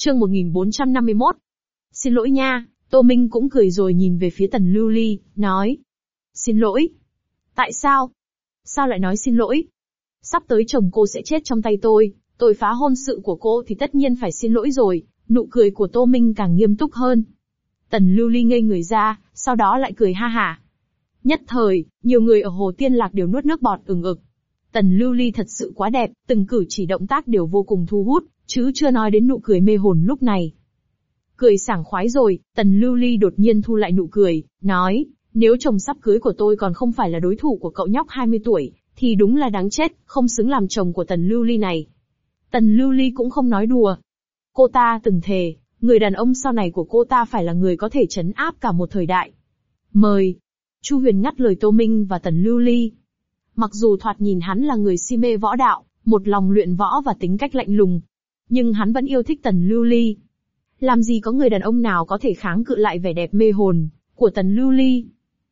Chương 1451. Xin lỗi nha, Tô Minh cũng cười rồi nhìn về phía Tần Lưu Ly, nói. Xin lỗi. Tại sao? Sao lại nói xin lỗi? Sắp tới chồng cô sẽ chết trong tay tôi phá hôn sự của cô thì tất nhiên phải xin lỗi rồi. Nụ cười của Tô Minh càng nghiêm túc hơn. Tần Lưu Ly ngây người ra, sau đó lại cười ha hả. Nhất thời, nhiều người ở Hồ Tiên Lạc đều nuốt nước bọt ừng ực. Tần Lưu Ly thật sự quá đẹp, từng cử chỉ động tác đều vô cùng thu hút, chứ chưa nói đến nụ cười mê hồn lúc này. Cười sảng khoái rồi, Tần Lưu Ly đột nhiên thu lại nụ cười, nói, nếu chồng sắp cưới của tôi còn không phải là đối thủ của cậu nhóc 20 tuổi, thì đúng là đáng chết, không xứng làm chồng của Tần Lưu Ly này. Tần Lưu Ly cũng không nói đùa. Cô ta từng thề, người đàn ông sau này của cô ta phải là người có thể trấn áp cả một thời đại. Mời. Chu Huyền ngắt lời Tô Minh và Tần Lưu Ly. Mặc dù thoạt nhìn hắn là người si mê võ đạo, một lòng luyện võ và tính cách lạnh lùng, nhưng hắn vẫn yêu thích Tần Lưu Ly. Làm gì có người đàn ông nào có thể kháng cự lại vẻ đẹp mê hồn của Tần Lưu Ly.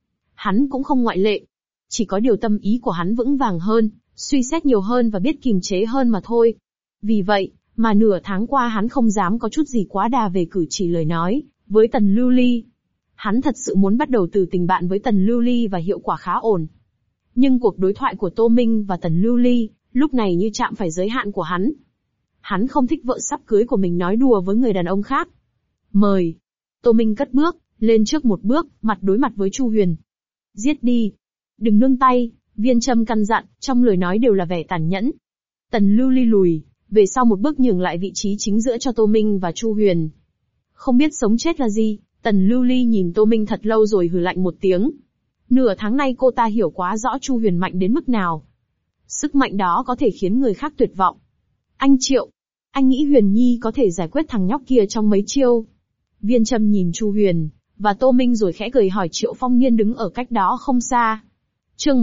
Hắn cũng không ngoại lệ. Chỉ có điều tâm ý của hắn vững vàng hơn, suy xét nhiều hơn và biết kiềm chế hơn mà thôi. Vì vậy, mà nửa tháng qua hắn không dám có chút gì quá đà về cử chỉ lời nói với Tần Lưu Ly. Hắn thật sự muốn bắt đầu từ tình bạn với Tần Lưu Ly và hiệu quả khá ổn. Nhưng cuộc đối thoại của Tô Minh và Tần Lưu Ly, lúc này như chạm phải giới hạn của hắn. Hắn không thích vợ sắp cưới của mình nói đùa với người đàn ông khác. Mời. Tô Minh cất bước, lên trước một bước, mặt đối mặt với Chu Huyền. Giết đi. Đừng nương tay, Viên Trâm căn dặn, trong lời nói đều là vẻ tàn nhẫn. Tần Lưu Ly lùi, về sau một bước nhường lại vị trí chính giữa cho Tô Minh và Chu Huyền. Không biết sống chết là gì, Tần Lưu Ly nhìn Tô Minh thật lâu rồi hừ lạnh một tiếng. Nửa tháng nay cô ta hiểu quá rõ Chu Huyền mạnh đến mức nào. Sức mạnh đó có thể khiến người khác tuyệt vọng. Anh Triệu, anh nghĩ Huyền Nhi có thể giải quyết thằng nhóc kia trong mấy chiêu? Viên Trâm nhìn Chu Huyền và Tô Minh rồi khẽ cười hỏi Triệu Phong Niên đứng ở cách đó không xa. Chương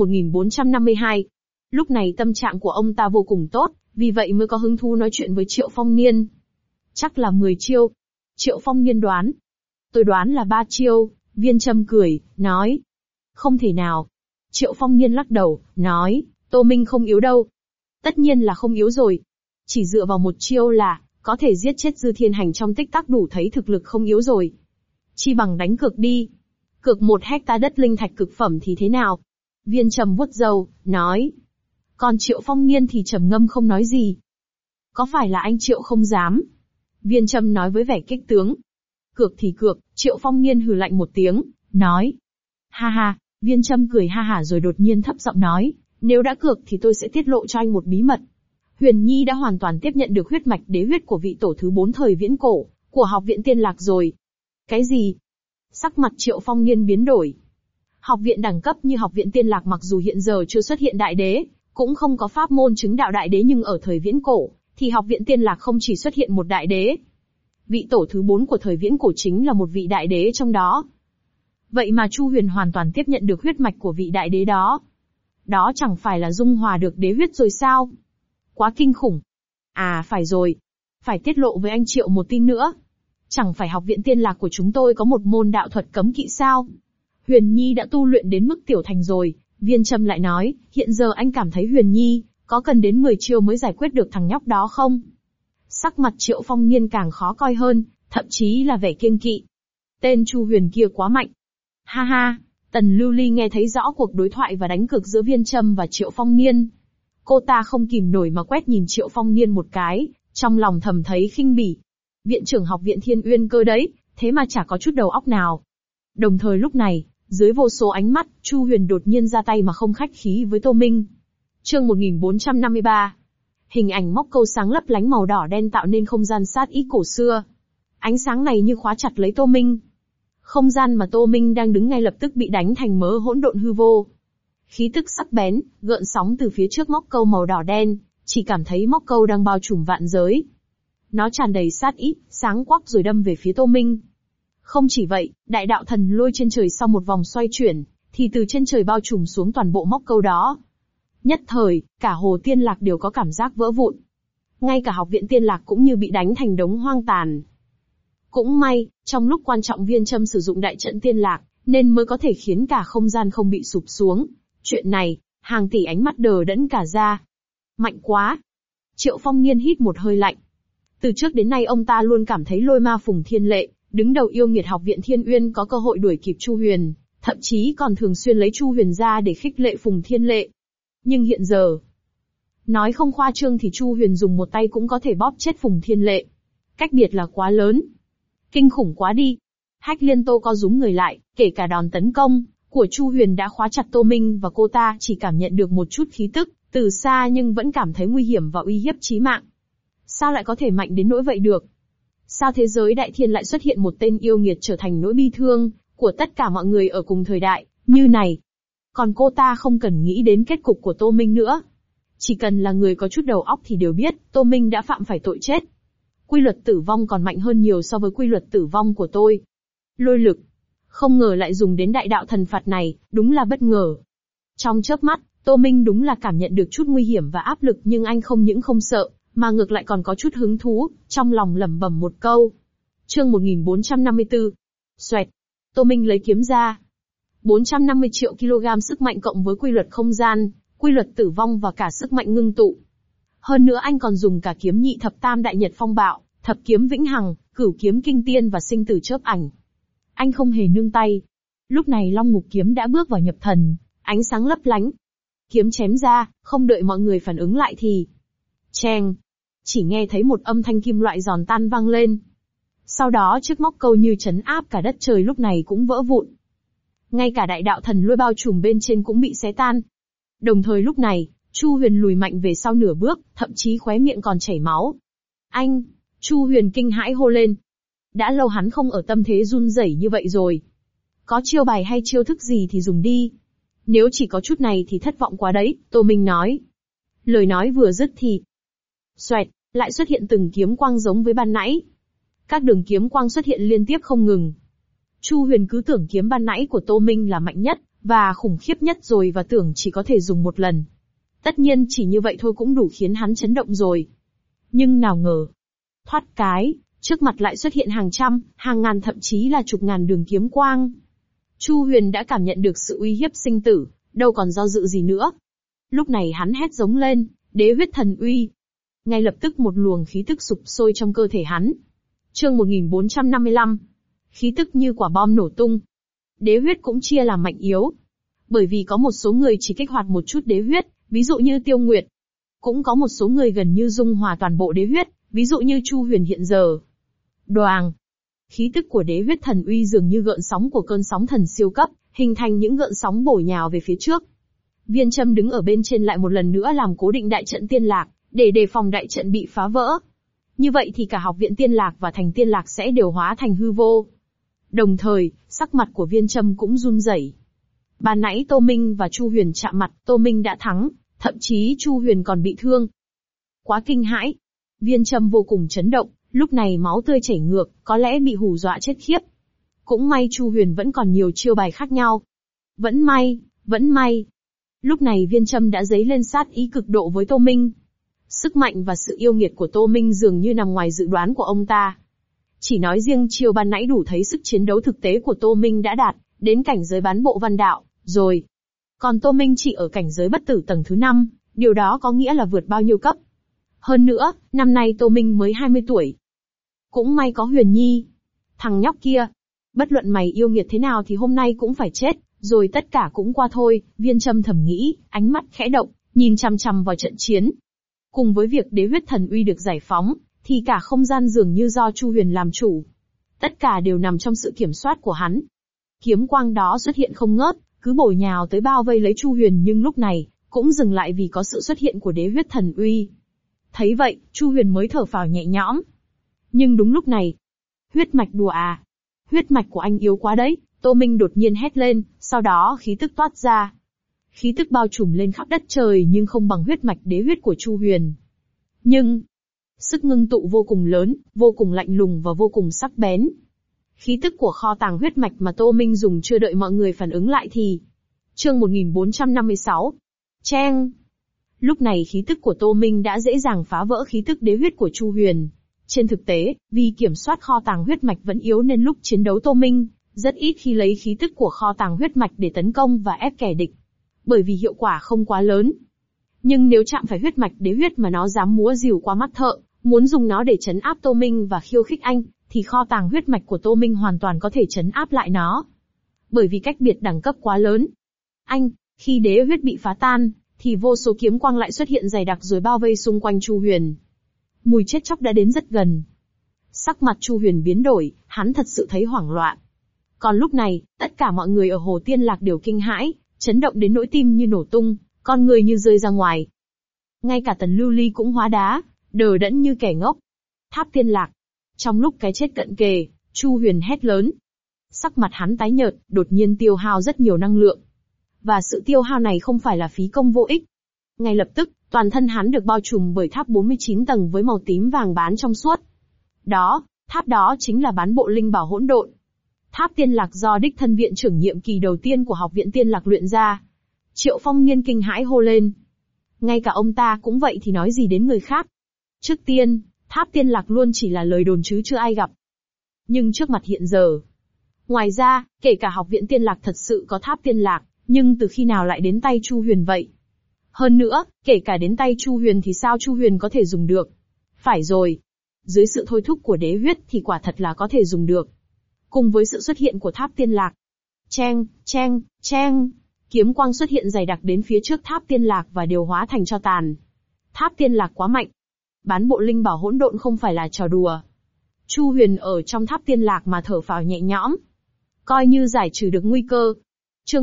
1452. Lúc này tâm trạng của ông ta vô cùng tốt, vì vậy mới có hứng thú nói chuyện với Triệu Phong Niên. Chắc là 10 chiêu. Triệu Phong Niên đoán. Tôi đoán là 3 chiêu, Viên Trâm cười, nói. Không thể nào. Triệu Phong Niên lắc đầu, nói, Tô Minh không yếu đâu. Tất nhiên là không yếu rồi. Chỉ dựa vào một chiêu là, có thể giết chết Dư Thiên Hành trong tích tắc đủ thấy thực lực không yếu rồi. Chi bằng đánh cược đi. Cược 1 hectare đất linh thạch cực phẩm thì thế nào? Viên Trâm vuốt râu, nói. Còn Triệu Phong Niên thì trầm ngâm không nói gì. Có phải là anh Triệu không dám? Viên Trâm nói với vẻ kích tướng. Cược thì cược, Triệu Phong Niên hừ lạnh một tiếng, nói. Ha ha, Viên Trâm cười ha hả rồi đột nhiên thấp giọng nói, nếu đã cược thì tôi sẽ tiết lộ cho anh một bí mật. Huyền Nhi đã hoàn toàn tiếp nhận được huyết mạch đế huyết của vị tổ thứ 4 thời viễn cổ, của Học viện Tiên Lạc rồi. Cái gì? Sắc mặt Triệu Phong Niên biến đổi. Học viện đẳng cấp như Học viện Tiên Lạc mặc dù hiện giờ chưa xuất hiện đại đế, cũng không có pháp môn chứng đạo đại đế, nhưng ở thời viễn cổ, thì Học viện Tiên Lạc không chỉ xuất hiện một đại đế. Vị tổ thứ 4 của thời viễn cổ chính là một vị đại đế trong đó. Vậy mà Chu Huyền hoàn toàn tiếp nhận được huyết mạch của vị đại đế đó. Đó chẳng phải là dung hòa được đế huyết rồi sao? Quá kinh khủng. À phải rồi. Phải tiết lộ với anh Triệu một tin nữa. Chẳng phải Học viện Tiên Lạc của chúng tôi có một môn đạo thuật cấm kỵ sao? Huyền Nhi đã tu luyện đến mức tiểu thành rồi. Viên Trâm lại nói, hiện giờ anh cảm thấy Huyền Nhi có cần đến 10 chiêu mới giải quyết được thằng nhóc đó không? Sắc mặt Triệu Phong Niên càng khó coi hơn, thậm chí là vẻ kiêng kỵ. Tên Chu Huyền kia quá mạnh. Ha ha, Tần Lưu Ly nghe thấy rõ cuộc đối thoại và đánh cược giữa Viên Trâm và Triệu Phong Niên. Cô ta không kìm nổi mà quét nhìn Triệu Phong Niên một cái, trong lòng thầm thấy khinh bỉ. Viện trưởng Học viện Thiên Uyên cơ đấy, thế mà chả có chút đầu óc nào. Đồng thời lúc này, dưới vô số ánh mắt, Chu Huyền đột nhiên ra tay mà không khách khí với Tô Minh. Chương 1453. Hình ảnh móc câu sáng lấp lánh màu đỏ đen tạo nên không gian sát ý cổ xưa. Ánh sáng này như khóa chặt lấy Tô Minh. Không gian mà Tô Minh đang đứng ngay lập tức bị đánh thành mớ hỗn độn hư vô. Khí tức sắc bén, gợn sóng từ phía trước móc câu màu đỏ đen, chỉ cảm thấy móc câu đang bao trùm vạn giới. Nó tràn đầy sát ý, sáng quắc rồi đâm về phía Tô Minh. Không chỉ vậy, đại đạo thần lôi trên trời sau một vòng xoay chuyển, thì từ trên trời bao trùm xuống toàn bộ móc câu đó. Nhất thời, cả Hồ Tiên Lạc đều có cảm giác vỡ vụn. Ngay cả Học viện Tiên Lạc cũng như bị đánh thành đống hoang tàn. Cũng may, trong lúc quan trọng Viên Trâm sử dụng đại trận Tiên Lạc, nên mới có thể khiến cả không gian không bị sụp xuống. Chuyện này, hàng tỷ ánh mắt đờ đẫn cả ra. Mạnh quá! Triệu Phong Niên hít một hơi lạnh. Từ trước đến nay ông ta luôn cảm thấy Lôi Ma Phùng Thiên Lệ, đứng đầu yêu nghiệt học viện Thiên Uyên có cơ hội đuổi kịp Chu Huyền, thậm chí còn thường xuyên lấy Chu Huyền ra để khích lệ Phùng Thiên Lệ. Nhưng hiện giờ, nói không khoa trương thì Chu Huyền dùng một tay cũng có thể bóp chết Phùng Thiên Lệ. Cách biệt là quá lớn. Kinh khủng quá đi. Hách Liên Tô co rúm người lại, kể cả đòn tấn công của Chu Huyền đã khóa chặt Tô Minh và cô ta chỉ cảm nhận được một chút khí tức, từ xa nhưng vẫn cảm thấy nguy hiểm và uy hiếp chí mạng. Sao lại có thể mạnh đến nỗi vậy được? Sao thế giới đại thiên lại xuất hiện một tên yêu nghiệt trở thành nỗi bi thương của tất cả mọi người ở cùng thời đại, như này? Còn cô ta không cần nghĩ đến kết cục của Tô Minh nữa. Chỉ cần là người có chút đầu óc thì đều biết, Tô Minh đã phạm phải tội chết. Quy luật tử vong còn mạnh hơn nhiều so với quy luật tử vong của tôi. Lôi lực. Không ngờ lại dùng đến đại đạo thần phạt này, đúng là bất ngờ. Trong chớp mắt, Tô Minh đúng là cảm nhận được chút nguy hiểm và áp lực nhưng anh không những không sợ, mà ngược lại còn có chút hứng thú, trong lòng lẩm bẩm một câu. Chương 1454. Xoẹt. Tô Minh lấy kiếm ra. 450 triệu kg sức mạnh cộng với quy luật không gian, quy luật tử vong và cả sức mạnh ngưng tụ. Hơn nữa anh còn dùng cả kiếm nhị thập tam đại nhật phong bạo, thập kiếm vĩnh hằng, cửu kiếm kinh tiên và sinh tử chớp ảnh. Anh không hề nương tay. Lúc này Long Ngục kiếm đã bước vào nhập thần, ánh sáng lấp lánh. Kiếm chém ra, không đợi mọi người phản ứng lại thì... Cheng! Chỉ nghe thấy một âm thanh kim loại giòn tan vang lên. Sau đó chiếc móc câu như trấn áp cả đất trời lúc này cũng vỡ vụn. Ngay cả đại đạo thần lôi bao trùm bên trên cũng bị xé tan. Đồng thời lúc này, Chu Huyền lùi mạnh về sau nửa bước, thậm chí khóe miệng còn chảy máu. Anh! Chu Huyền kinh hãi hô lên. Đã lâu hắn không ở tâm thế run rẩy như vậy rồi. Có chiêu bài hay chiêu thức gì thì dùng đi. Nếu chỉ có chút này thì thất vọng quá đấy, Tô Minh nói. Lời nói vừa dứt thì... Xoẹt, lại xuất hiện từng kiếm quang giống với ban nãy. Các đường kiếm quang xuất hiện liên tiếp không ngừng. Chu Huyền cứ tưởng kiếm ban nãy của Tô Minh là mạnh nhất, và khủng khiếp nhất rồi và tưởng chỉ có thể dùng một lần. Tất nhiên chỉ như vậy thôi cũng đủ khiến hắn chấn động rồi. Nhưng nào ngờ. Thoát cái, trước mặt lại xuất hiện hàng trăm, hàng ngàn thậm chí là chục ngàn đường kiếm quang. Chu Huyền đã cảm nhận được sự uy hiếp sinh tử, đâu còn do dự gì nữa. Lúc này hắn hét giống lên, đế huyết thần uy. Ngay lập tức một luồng khí tức sụp sôi trong cơ thể hắn. Chương 1455. Khí tức như quả bom nổ tung. Đế huyết cũng chia làm mạnh yếu. Bởi vì có một số người chỉ kích hoạt một chút đế huyết, ví dụ như Tiêu Nguyệt. Cũng có một số người gần như dung hòa toàn bộ đế huyết, ví dụ như Chu Huyền hiện giờ. Đoàng. Khí tức của đế huyết thần uy dường như gợn sóng của cơn sóng thần siêu cấp, hình thành những gợn sóng bổ nhào về phía trước. Viên Châm đứng ở bên trên lại một lần nữa làm cố định đại trận Tiên Lạc, để đề phòng đại trận bị phá vỡ. Như vậy thì cả học viện Tiên Lạc và thành Tiên Lạc sẽ đều hóa thành hư vô. Đồng thời, sắc mặt của Viên Châm cũng run rẩy. Ban nãy Tô Minh và Chu Huyền chạm mặt, Tô Minh đã thắng, thậm chí Chu Huyền còn bị thương. Quá kinh hãi. Viên Châm vô cùng chấn động, lúc này máu tươi chảy ngược, có lẽ bị hù dọa chết khiếp. Cũng may Chu Huyền vẫn còn nhiều chiêu bài khác nhau. Vẫn may. Lúc này Viên Châm đã dấy lên sát ý cực độ với Tô Minh. Sức mạnh và sự yêu nghiệt của Tô Minh dường như nằm ngoài dự đoán của ông ta. Chỉ nói riêng chiêu ban nãy đủ thấy sức chiến đấu thực tế của Tô Minh đã đạt đến cảnh giới bán bộ văn đạo rồi. Còn Tô Minh chỉ ở cảnh giới bất tử tầng thứ 5, điều đó có nghĩa là vượt bao nhiêu cấp. Hơn nữa, năm nay Tô Minh mới 20 tuổi. Cũng may có Huyền Nhi. Thằng nhóc kia. Bất luận mày yêu nghiệt thế nào thì hôm nay cũng phải chết, rồi tất cả cũng qua thôi, Viên Châm thầm nghĩ, ánh mắt khẽ động, nhìn chằm chằm vào trận chiến. Cùng với việc đế huyết thần uy được giải phóng, thì cả không gian dường như do Chu Huyền làm chủ. Tất cả đều nằm trong sự kiểm soát của hắn. Kiếm quang đó xuất hiện không ngớt, cứ bổ nhào tới bao vây lấy Chu Huyền nhưng lúc này, cũng dừng lại vì có sự xuất hiện của đế huyết thần uy. Thấy vậy, Chu Huyền mới thở phào nhẹ nhõm. Nhưng đúng lúc này, huyết mạch đùa à? Huyết mạch của anh yếu quá đấy, Tô Minh đột nhiên hét lên, sau đó khí tức toát ra. Khí tức bao trùm lên khắp đất trời nhưng không bằng huyết mạch đế huyết của Chu Huyền. Nhưng, sức ngưng tụ vô cùng lớn, vô cùng lạnh lùng và vô cùng sắc bén. Khí tức của kho tàng huyết mạch mà Tô Minh dùng chưa đợi mọi người phản ứng lại thì... Chương 1456. Cheng. Lúc này khí tức của Tô Minh đã dễ dàng phá vỡ khí tức đế huyết của Chu Huyền. Trên thực tế, vì kiểm soát kho tàng huyết mạch vẫn yếu nên lúc chiến đấu Tô Minh rất ít khi lấy khí tức của kho tàng huyết mạch để tấn công và ép kẻ địch. Bởi vì hiệu quả không quá lớn. Nhưng nếu chạm phải huyết mạch đế huyết mà nó dám múa rìu qua mắt thợ, Muốn dùng nó để trấn áp Tô Minh và khiêu khích anh, thì kho tàng huyết mạch của Tô Minh hoàn toàn có thể trấn áp lại nó. Bởi vì cách biệt đẳng cấp quá lớn. Khi đế huyết bị phá tan, thì vô số kiếm quang lại xuất hiện dày đặc rồi bao vây xung quanh Chu Huyền. Mùi chết chóc đã đến rất gần. Sắc mặt Chu Huyền biến đổi, hắn thật sự thấy hoảng loạn. Còn lúc này, tất cả mọi người ở Hồ Tiên Lạc đều kinh hãi, chấn động đến nỗi tim như nổ tung, con người như rơi ra ngoài. Ngay cả Tần Lưu Ly cũng hóa đá, đờ đẫn như kẻ ngốc. Tháp Tiên Lạc. Trong lúc cái chết cận kề, Chu Huyền hét lớn. Sắc mặt hắn tái nhợt, đột nhiên tiêu hao rất nhiều năng lượng. Và sự tiêu hao này không phải là phí công vô ích. Ngay lập tức, toàn thân hắn được bao trùm bởi tháp 49 tầng với màu tím vàng bán trong suốt. Tháp đó chính là bán bộ linh bảo hỗn độn. Tháp Tiên Lạc do đích thân viện trưởng nhiệm kỳ đầu tiên của Học viện Tiên Lạc luyện ra. Triệu Phong Niên kinh hãi hô lên. Ngay cả ông ta cũng vậy thì nói gì đến người khác. Trước tiên, Tháp Tiên Lạc luôn chỉ là lời đồn chứ chưa ai gặp. Nhưng trước mặt hiện giờ. Ngoài ra, kể cả Học viện Tiên Lạc thật sự có Tháp Tiên Lạc, nhưng từ khi nào lại đến tay Chu Huyền vậy? Hơn nữa, kể cả đến tay Chu Huyền thì sao Chu Huyền có thể dùng được? Phải rồi. Dưới sự thôi thúc của đế huyết thì quả thật là có thể dùng được. Cùng với sự xuất hiện của Tháp Tiên Lạc. Cheng, cheng, cheng. Kiếm quang xuất hiện dày đặc đến phía trước Tháp Tiên Lạc và đều hóa thành tro tàn. Tháp Tiên Lạc quá mạnh. Bán bộ linh bảo hỗn độn không phải là trò đùa. Chu Huyền ở trong Tháp Tiên Lạc mà thở phào nhẹ nhõm. Coi như giải trừ được nguy cơ. Chương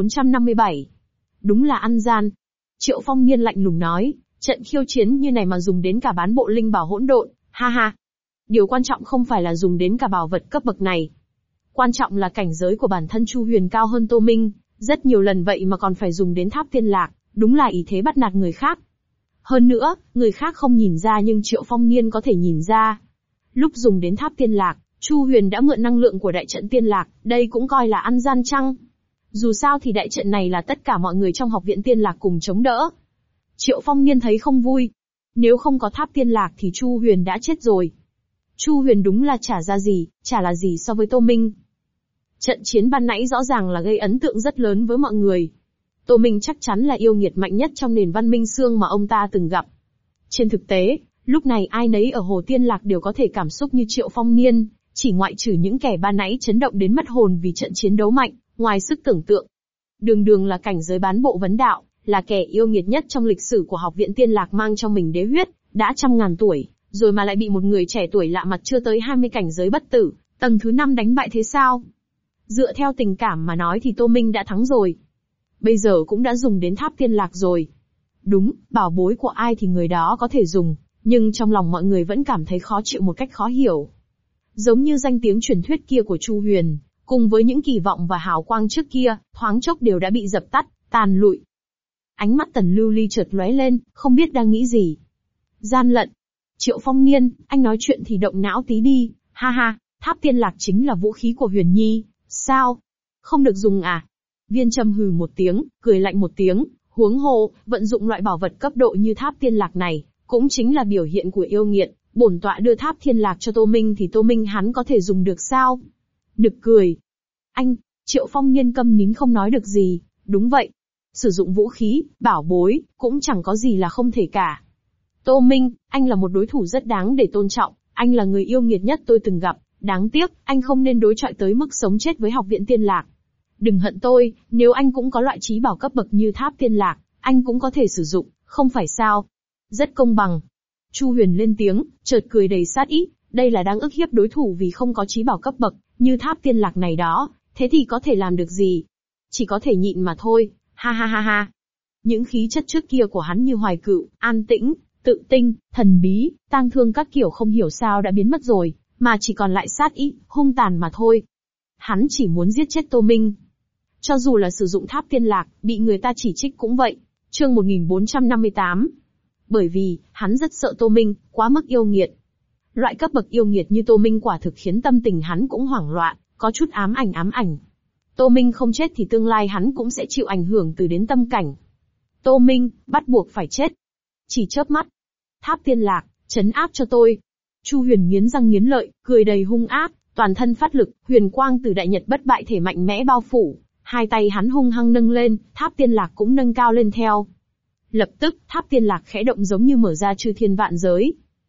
1457. Đúng là ăn gian. Triệu Phong Niên lạnh lùng nói, trận khiêu chiến như này mà dùng đến cả bán bộ linh bảo hỗn độn, ha ha. Điều quan trọng không phải là dùng đến cả bảo vật cấp bậc này. Quan trọng là cảnh giới của bản thân Chu Huyền cao hơn Tô Minh, rất nhiều lần vậy mà còn phải dùng đến Tháp Tiên Lạc, đúng là ý thế bắt nạt người khác. Hơn nữa, người khác không nhìn ra nhưng Triệu Phong Niên có thể nhìn ra. Lúc dùng đến Tháp Tiên Lạc, Chu Huyền đã mượn năng lượng của đại trận Tiên Lạc, đây cũng coi là ăn gian chăng? Dù sao thì đại trận này là tất cả mọi người trong Học viện Tiên Lạc cùng chống đỡ. Triệu Phong Niên thấy không vui. Nếu không có Tháp Tiên Lạc thì Chu Huyền đã chết rồi. Chu Huyền đúng là chả là gì so với Tô Minh. Trận chiến ban nãy rõ ràng là gây ấn tượng rất lớn với mọi người. Tô Minh chắc chắn là yêu nghiệt mạnh nhất trong nền văn minh xương mà ông ta từng gặp. Trên thực tế, lúc này ai nấy ở Hồ Tiên Lạc đều có thể cảm xúc như Triệu Phong Niên, chỉ ngoại trừ những kẻ ban nãy chấn động đến mất hồn vì trận chiến đấu mạnh, ngoài sức tưởng tượng. Đường là cảnh giới bán bộ vấn đạo, là kẻ yêu nghiệt nhất trong lịch sử của Học viện Tiên Lạc mang trong mình đế huyết, đã trăm ngàn tuổi, rồi mà lại bị một người trẻ tuổi lạ mặt chưa tới 20 cảnh giới bất tử, tầng thứ 5 đánh bại thế sao? Dựa theo tình cảm mà nói thì Tô Minh đã thắng rồi. Bây giờ cũng đã dùng đến Tháp Tiên Lạc rồi. Đúng, bảo bối của ai thì người đó có thể dùng, nhưng trong lòng mọi người vẫn cảm thấy khó chịu một cách khó hiểu. Giống như danh tiếng truyền thuyết kia của Chu Huyền, cùng với những kỳ vọng và hào quang trước kia, thoáng chốc đều đã bị dập tắt, tàn lụi. Ánh mắt Tần Lưu Ly chợt lóe lên, không biết đang nghĩ gì. Gian lận. Triệu Phong Niên, anh nói chuyện thì động não tí đi, ha ha, Tháp Tiên Lạc chính là vũ khí của Huyền Nhi, sao? Không được dùng à? Viên Trầm hừ một tiếng, cười lạnh một tiếng, huống hồ, vận dụng loại bảo vật cấp độ như Tháp Tiên Lạc này, cũng chính là biểu hiện của yêu nghiệt, bổn tọa đưa Tháp Tiên Lạc cho Tô Minh thì Tô Minh hắn có thể dùng được sao? Nực cười. Anh, Triệu Phong Niên câm nín không nói được gì, đúng vậy. Sử dụng vũ khí, bảo bối, cũng chẳng có gì là không thể cả. Tô Minh, anh là một đối thủ rất đáng để tôn trọng, anh là người yêu nghiệt nhất tôi từng gặp, đáng tiếc, anh không nên đối chọi tới mức sống chết với Học viện Tiên Lạc. Đừng hận tôi, nếu anh cũng có loại trí bảo cấp bậc như Tháp Tiên Lạc, anh cũng có thể sử dụng, không phải sao? Rất công bằng. Chu Huyền lên tiếng, chợt cười đầy sát ý, đây là đang ức hiếp đối thủ vì không có trí bảo cấp bậc, như Tháp Tiên Lạc này đó, thế thì có thể làm được gì? Chỉ có thể nhịn mà thôi, ha ha ha ha. Những khí chất trước kia của hắn như hoài cựu, an tĩnh, tự tinh, thần bí, tang thương các kiểu không hiểu sao đã biến mất rồi, mà chỉ còn lại sát ý, hung tàn mà thôi. Hắn chỉ muốn giết chết Tô Minh. Cho dù là sử dụng Tháp Tiên Lạc, bị người ta chỉ trích cũng vậy. Chương 1458. Bởi vì, hắn rất sợ Tô Minh, quá mức yêu nghiệt. Loại cấp bậc yêu nghiệt như Tô Minh quả thực khiến tâm tình hắn cũng hoảng loạn, có chút ám ảnh. Tô Minh không chết thì tương lai hắn cũng sẽ chịu ảnh hưởng từ đến tâm cảnh. Tô Minh, bắt buộc phải chết. Chỉ chớp mắt. Tháp Tiên Lạc, trấn áp cho tôi. Chu Huyền nghiến răng nghiến lợi, cười đầy hung ác, toàn thân phát lực, huyền quang từ đại nhật bất bại thể mạnh mẽ bao phủ. Hai tay hắn hung hăng nâng lên, Tháp Tiên Lạc cũng nâng cao lên theo. Lập tức, Tháp Tiên Lạc khẽ động giống như mở ra chư thiên vạn giới.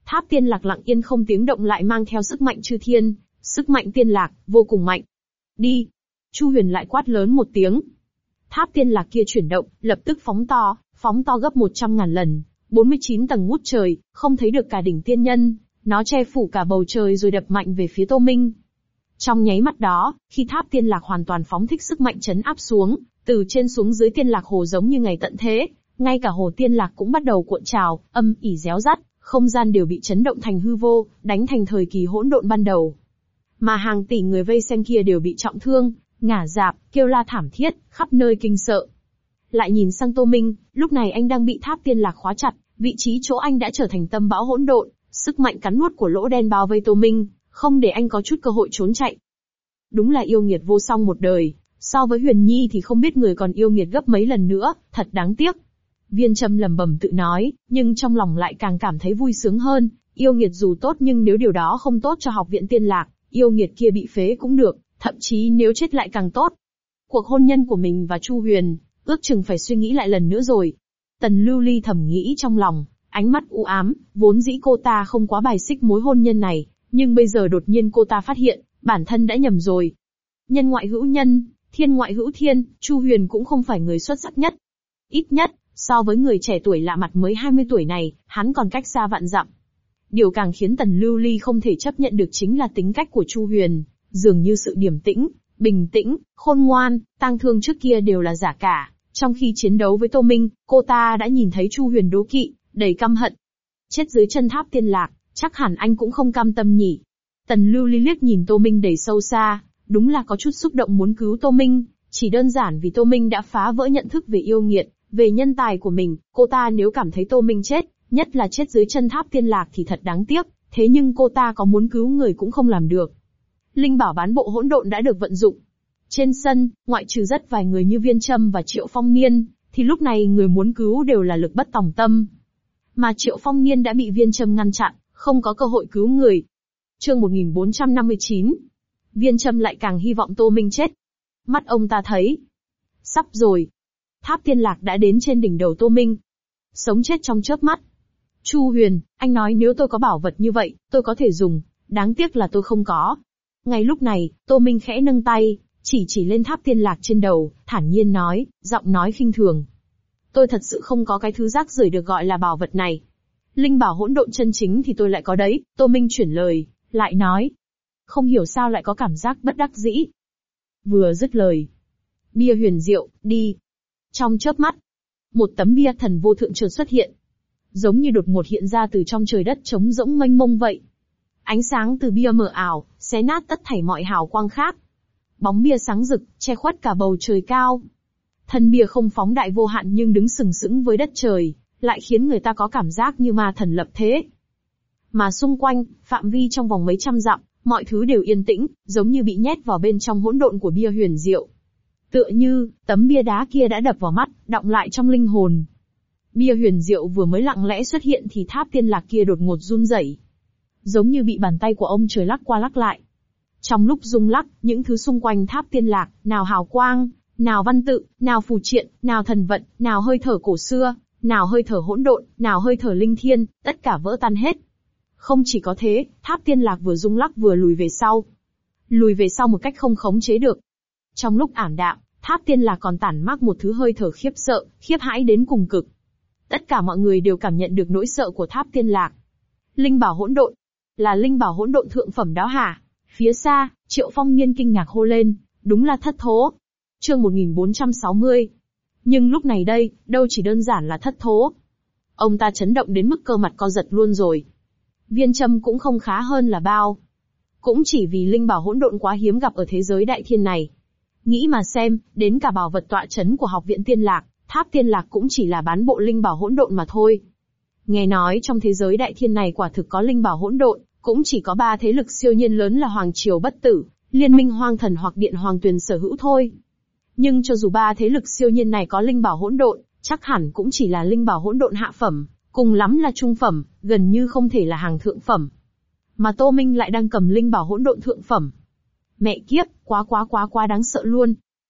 Tháp tiên lạc lặng yên không tiếng động lại mang theo sức mạnh chư thiên, sức mạnh tiên lạc, vô cùng mạnh. Đi! Chu Huyền lại quát lớn một tiếng. Tháp tiên lạc kia chuyển động, lập tức phóng to gấp 100.000 lần, 49 tầng ngút trời, không thấy được cả đỉnh tiên nhân, nó che phủ cả bầu trời rồi đập mạnh về phía Tô Minh. Trong nháy mắt đó, khi tháp tiên lạc hoàn toàn phóng thích sức mạnh chấn áp xuống, từ trên xuống dưới tiên lạc hồ giống như ngày tận thế, ngay cả hồ tiên lạc cũng bắt đầu cuộn trào, âm ỉ réo rắt, không gian đều bị chấn động thành hư vô, đánh thành thời kỳ hỗn độn ban đầu. Mà hàng tỷ người vây xem kia đều bị trọng thương, ngả rạp, kêu la thảm thiết, khắp nơi kinh sợ. Lại nhìn sang Tô Minh, lúc này anh đang bị tháp tiên lạc khóa chặt, vị trí chỗ anh đã trở thành tâm bão hỗn độn, sức mạnh cắn nuốt của lỗ đen bao vây Tô Minh, không để anh có chút cơ hội trốn chạy. Đúng là yêu nghiệt vô song một đời, so với Huyền Nhi thì không biết người còn yêu nghiệt gấp mấy lần nữa, thật đáng tiếc. Viên Trâm lẩm bẩm tự nói, nhưng trong lòng lại càng cảm thấy vui sướng hơn, yêu nghiệt dù tốt nhưng nếu điều đó không tốt cho học viện tiên lạc, yêu nghiệt kia bị phế cũng được, thậm chí nếu chết lại càng tốt. Cuộc hôn nhân của mình và Chu Huyền, ước chừng phải suy nghĩ lại lần nữa rồi. Tần Lưu Ly thầm nghĩ trong lòng, ánh mắt u ám, vốn dĩ cô ta không quá bài xích mối hôn nhân này, nhưng bây giờ đột nhiên cô ta phát hiện, bản thân đã nhầm rồi. Nhân ngoại hữu nhân, thiên ngoại hữu thiên, Chu Huyền cũng không phải người xuất sắc nhất. Ít nhất, so với người trẻ tuổi lạ mặt mới 20 tuổi này, hắn còn cách xa vạn dặm. Điều càng khiến Tần Lưu Ly không thể chấp nhận được chính là tính cách của Chu Huyền, dường như sự điềm tĩnh, bình tĩnh, khôn ngoan, tang thương trước kia đều là giả cả. Trong khi chiến đấu với Tô Minh, cô ta đã nhìn thấy Chu Huyền đố kỵ, đầy căm hận. Chết dưới chân tháp tiên lạc, chắc hẳn anh cũng không cam tâm nhỉ. Tần Lưu Ly liếc nhìn Tô Minh đầy sâu xa, đúng là có chút xúc động muốn cứu Tô Minh, chỉ đơn giản vì Tô Minh đã phá vỡ nhận thức về yêu nghiệt, về nhân tài của mình, cô ta nếu cảm thấy Tô Minh chết, nhất là chết dưới chân tháp tiên lạc thì thật đáng tiếc, thế nhưng cô ta có muốn cứu người cũng không làm được. Linh bảo bán bộ hỗn độn đã được vận dụng. Trên sân, ngoại trừ rất vài người như Viên Trâm và Triệu Phong Niên, thì lúc này người muốn cứu đều là lực bất tòng tâm. Mà Triệu Phong Niên đã bị Viên Trâm ngăn chặn, không có cơ hội cứu người. Chương 1459. Viên Trâm lại càng hy vọng Tô Minh chết. Mắt ông ta thấy. Sắp rồi. Tháp tiên lạc đã đến trên đỉnh đầu Tô Minh. Sống chết trong chớp mắt. Chu Huyền, anh nói nếu tôi có bảo vật như vậy, tôi có thể dùng, đáng tiếc là tôi không có. Ngay lúc này, Tô Minh khẽ nâng tay, chỉ lên tháp tiên lạc trên đầu, thản nhiên nói, giọng nói khinh thường. Tôi thật sự không có cái thứ rác rưởi được gọi là bảo vật này. Linh bảo hỗn độn chân chính thì tôi lại có đấy, Tô Minh chuyển lời, lại nói. Không hiểu sao lại có cảm giác bất đắc dĩ. Vừa dứt lời. Bia huyền diệu, đi. Trong chớp mắt, một tấm bia thần vô thượng chợt xuất hiện. Giống như đột ngột hiện ra từ trong trời đất trống rỗng mênh mông vậy. Ánh sáng từ bia mờ ảo, xé nát tất thảy mọi hào quang khác. Bóng bia sáng rực, che khuất cả bầu trời cao. Thân bia không phóng đại vô hạn nhưng đứng sừng sững với đất trời, lại khiến người ta có cảm giác như ma thần lập thế. Mà xung quanh, phạm vi trong vòng mấy trăm dặm, mọi thứ đều yên tĩnh, giống như bị nhét vào bên trong hỗn độn của bia huyền diệu. Tựa như, tấm bia đá kia đã đập vào mắt, đọng lại trong linh hồn. Bia huyền diệu vừa mới lặng lẽ xuất hiện thì tháp tiên lạc kia đột ngột run rẩy, giống như bị bàn tay của ông trời lắc qua lắc lại. Trong lúc rung lắc, những thứ xung quanh tháp tiên lạc, nào hào quang, nào văn tự, nào phù triện, nào thần vận, nào hơi thở cổ xưa, nào hơi thở hỗn độn, nào hơi thở linh thiên, tất cả vỡ tan hết. Không chỉ có thế, tháp tiên lạc vừa rung lắc vừa lùi về sau. Lùi về sau một cách không khống chế được. Trong lúc ảm đạm, tháp tiên lạc còn tản mát một thứ hơi thở khiếp sợ, khiếp hãi đến cùng cực. Tất cả mọi người đều cảm nhận được nỗi sợ của tháp tiên lạc. Linh bảo hỗn độn. Là linh bảo hỗn độn thượng phẩm đó hả? Phía xa, Triệu Phong Niên kinh ngạc hô lên, đúng là thất thố. Chương 1460. Nhưng lúc này đây, đâu chỉ đơn giản là thất thố. Ông ta chấn động đến mức cơ mặt co giật luôn rồi. Viên Trâm cũng không khá hơn là bao. Cũng chỉ vì linh bảo hỗn độn quá hiếm gặp ở thế giới đại thiên này. Nghĩ mà xem, đến cả bảo vật tọa chấn của học viện tiên lạc, tháp tiên lạc cũng chỉ là bán bộ linh bảo hỗn độn mà thôi. Nghe nói trong thế giới đại thiên này quả thực có linh bảo hỗn độn, cũng chỉ có 3 thế lực siêu nhiên lớn là Hoàng Triều Bất Tử, Liên minh Hoang Thần hoặc Điện Hoàng Tuyền sở hữu thôi. Nhưng cho dù 3 thế lực siêu nhiên này có linh bảo hỗn độn, chắc hẳn cũng chỉ là linh bảo hỗn độn hạ phẩm, cùng lắm là trung phẩm, gần như không thể là hàng thượng phẩm. Mà Tô Minh lại đang cầm linh bảo hỗn độn thượng phẩm. Mẹ kiếp, quá đáng sợ luôn.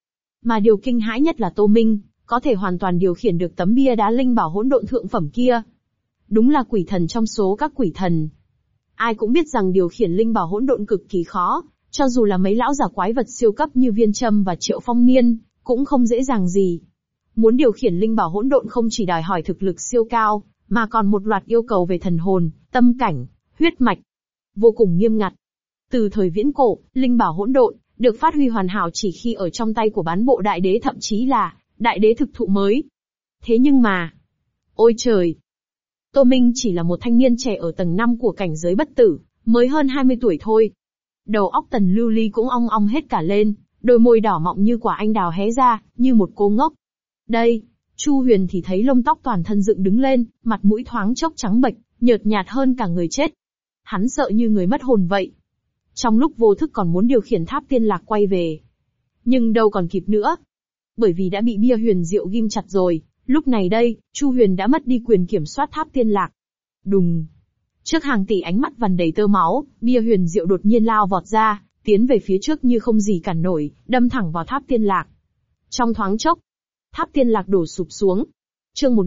Mà điều kinh hãi nhất là Tô Minh có thể hoàn toàn điều khiển được tấm bia đá linh bảo hỗn độn thượng phẩm kia. đúng là quỷ thần trong số các quỷ thần. Ai cũng biết rằng điều khiển linh bảo hỗn độn cực kỳ khó, cho dù là mấy lão già quái vật siêu cấp như Viên Châm và Triệu Phong Niên, cũng không dễ dàng gì. Muốn điều khiển linh bảo hỗn độn không chỉ đòi hỏi thực lực siêu cao, mà còn một loạt yêu cầu về thần hồn, tâm cảnh, huyết mạch, vô cùng nghiêm ngặt. Từ thời viễn cổ, linh bảo hỗn độn được phát huy hoàn hảo chỉ khi ở trong tay của bán bộ đại đế, thậm chí là đại đế thực thụ mới. Thế nhưng mà, ôi trời! Tô Minh chỉ là một thanh niên trẻ ở tầng 5 của cảnh giới bất tử, mới hơn 20 tuổi thôi. Đầu óc Tần Lưu Ly cũng ong ong hết cả lên, đôi môi đỏ mọng như quả anh đào hé ra, như một cô ngốc. Đây, Chu Huyền thì thấy lông tóc toàn thân dựng đứng lên, mặt mũi thoáng chốc trắng bệch, nhợt nhạt hơn cả người chết. Hắn sợ như người mất hồn vậy. Trong lúc vô thức còn muốn điều khiển tháp tiên lạc quay về. Nhưng đâu còn kịp nữa. Bởi vì đã bị bia huyền diệu ghim chặt rồi, lúc này đây, Chu Huyền đã mất đi quyền kiểm soát tháp tiên lạc. Đùng! Trước hàng tỷ ánh mắt vằn đầy tơ máu, bia huyền diệu đột nhiên lao vọt ra, tiến về phía trước như không gì cản nổi, đâm thẳng vào tháp tiên lạc. Trong thoáng chốc, tháp tiên lạc đổ sụp xuống. Chương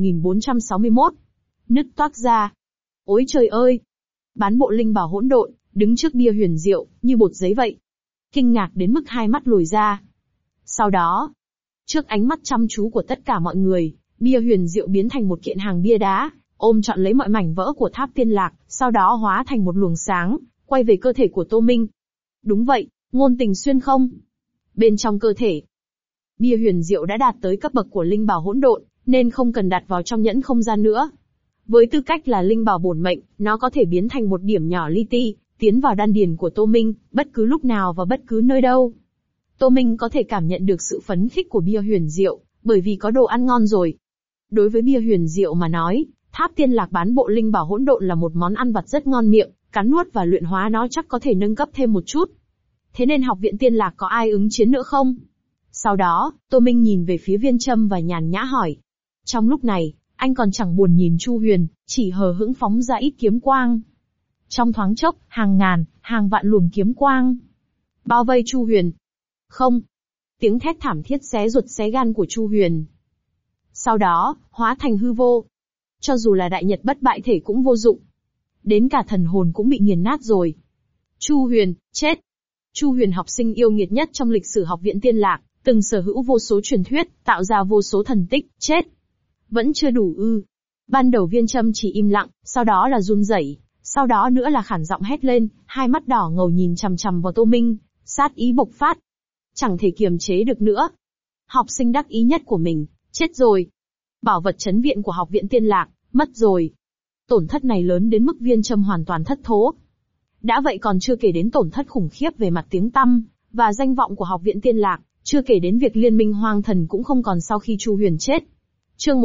1461. Nứt toác ra. Ôi trời ơi! Bán bộ linh bảo hỗn độn, đứng trước bia huyền diệu, như bột giấy vậy. Kinh ngạc đến mức hai mắt lồi ra. Sau đó, trước ánh mắt chăm chú của tất cả mọi người, bia huyền diệu biến thành một kiện hàng bia đá, ôm trọn lấy mọi mảnh vỡ của tháp tiên lạc, sau đó hóa thành một luồng sáng, quay về cơ thể của Tô Minh. Đúng vậy, ngôn tình xuyên không. Bên trong cơ thể, bia huyền diệu đã đạt tới cấp bậc của linh bảo hỗn độn, nên không cần đặt vào trong nhẫn không gian nữa. Với tư cách là linh bảo bổn mệnh, nó có thể biến thành một điểm nhỏ li ti, tiến vào đan điền của Tô Minh, bất cứ lúc nào và bất cứ nơi đâu. Tô Minh có thể cảm nhận được sự phấn khích của bia huyền diệu, bởi vì có đồ ăn ngon rồi. Đối với bia huyền diệu mà nói, tháp tiên lạc bán bộ linh bảo hỗn độn là một món ăn vặt rất ngon miệng, cắn nuốt và luyện hóa nó chắc có thể nâng cấp thêm một chút. Thế nên học viện tiên lạc có ai ứng chiến nữa không? Sau đó, Tô Minh nhìn về phía Viên Châm và nhàn nhã hỏi. Trong lúc này, anh còn chẳng buồn nhìn Chu Huyền, chỉ hờ hững phóng ra ít kiếm quang. Trong thoáng chốc, hàng ngàn, hàng vạn luồng kiếm quang bao vây Chu Huyền. Không! Tiếng thét thảm thiết xé ruột xé gan của Chu Huyền. Sau đó, hóa thành hư vô. Cho dù là đại nhật bất bại thể cũng vô dụng. Đến cả thần hồn cũng bị nghiền nát rồi. Chu Huyền, chết! Chu Huyền học sinh yêu nghiệt nhất trong lịch sử học viện tiên lạc, từng sở hữu vô số truyền thuyết, tạo ra vô số thần tích, chết! Vẫn chưa đủ ư. Ban đầu Viên Châm chỉ im lặng, sau đó là run rẩy, sau đó nữa là khản giọng hét lên, hai mắt đỏ ngầu nhìn chằm chằm vào Tô Minh, sát ý bộc phát. Chẳng thể kiềm chế được nữa. Học sinh đắc ý nhất của mình, chết rồi. Bảo vật trấn viện của học viện tiên lạc, mất rồi. Tổn thất này lớn đến mức Viên Châm hoàn toàn thất thố. Đã vậy còn chưa kể đến tổn thất khủng khiếp về mặt tiếng tăm, và danh vọng của học viện tiên lạc, chưa kể đến việc liên minh hoang thần cũng không còn sau khi Chu Huyền chết. Chương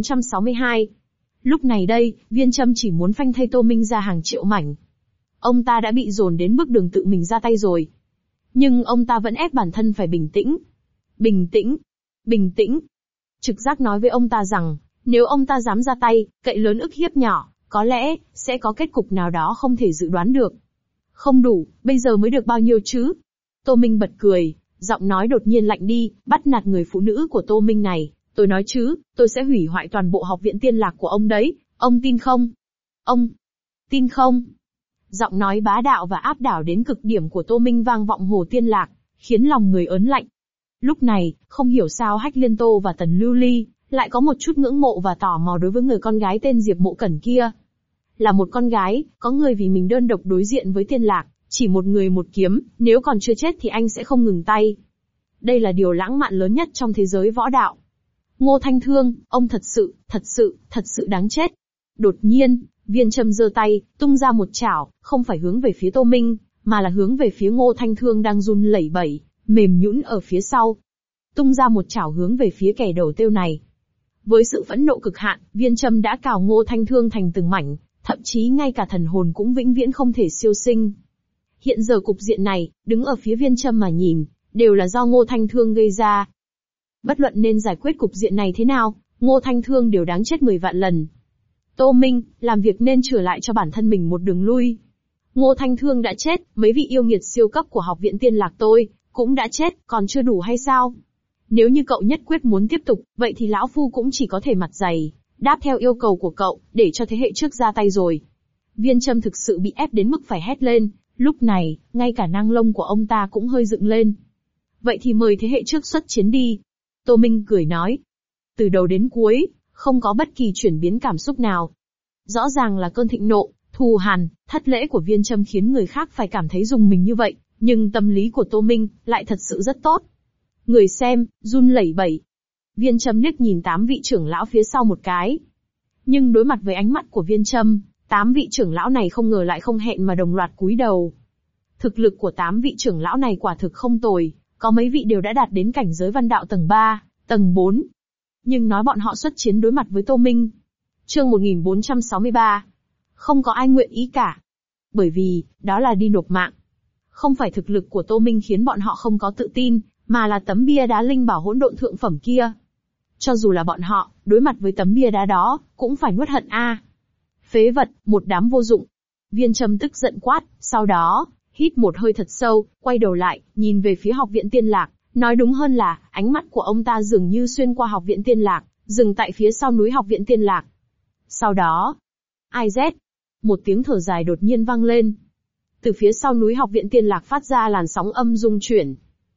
1462. Lúc này đây, Viên Châm chỉ muốn phanh thây Tô Minh ra hàng triệu mảnh. Ông ta đã bị dồn đến bước đường tự mình ra tay rồi. Nhưng ông ta vẫn ép bản thân phải bình tĩnh. Bình tĩnh. Bình tĩnh. Trực giác nói với ông ta rằng, nếu ông ta dám ra tay, cậy lớn ức hiếp nhỏ, có lẽ, sẽ có kết cục nào đó không thể dự đoán được. Không đủ, bây giờ mới được bao nhiêu chứ? Tô Minh bật cười, giọng nói đột nhiên lạnh đi, bắt nạt người phụ nữ của Tô Minh này. Tôi nói chứ, tôi sẽ hủy hoại toàn bộ học viện tiên lạc của ông đấy, ông tin không? Ông tin không? Giọng nói bá đạo và áp đảo đến cực điểm của Tô Minh vang vọng hồ tiên lạc, khiến lòng người ớn lạnh. Lúc này, không hiểu sao Hách Liên Tô và Tần Lưu Ly lại có một chút ngưỡng mộ và tò mò đối với người con gái tên Diệp Mộ Cẩn kia. Là một con gái, có người vì mình đơn độc đối diện với tiên lạc, chỉ một người một kiếm, nếu còn chưa chết thì anh sẽ không ngừng tay. Đây là điều lãng mạn lớn nhất trong thế giới võ đạo. Ngô Thanh Thương, ông thật sự đáng chết. Đột nhiên, Viên Châm giơ tay, tung ra một chảo, không phải hướng về phía Tô Minh, mà là hướng về phía Ngô Thanh Thương đang run lẩy bẩy, mềm nhũn ở phía sau. Tung ra một chảo hướng về phía kẻ đầu tiêu này. Với sự phẫn nộ cực hạn, Viên Châm đã cào Ngô Thanh Thương thành từng mảnh, thậm chí ngay cả thần hồn cũng vĩnh viễn không thể siêu sinh. Hiện giờ cục diện này, đứng ở phía Viên Châm mà nhìn, đều là do Ngô Thanh Thương gây ra. Bất luận nên giải quyết cục diện này thế nào, Ngô Thanh Thương đều đáng chết 10 vạn lần. Tô Minh, làm việc nên trở lại cho bản thân mình một đường lui. Ngô Thanh Thương đã chết, mấy vị yêu nghiệt siêu cấp của học viện tiên lạc tôi, cũng đã chết, còn chưa đủ hay sao? Nếu như cậu nhất quyết muốn tiếp tục, vậy thì lão phu cũng chỉ có thể mặt dày, Đáp theo yêu cầu của cậu, để cho thế hệ trước ra tay rồi. Viên Trâm thực sự bị ép đến mức phải hét lên, lúc này, ngay cả nang lông của ông ta cũng hơi dựng lên. Vậy thì mời thế hệ trước xuất chiến đi. Tô Minh cười nói. Từ đầu đến cuối, không có bất kỳ chuyển biến cảm xúc nào. Rõ ràng là cơn thịnh nộ, thù hằn, thất lễ của Viên Trâm khiến người khác phải cảm thấy rùng mình như vậy, nhưng tâm lý của Tô Minh lại thật sự rất tốt. Người xem, run lẩy bẩy. Viên Trâm liếc nhìn 8 vị trưởng lão phía sau một cái. Nhưng đối mặt với ánh mắt của Viên Trâm, 8 vị trưởng lão này không ngờ lại không hẹn mà đồng loạt cúi đầu. Thực lực của 8 vị trưởng lão này quả thực không tồi, có mấy vị đều đã đạt đến cảnh giới văn đạo tầng 3, tầng 4. Nhưng nói bọn họ xuất chiến đối mặt với Tô Minh. Chương 1463. Không có ai nguyện ý cả. Bởi vì, đó là đi nộp mạng. Không phải thực lực của Tô Minh khiến bọn họ không có tự tin, mà là tấm bia đá linh bảo hỗn độn thượng phẩm kia. Cho dù là bọn họ, đối mặt với tấm bia đá đó, cũng phải nuốt hận a. Phế vật, một đám vô dụng. Viên Trâm tức giận quát, sau đó, hít một hơi thật sâu, quay đầu lại, nhìn về phía học viện Tiên Lạc, nói đúng hơn là, ánh mắt của ông ta dường như xuyên qua học viện Tiên Lạc, dừng tại phía sau núi học viện Tiên Lạc. Sau đó, ai rét? Một tiếng thở dài đột nhiên vang lên. Từ phía sau núi học viện Tiên Lạc phát ra làn sóng âm rung chuyển.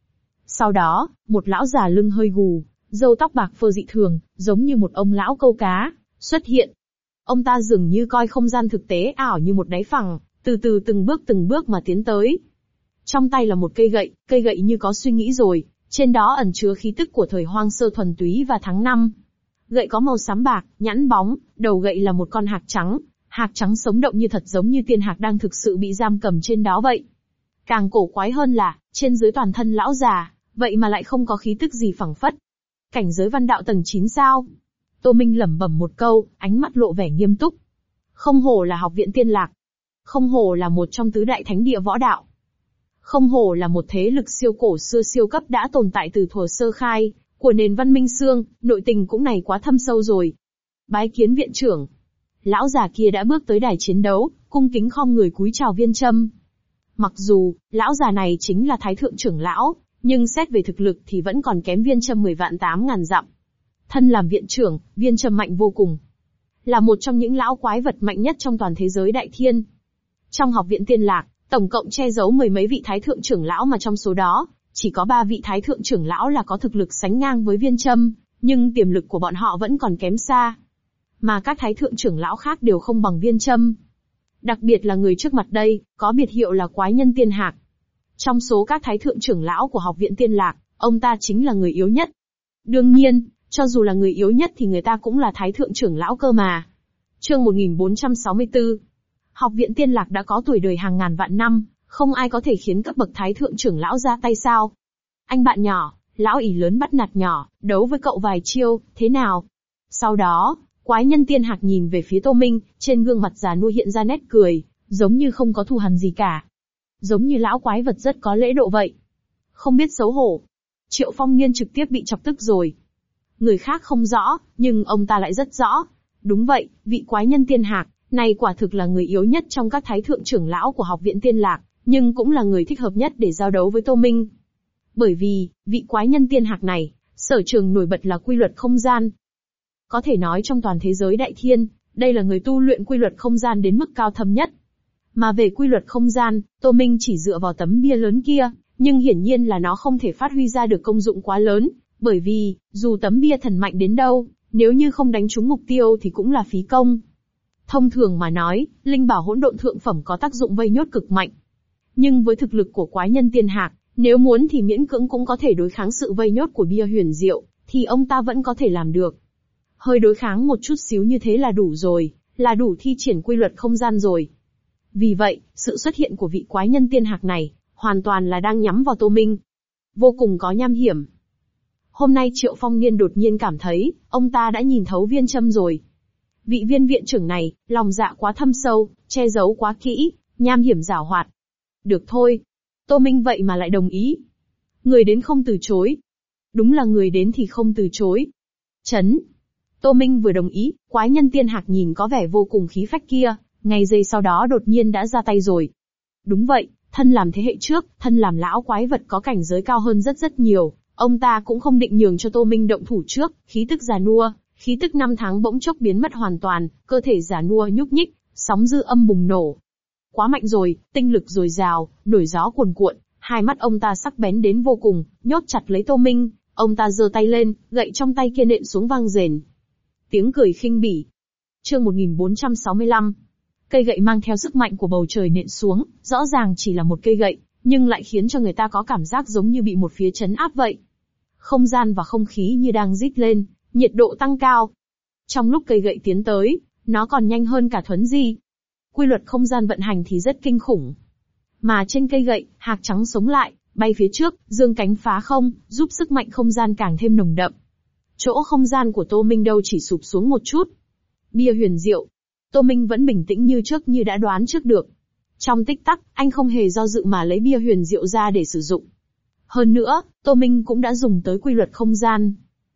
Sau đó, một lão già lưng hơi gù, râu tóc bạc phơ dị thường, giống như một ông lão câu cá, xuất hiện. Ông ta dường như coi không gian thực tế ảo như một đáy phẳng, từ từ từng bước mà tiến tới. Trong tay là một cây gậy như có suy nghĩ rồi, trên đó ẩn chứa khí tức của thời hoang sơ thuần túy và tháng năm. Gậy có màu xám bạc, nhẵn bóng, đầu gậy là một con hạc trắng sống động như thật giống như tiên hạc đang thực sự bị giam cầm trên đó vậy. Càng cổ quái hơn là, trên dưới toàn thân lão già, vậy mà lại không có khí tức gì phẳng phất. Cảnh giới văn đạo tầng 9 sao? Tô Minh lẩm bẩm một câu, ánh mắt lộ vẻ nghiêm túc. Không hổ là học viện Tiên Lạc. Không hổ là một trong tứ đại thánh địa võ đạo. Không hổ là một thế lực siêu cổ xưa siêu cấp đã tồn tại từ thuở sơ khai, của nền văn minh xương, nội tình cũng này quá thâm sâu rồi. Bái kiến viện trưởng. Lão già kia đã bước tới đài chiến đấu, cung kính khom người cúi chào Viên Trâm. Mặc dù, lão già này chính là thái thượng trưởng lão, nhưng xét về thực lực thì vẫn còn kém Viên Trâm 10 vạn 8 ngàn dặm. Thân làm viện trưởng, Viên Trâm mạnh vô cùng. Là một trong những lão quái vật mạnh nhất trong toàn thế giới đại thiên. Trong học viện Tiên Lạc, tổng cộng che giấu mười mấy vị thái thượng trưởng lão mà trong số đó, chỉ có 3 vị thái thượng trưởng lão là có thực lực sánh ngang với Viên Trâm, nhưng tiềm lực của bọn họ vẫn còn kém xa. Mà các thái thượng trưởng lão khác đều không bằng Viên Trâm. Đặc biệt là người trước mặt đây, có biệt hiệu là Quái Nhân Tiên Hạc. Trong số các thái thượng trưởng lão của học viện Tiên Lạc, ông ta chính là người yếu nhất. Đương nhiên, cho dù là người yếu nhất thì người ta cũng là thái thượng trưởng lão cơ mà. Chương 1464. Học viện Tiên Lạc đã có tuổi đời hàng ngàn vạn năm, không ai có thể khiến cấp bậc thái thượng trưởng lão ra tay sao? Anh bạn nhỏ, lão ỷ lớn bắt nạt nhỏ, đấu với cậu vài chiêu, thế nào? Sau đó, Quái Nhân Tiên Hạc nhìn về phía Tô Minh, trên gương mặt già nua hiện ra nét cười, giống như không có thù hằn gì cả. Giống như lão quái vật rất có lễ độ vậy. Không biết xấu hổ. Triệu Phong Niên trực tiếp bị chọc tức rồi. Người khác không rõ, nhưng ông ta lại rất rõ. Đúng vậy, vị Quái Nhân Tiên Hạc này quả thực là người yếu nhất trong các thái thượng trưởng lão của học viện Tiên Lạc, nhưng cũng là người thích hợp nhất để giao đấu với Tô Minh. Bởi vì, vị Quái Nhân Tiên Hạc này, sở trường nổi bật là quy luật không gian. Có thể nói trong toàn thế giới đại thiên, đây là người tu luyện quy luật không gian đến mức cao thâm nhất. Mà về quy luật không gian, Tô Minh chỉ dựa vào tấm bia lớn kia, nhưng hiển nhiên là nó không thể phát huy ra được công dụng quá lớn, bởi vì, dù tấm bia thần mạnh đến đâu, nếu như không đánh trúng mục tiêu thì cũng là phí công. Thông thường mà nói, linh bảo hỗn độn thượng phẩm có tác dụng vây nhốt cực mạnh. Nhưng với thực lực của Quái Nhân Tiên Hạc, nếu muốn thì miễn cưỡng cũng có thể đối kháng sự vây nhốt của bia huyền diệu, thì ông ta vẫn có thể làm được. Hơi đối kháng một chút xíu như thế là đủ rồi, là đủ thi triển quy luật không gian rồi. Vì vậy, sự xuất hiện của vị Quái Nhân Tiên Hạc này, hoàn toàn là đang nhắm vào Tô Minh. Vô cùng có nham hiểm. Hôm nay Triệu Phong Niên đột nhiên cảm thấy, ông ta đã nhìn thấu Viên Trâm rồi. Vị Viên viện trưởng này, lòng dạ quá thâm sâu, che giấu quá kỹ, nham hiểm giảo hoạt. Được thôi. Tô Minh vậy mà lại đồng ý. Người đến không từ chối. Đúng là người đến thì không từ chối. Chấn. Tô Minh vừa đồng ý, Quái Nhân Tiên Hạc nhìn có vẻ vô cùng khí phách kia, ngay giây sau đó đột nhiên đã ra tay rồi. Đúng vậy, thân làm thế hệ trước, thân làm lão quái vật có cảnh giới cao hơn rất nhiều, ông ta cũng không định nhường cho Tô Minh động thủ trước, khí tức già nua, Khí tức năm tháng bỗng chốc biến mất hoàn toàn, cơ thể già nua nhúc nhích, sóng dư âm bùng nổ. Quá mạnh rồi, tinh lực dồi dào, nổi gió cuồn cuộn, hai mắt ông ta sắc bén đến vô cùng, nhốt chặt lấy Tô Minh, ông ta giơ tay lên, gậy trong tay kia nện xuống vang rền. Tiếng cười khinh bỉ. Chương 1465. Cây gậy mang theo sức mạnh của bầu trời nện xuống, rõ ràng chỉ là một cây gậy, nhưng lại khiến cho người ta có cảm giác giống như bị một phía trấn áp vậy. Không gian và không khí như đang rít lên, nhiệt độ tăng cao. Trong lúc cây gậy tiến tới, nó còn nhanh hơn cả thuấn di. Quy luật không gian vận hành thì rất kinh khủng. Mà trên cây gậy, hạc trắng sống lại, bay phía trước, dương cánh phá không, giúp sức mạnh không gian càng thêm nồng đậm. Chỗ không gian của Tô Minh đâu chỉ sụp xuống một chút. Bia huyền diệu. Tô Minh vẫn bình tĩnh như trước như đã đoán trước được. Trong tích tắc, anh không hề do dự mà lấy bia huyền diệu ra để sử dụng. Hơn nữa, Tô Minh cũng đã dùng tới quy luật không gian.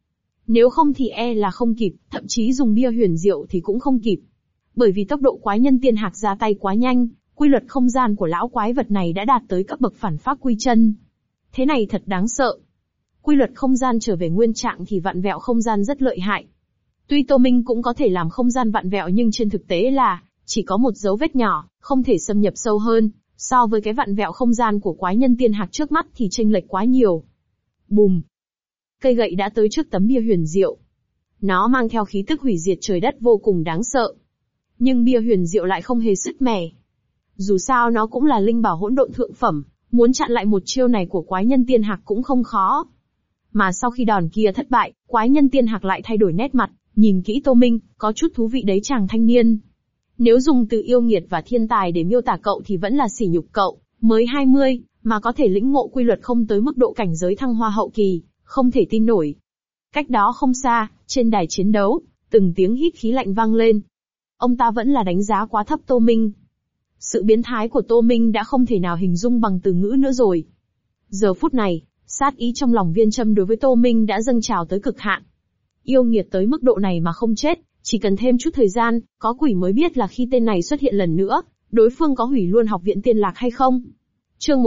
Nếu không thì là không kịp, thậm chí dùng bia huyền diệu thì cũng không kịp. Bởi vì tốc độ quái nhân tiên hạc ra tay quá nhanh, quy luật không gian của lão quái vật này đã đạt tới cấp bậc phản pháp quy chân. Thế này thật đáng sợ. Quy luật không gian trở về nguyên trạng thì vặn vẹo không gian rất lợi hại. Tuy Tô Minh cũng có thể làm không gian vặn vẹo nhưng trên thực tế là chỉ có một dấu vết nhỏ, không thể xâm nhập sâu hơn. So với cái vặn vẹo không gian của quái nhân tiên hạc trước mắt thì chênh lệch quá nhiều. Bùm! Cây gậy đã tới trước tấm bia huyền diệu. Nó mang theo khí tức hủy diệt trời đất vô cùng đáng sợ. Nhưng bia huyền diệu lại không hề sứt mẻ. Dù sao nó cũng là linh bảo hỗn độn thượng phẩm, muốn chặn lại một chiêu này của quái nhân tiên hạc cũng không khó. Mà sau khi đòn kia thất bại, quái nhân tiên hạc lại thay đổi nét mặt, nhìn kỹ Tô Minh, có chút thú vị đấy chàng thanh niên. Nếu dùng từ yêu nghiệt và thiên tài để miêu tả cậu thì vẫn là sỉ nhục cậu, mới 20, mà có thể lĩnh ngộ quy luật không tới mức độ cảnh giới thăng hoa hậu kỳ, không thể tin nổi. Cách đó không xa, trên đài chiến đấu, từng tiếng hít khí lạnh vang lên. Ông ta vẫn là đánh giá quá thấp Tô Minh. Sự biến thái của Tô Minh đã không thể nào hình dung bằng từ ngữ nữa rồi. Giờ phút này, sát ý trong lòng Viên Châm đối với Tô Minh đã dâng trào tới cực hạn. Yêu nghiệt tới mức độ này mà không chết, chỉ cần thêm chút thời gian, có quỷ mới biết là khi tên này xuất hiện lần nữa, đối phương có hủy luôn học viện Tiên Lạc hay không. Chương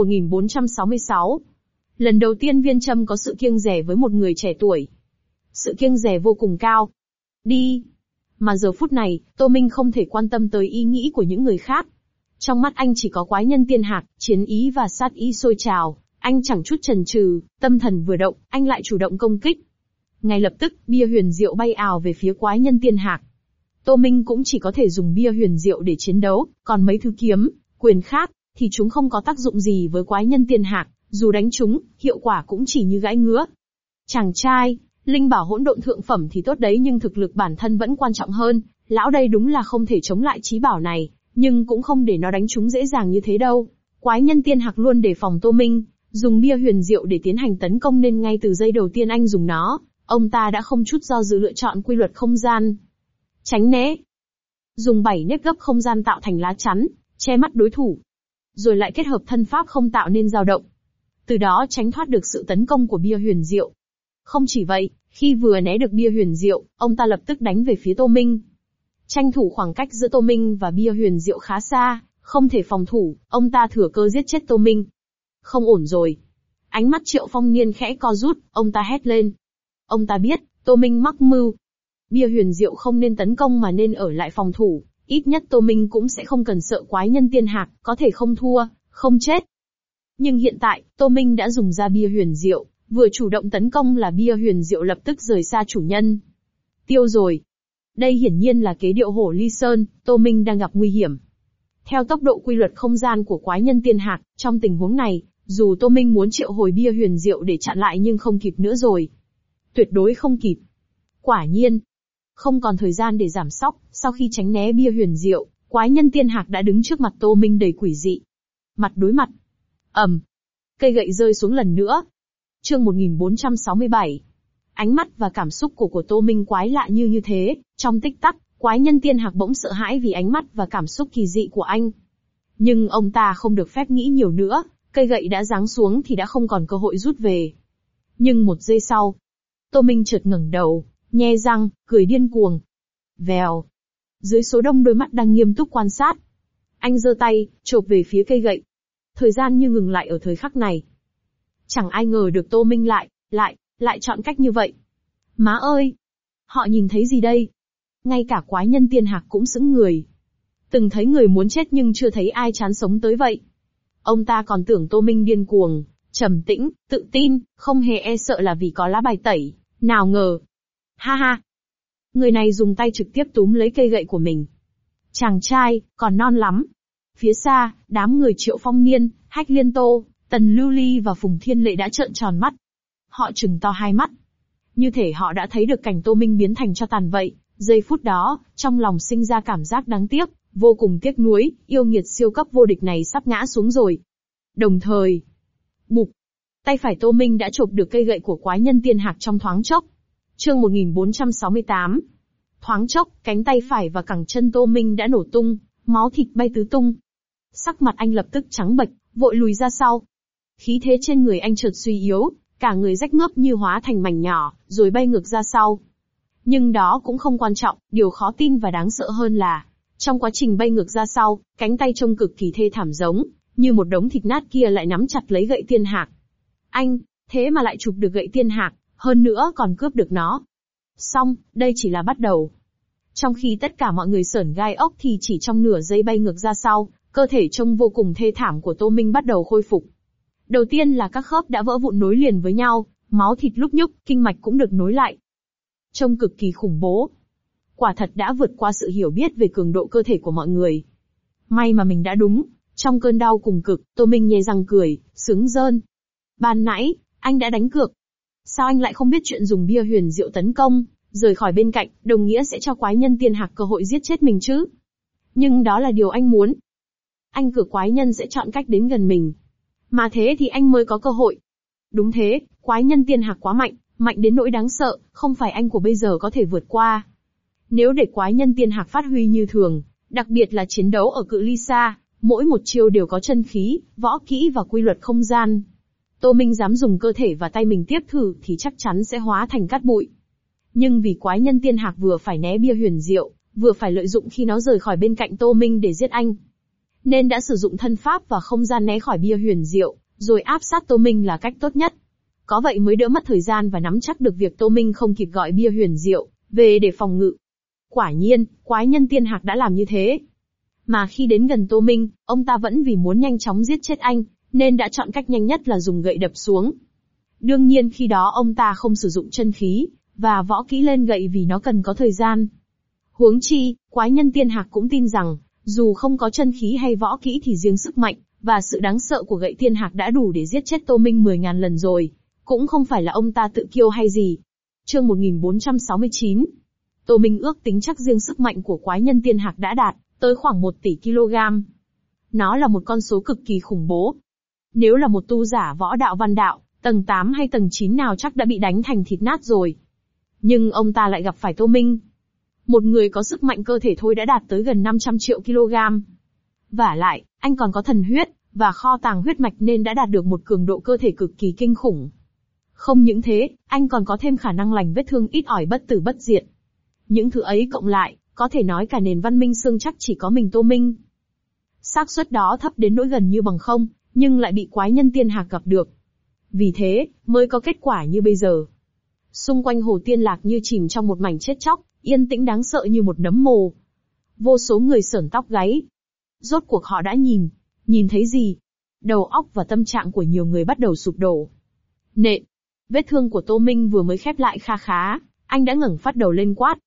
1466. Lần đầu tiên Viên Châm có sự kiêng dè với một người trẻ tuổi. Sự kiêng dè vô cùng cao. Đi! Mà giờ phút này, Tô Minh không thể quan tâm tới ý nghĩ của những người khác. Trong mắt anh chỉ có quái nhân tiên hạc, chiến ý và sát ý sôi trào, anh chẳng chút chần chừ, tâm thần vừa động, anh lại chủ động công kích. Ngay lập tức, bia huyền diệu bay ào về phía quái nhân tiên hạc. Tô Minh cũng chỉ có thể dùng bia huyền diệu để chiến đấu, còn mấy thứ kiếm, quyền khác, thì chúng không có tác dụng gì với quái nhân tiên hạc, dù đánh chúng, hiệu quả cũng chỉ như gãi ngứa. Chàng trai, linh bảo hỗn độn thượng phẩm thì tốt đấy nhưng thực lực bản thân vẫn quan trọng hơn, lão đây đúng là không thể chống lại chí bảo này, nhưng cũng không để nó đánh chúng dễ dàng như thế đâu. Quái nhân tiên hạc luôn đề phòng Tô Minh, dùng bia huyền diệu để tiến hành tấn công nên ngay từ giây đầu tiên anh dùng nó, ông ta đã không chút do dự lựa chọn quy luật không gian. Tránh né. Dùng 7 nếp gấp không gian tạo thành lá chắn, che mắt đối thủ. Rồi lại kết hợp thân pháp không tạo nên dao động. Từ đó tránh thoát được sự tấn công của bia huyền diệu. Không chỉ vậy, khi vừa né được bia huyền diệu, ông ta lập tức đánh về phía Tô Minh. Tranh thủ khoảng cách giữa Tô Minh và bia huyền diệu khá xa, không thể phòng thủ, ông ta thừa cơ giết chết Tô Minh. Không ổn rồi. Ánh mắt Triệu Phong Niên khẽ co rút, ông ta hét lên. Ông ta biết, Tô Minh mắc mưu. Bia huyền diệu không nên tấn công mà nên ở lại phòng thủ, ít nhất Tô Minh cũng sẽ không cần sợ quái nhân tiên hạc, có thể không thua, không chết. Nhưng hiện tại, Tô Minh đã dùng ra bia huyền diệu, vừa chủ động tấn công là bia huyền diệu lập tức rời xa chủ nhân. Tiêu rồi. Đây hiển nhiên là kế điệu hổ ly sơn, Tô Minh đang gặp nguy hiểm. Theo tốc độ quy luật không gian của quái nhân tiên hạc, trong tình huống này, dù Tô Minh muốn triệu hồi bia huyền diệu để chặn lại nhưng không kịp nữa rồi. Tuyệt đối không kịp. Quả nhiên. Không còn thời gian để giảm sóc, sau khi tránh né bia huyền diệu, quái nhân tiên hạc đã đứng trước mặt Tô Minh đầy quỷ dị. Mặt đối mặt. Cây gậy rơi xuống lần nữa. Chương 1467. Ánh mắt và cảm xúc của Tô Minh quái lạ như thế, trong tích tắc, quái nhân tiên hạc bỗng sợ hãi vì ánh mắt và cảm xúc kỳ dị của anh. Nhưng ông ta không được phép nghĩ nhiều nữa, cây gậy đã giáng xuống thì đã không còn cơ hội rút về. Nhưng một giây sau, Tô Minh chợt ngẩng đầu, nhe răng, cười điên cuồng. Vèo. Dưới số đông đôi mắt đang nghiêm túc quan sát, anh giơ tay, chộp về phía cây gậy. Thời gian như ngừng lại ở thời khắc này. Chẳng ai ngờ được Tô Minh lại chọn cách như vậy. Má ơi! Họ nhìn thấy gì đây? Ngay cả quái nhân tiên hạc cũng sững người. Từng thấy người muốn chết nhưng chưa thấy ai chán sống tới vậy. Ông ta còn tưởng Tô Minh điên cuồng, trầm tĩnh, tự tin, không hề e sợ là vì có lá bài tẩy, nào ngờ. Ha ha! Người này dùng tay trực tiếp túm lấy cây gậy của mình. Chàng trai, còn non lắm. Phía xa, đám người Triệu Phong Niên, Hách Liên Tô, Tần Lưu Ly và Phùng Thiên Lệ đã trợn tròn mắt. Họ trừng to hai mắt. Như thể họ đã thấy được cảnh Tô Minh biến thành tro tàn vậy. Giây phút đó, trong lòng sinh ra cảm giác đáng tiếc, vô cùng tiếc nuối, yêu nghiệt siêu cấp vô địch này sắp ngã xuống rồi. Đồng thời, bụp, tay phải Tô Minh đã chộp được cây gậy của quái nhân tiên hạc trong thoáng chốc. Chương 1468. Thoáng chốc, cánh tay phải và cẳng chân Tô Minh đã nổ tung, máu thịt bay tứ tung. Sắc mặt anh lập tức trắng bệch, vội lùi ra sau. Khí thế trên người anh chợt suy yếu, cả người rách ngớp như hóa thành mảnh nhỏ, rồi bay ngược ra sau. Nhưng đó cũng không quan trọng, điều khó tin và đáng sợ hơn là, trong quá trình bay ngược ra sau, cánh tay trông cực kỳ thê thảm giống, như một đống thịt nát kia lại nắm chặt lấy gậy tiên hạc. Anh, thế mà lại chụp được gậy tiên hạc, hơn nữa còn cướp được nó. Xong, đây chỉ là bắt đầu. Trong khi tất cả mọi người sởn gai ốc thì chỉ trong nửa giây bay ngược ra sau, cơ thể trông vô cùng thê thảm của Tô Minh bắt đầu khôi phục. Đầu tiên là các khớp đã vỡ vụn nối liền với nhau, máu thịt lúc nhúc, kinh mạch cũng được nối lại. Trông cực kỳ khủng bố. Quả thật đã vượt qua sự hiểu biết về cường độ cơ thể của mọi người. May mà mình đã đúng, trong cơn đau cùng cực, Tô Minh nhe răng cười, sướng rơn. Ban nãy, anh đã đánh cược. Sao anh lại không biết chuyện dùng bia huyền diệu tấn công, rời khỏi bên cạnh, đồng nghĩa sẽ cho quái nhân tiên hạc cơ hội giết chết mình chứ? Nhưng đó là điều anh muốn. Anh cược quái nhân sẽ chọn cách đến gần mình. Mà thế thì anh mới có cơ hội. Đúng thế, quái nhân tiên hạc quá mạnh, mạnh đến nỗi đáng sợ, không phải anh của bây giờ có thể vượt qua. Nếu để quái nhân tiên hạc phát huy như thường, đặc biệt là chiến đấu ở cự ly xa, mỗi một chiêu đều có chân khí, võ kỹ và quy luật không gian. Tô Minh dám dùng cơ thể và tay mình tiếp thử thì chắc chắn sẽ hóa thành cát bụi. Nhưng vì quái nhân tiên hạc vừa phải né bia huyền diệu, vừa phải lợi dụng khi nó rời khỏi bên cạnh Tô Minh để giết anh, nên đã sử dụng thân pháp và không gian né khỏi bia huyền diệu, rồi áp sát Tô Minh là cách tốt nhất. Có vậy mới đỡ mất thời gian và nắm chắc được việc Tô Minh không kịp gọi bia huyền diệu về để phòng ngự. Quả nhiên, quái nhân tiên hạc đã làm như thế. Mà khi đến gần Tô Minh, ông ta vẫn vì muốn nhanh chóng giết chết anh, nên đã chọn cách nhanh nhất là dùng gậy đập xuống. Đương nhiên khi đó ông ta không sử dụng chân khí và võ kỹ lên gậy vì nó cần có thời gian. Huống chi, quái nhân tiên hạc cũng tin rằng, dù không có chân khí hay võ kỹ thì riêng sức mạnh và sự đáng sợ của gậy tiên hạc đã đủ để giết chết Tô Minh 10.000 lần rồi. Cũng không phải là ông ta tự kiêu hay gì. Chương 1469. Tô Minh ước tính chắc riêng sức mạnh của quái nhân tiên hạc đã đạt tới khoảng 1 tỷ kg. Nó là một con số cực kỳ khủng bố. Nếu là một tu giả võ đạo văn đạo, tầng 8 hay tầng 9 nào chắc đã bị đánh thành thịt nát rồi. Nhưng ông ta lại gặp phải Tô Minh. Một người có sức mạnh cơ thể thôi đã đạt tới gần 500 triệu kg. Vả lại, anh còn có thần huyết và kho tàng huyết mạch nên đã đạt được một cường độ cơ thể cực kỳ kinh khủng. Không những thế, anh còn có thêm khả năng lành vết thương ít ỏi bất tử bất diệt. Những thứ ấy cộng lại, có thể nói cả nền văn minh xương chắc chỉ có mình Tô Minh. Xác suất đó thấp đến nỗi gần như bằng không, nhưng lại bị quái nhân tiên hạc gặp được. Vì thế, mới có kết quả như bây giờ. Xung quanh hồ Tiên Lạc như chìm trong một mảnh chết chóc, yên tĩnh đáng sợ như một nấm mồ. Vô số người sởn tóc gáy. Rốt cuộc họ đã nhìn thấy gì? Đầu óc và tâm trạng của nhiều người bắt đầu sụp đổ. Nện. Vết thương của Tô Minh vừa mới khép lại kha khá, anh đã ngẩng phát đầu lên quát.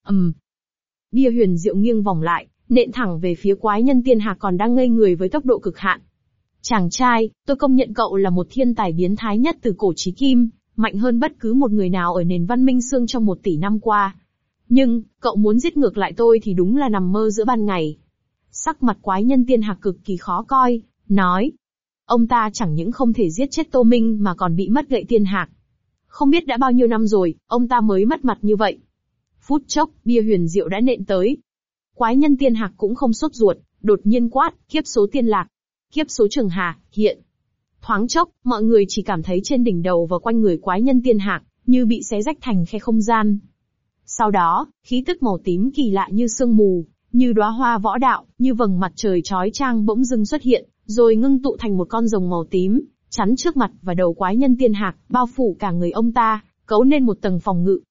Bia huyền diệu nghiêng vòng lại, nện thẳng về phía quái nhân tiên hạc còn đang ngây người với tốc độ cực hạn. Chàng trai, tôi công nhận cậu là một thiên tài biến thái nhất từ cổ chí kim, mạnh hơn bất cứ một người nào ở nền văn minh xương trong 1 tỷ năm qua. Nhưng, cậu muốn giết ngược lại tôi thì đúng là nằm mơ giữa ban ngày. Sắc mặt quái nhân tiên hạc cực kỳ khó coi, nói. Ông ta chẳng những không thể giết chết Tô Minh mà còn bị mất gậy tiên hạc. Không biết đã bao nhiêu năm rồi, ông ta mới mất mặt như vậy. Phút chốc, bia huyền diệu đã nện tới. Quái nhân tiên hạc cũng không sốt ruột, đột nhiên quát, kiếp số tiên lạc. Kiếp số trường hà, hiện. Thoáng chốc, mọi người chỉ cảm thấy trên đỉnh đầu và quanh người quái nhân tiên hạc, như bị xé rách thành khe không gian. Sau đó, khí tức màu tím kỳ lạ như sương mù, như đóa hoa võ đạo, như vầng mặt trời chói chang bỗng dưng xuất hiện, rồi ngưng tụ thành một con rồng màu tím, chắn trước mặt và đầu quái nhân tiên hạc, bao phủ cả người ông ta, cấu nên một tầng phòng ngự.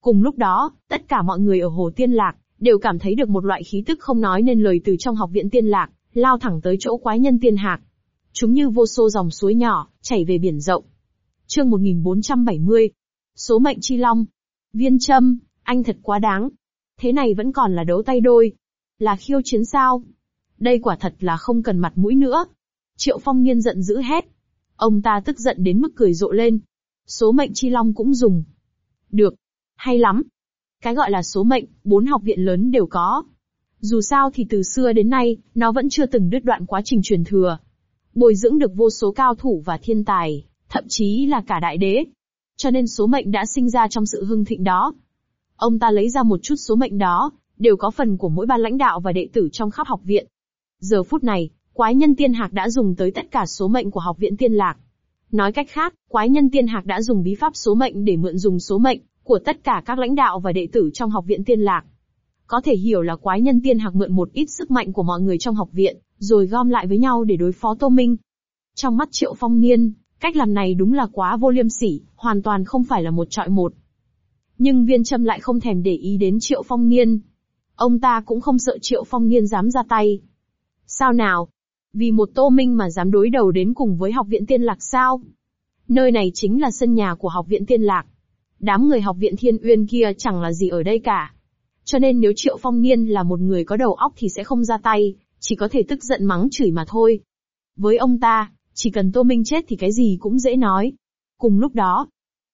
Cùng lúc đó, tất cả mọi người ở Hồ Tiên Lạc đều cảm thấy được một loại khí tức không nói nên lời từ trong học viện Tiên Lạc, lao thẳng tới chỗ quái nhân tiên hạc. Chúng như vô số dòng suối nhỏ, chảy về biển rộng. Chương 1470. Số mệnh chi long. Viên Trâm, anh thật quá đáng. Thế này vẫn còn là đấu tay đôi. Là khiêu chiến sao? Đây quả thật là không cần mặt mũi nữa. Triệu Phong Niên giận dữ hét. Ông ta tức giận đến mức cười rộ lên. Số mệnh chi long cũng dùng. Được. Hay lắm. Cái gọi là số mệnh, 4 học viện lớn đều có. Dù sao thì từ xưa đến nay, nó vẫn chưa từng đứt đoạn quá trình truyền thừa. Bồi dưỡng được vô số cao thủ và thiên tài, thậm chí là cả đại đế. Cho nên số mệnh đã sinh ra trong sự hưng thịnh đó. Ông ta lấy ra một chút số mệnh đó, đều có phần của mỗi ban lãnh đạo và đệ tử trong khắp học viện. Giờ phút này, quái nhân tiên hạc đã dùng tới tất cả số mệnh của học viện Tiên Lạc. Nói cách khác, quái nhân tiên hạc đã dùng bí pháp số mệnh để mượn dùng số mệnh của tất cả các lãnh đạo và đệ tử trong học viện Tiên Lạc. Có thể hiểu là quái nhân tiên hạc mượn một ít sức mạnh của mọi người trong học viện, rồi gom lại với nhau để đối phó Tô Minh. Trong mắt Triệu Phong Niên, cách làm này đúng là quá vô liêm sỉ, hoàn toàn không phải là một chọi một. Nhưng Viên Trâm lại không thèm để ý đến Triệu Phong Niên. Ông ta cũng không sợ Triệu Phong Niên dám ra tay. Sao nào? Vì một Tô Minh mà dám đối đầu đến cùng với học viện Tiên Lạc sao? Nơi này chính là sân nhà của học viện Tiên Lạc. Đám người học viện Thiên Uyên kia chẳng là gì ở đây cả. Cho nên nếu Triệu Phong Niên là một người có đầu óc thì sẽ không ra tay, chỉ có thể tức giận mắng chửi mà thôi. Với ông ta, chỉ cần Tô Minh chết thì cái gì cũng dễ nói. Cùng lúc đó,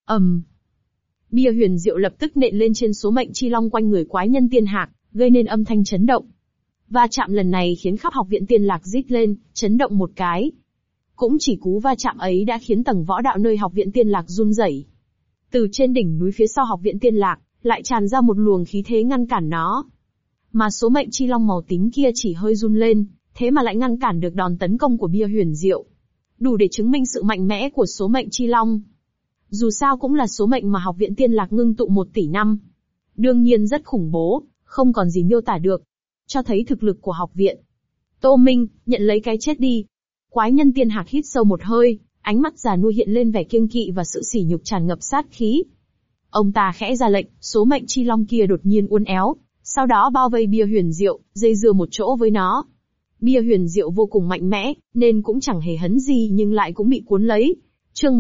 bia huyền diệu lập tức nện lên trên số mệnh chi long quanh người quái nhân tiên hạc, gây nên âm thanh chấn động. Va chạm lần này khiến khắp học viện Tiên Lạc rít lên, chấn động một cái. Cũng chỉ cú va chạm ấy đã khiến tầng võ đạo nơi học viện Tiên Lạc run rẩy. Từ trên đỉnh núi phía sau học viện Tiên Lạc, lại tràn ra một luồng khí thế ngăn cản nó. Mà số mệnh chi long màu tím kia chỉ hơi run lên, thế mà lại ngăn cản được đòn tấn công của bia huyền diệu. Đủ để chứng minh sự mạnh mẽ của số mệnh chi long. Dù sao cũng là số mệnh mà học viện Tiên Lạc ngưng tụ 1 tỷ năm. Đương nhiên rất khủng bố, không còn gì miêu tả được. Cho thấy thực lực của học viện. Tô Minh, nhận lấy cái chết đi. Quái nhân tiên hạc hít sâu một hơi, ánh mắt già nua hiện lên vẻ kiêng kỵ và sự sỉ nhục tràn ngập sát khí. Ông ta khẽ ra lệnh, số mệnh chi long kia đột nhiên uốn éo, sau đó bao vây bia huyền diệu, dây dưa một chỗ với nó. Bia huyền diệu vô cùng mạnh mẽ, nên cũng chẳng hề hấn gì nhưng lại cũng bị cuốn lấy. Chương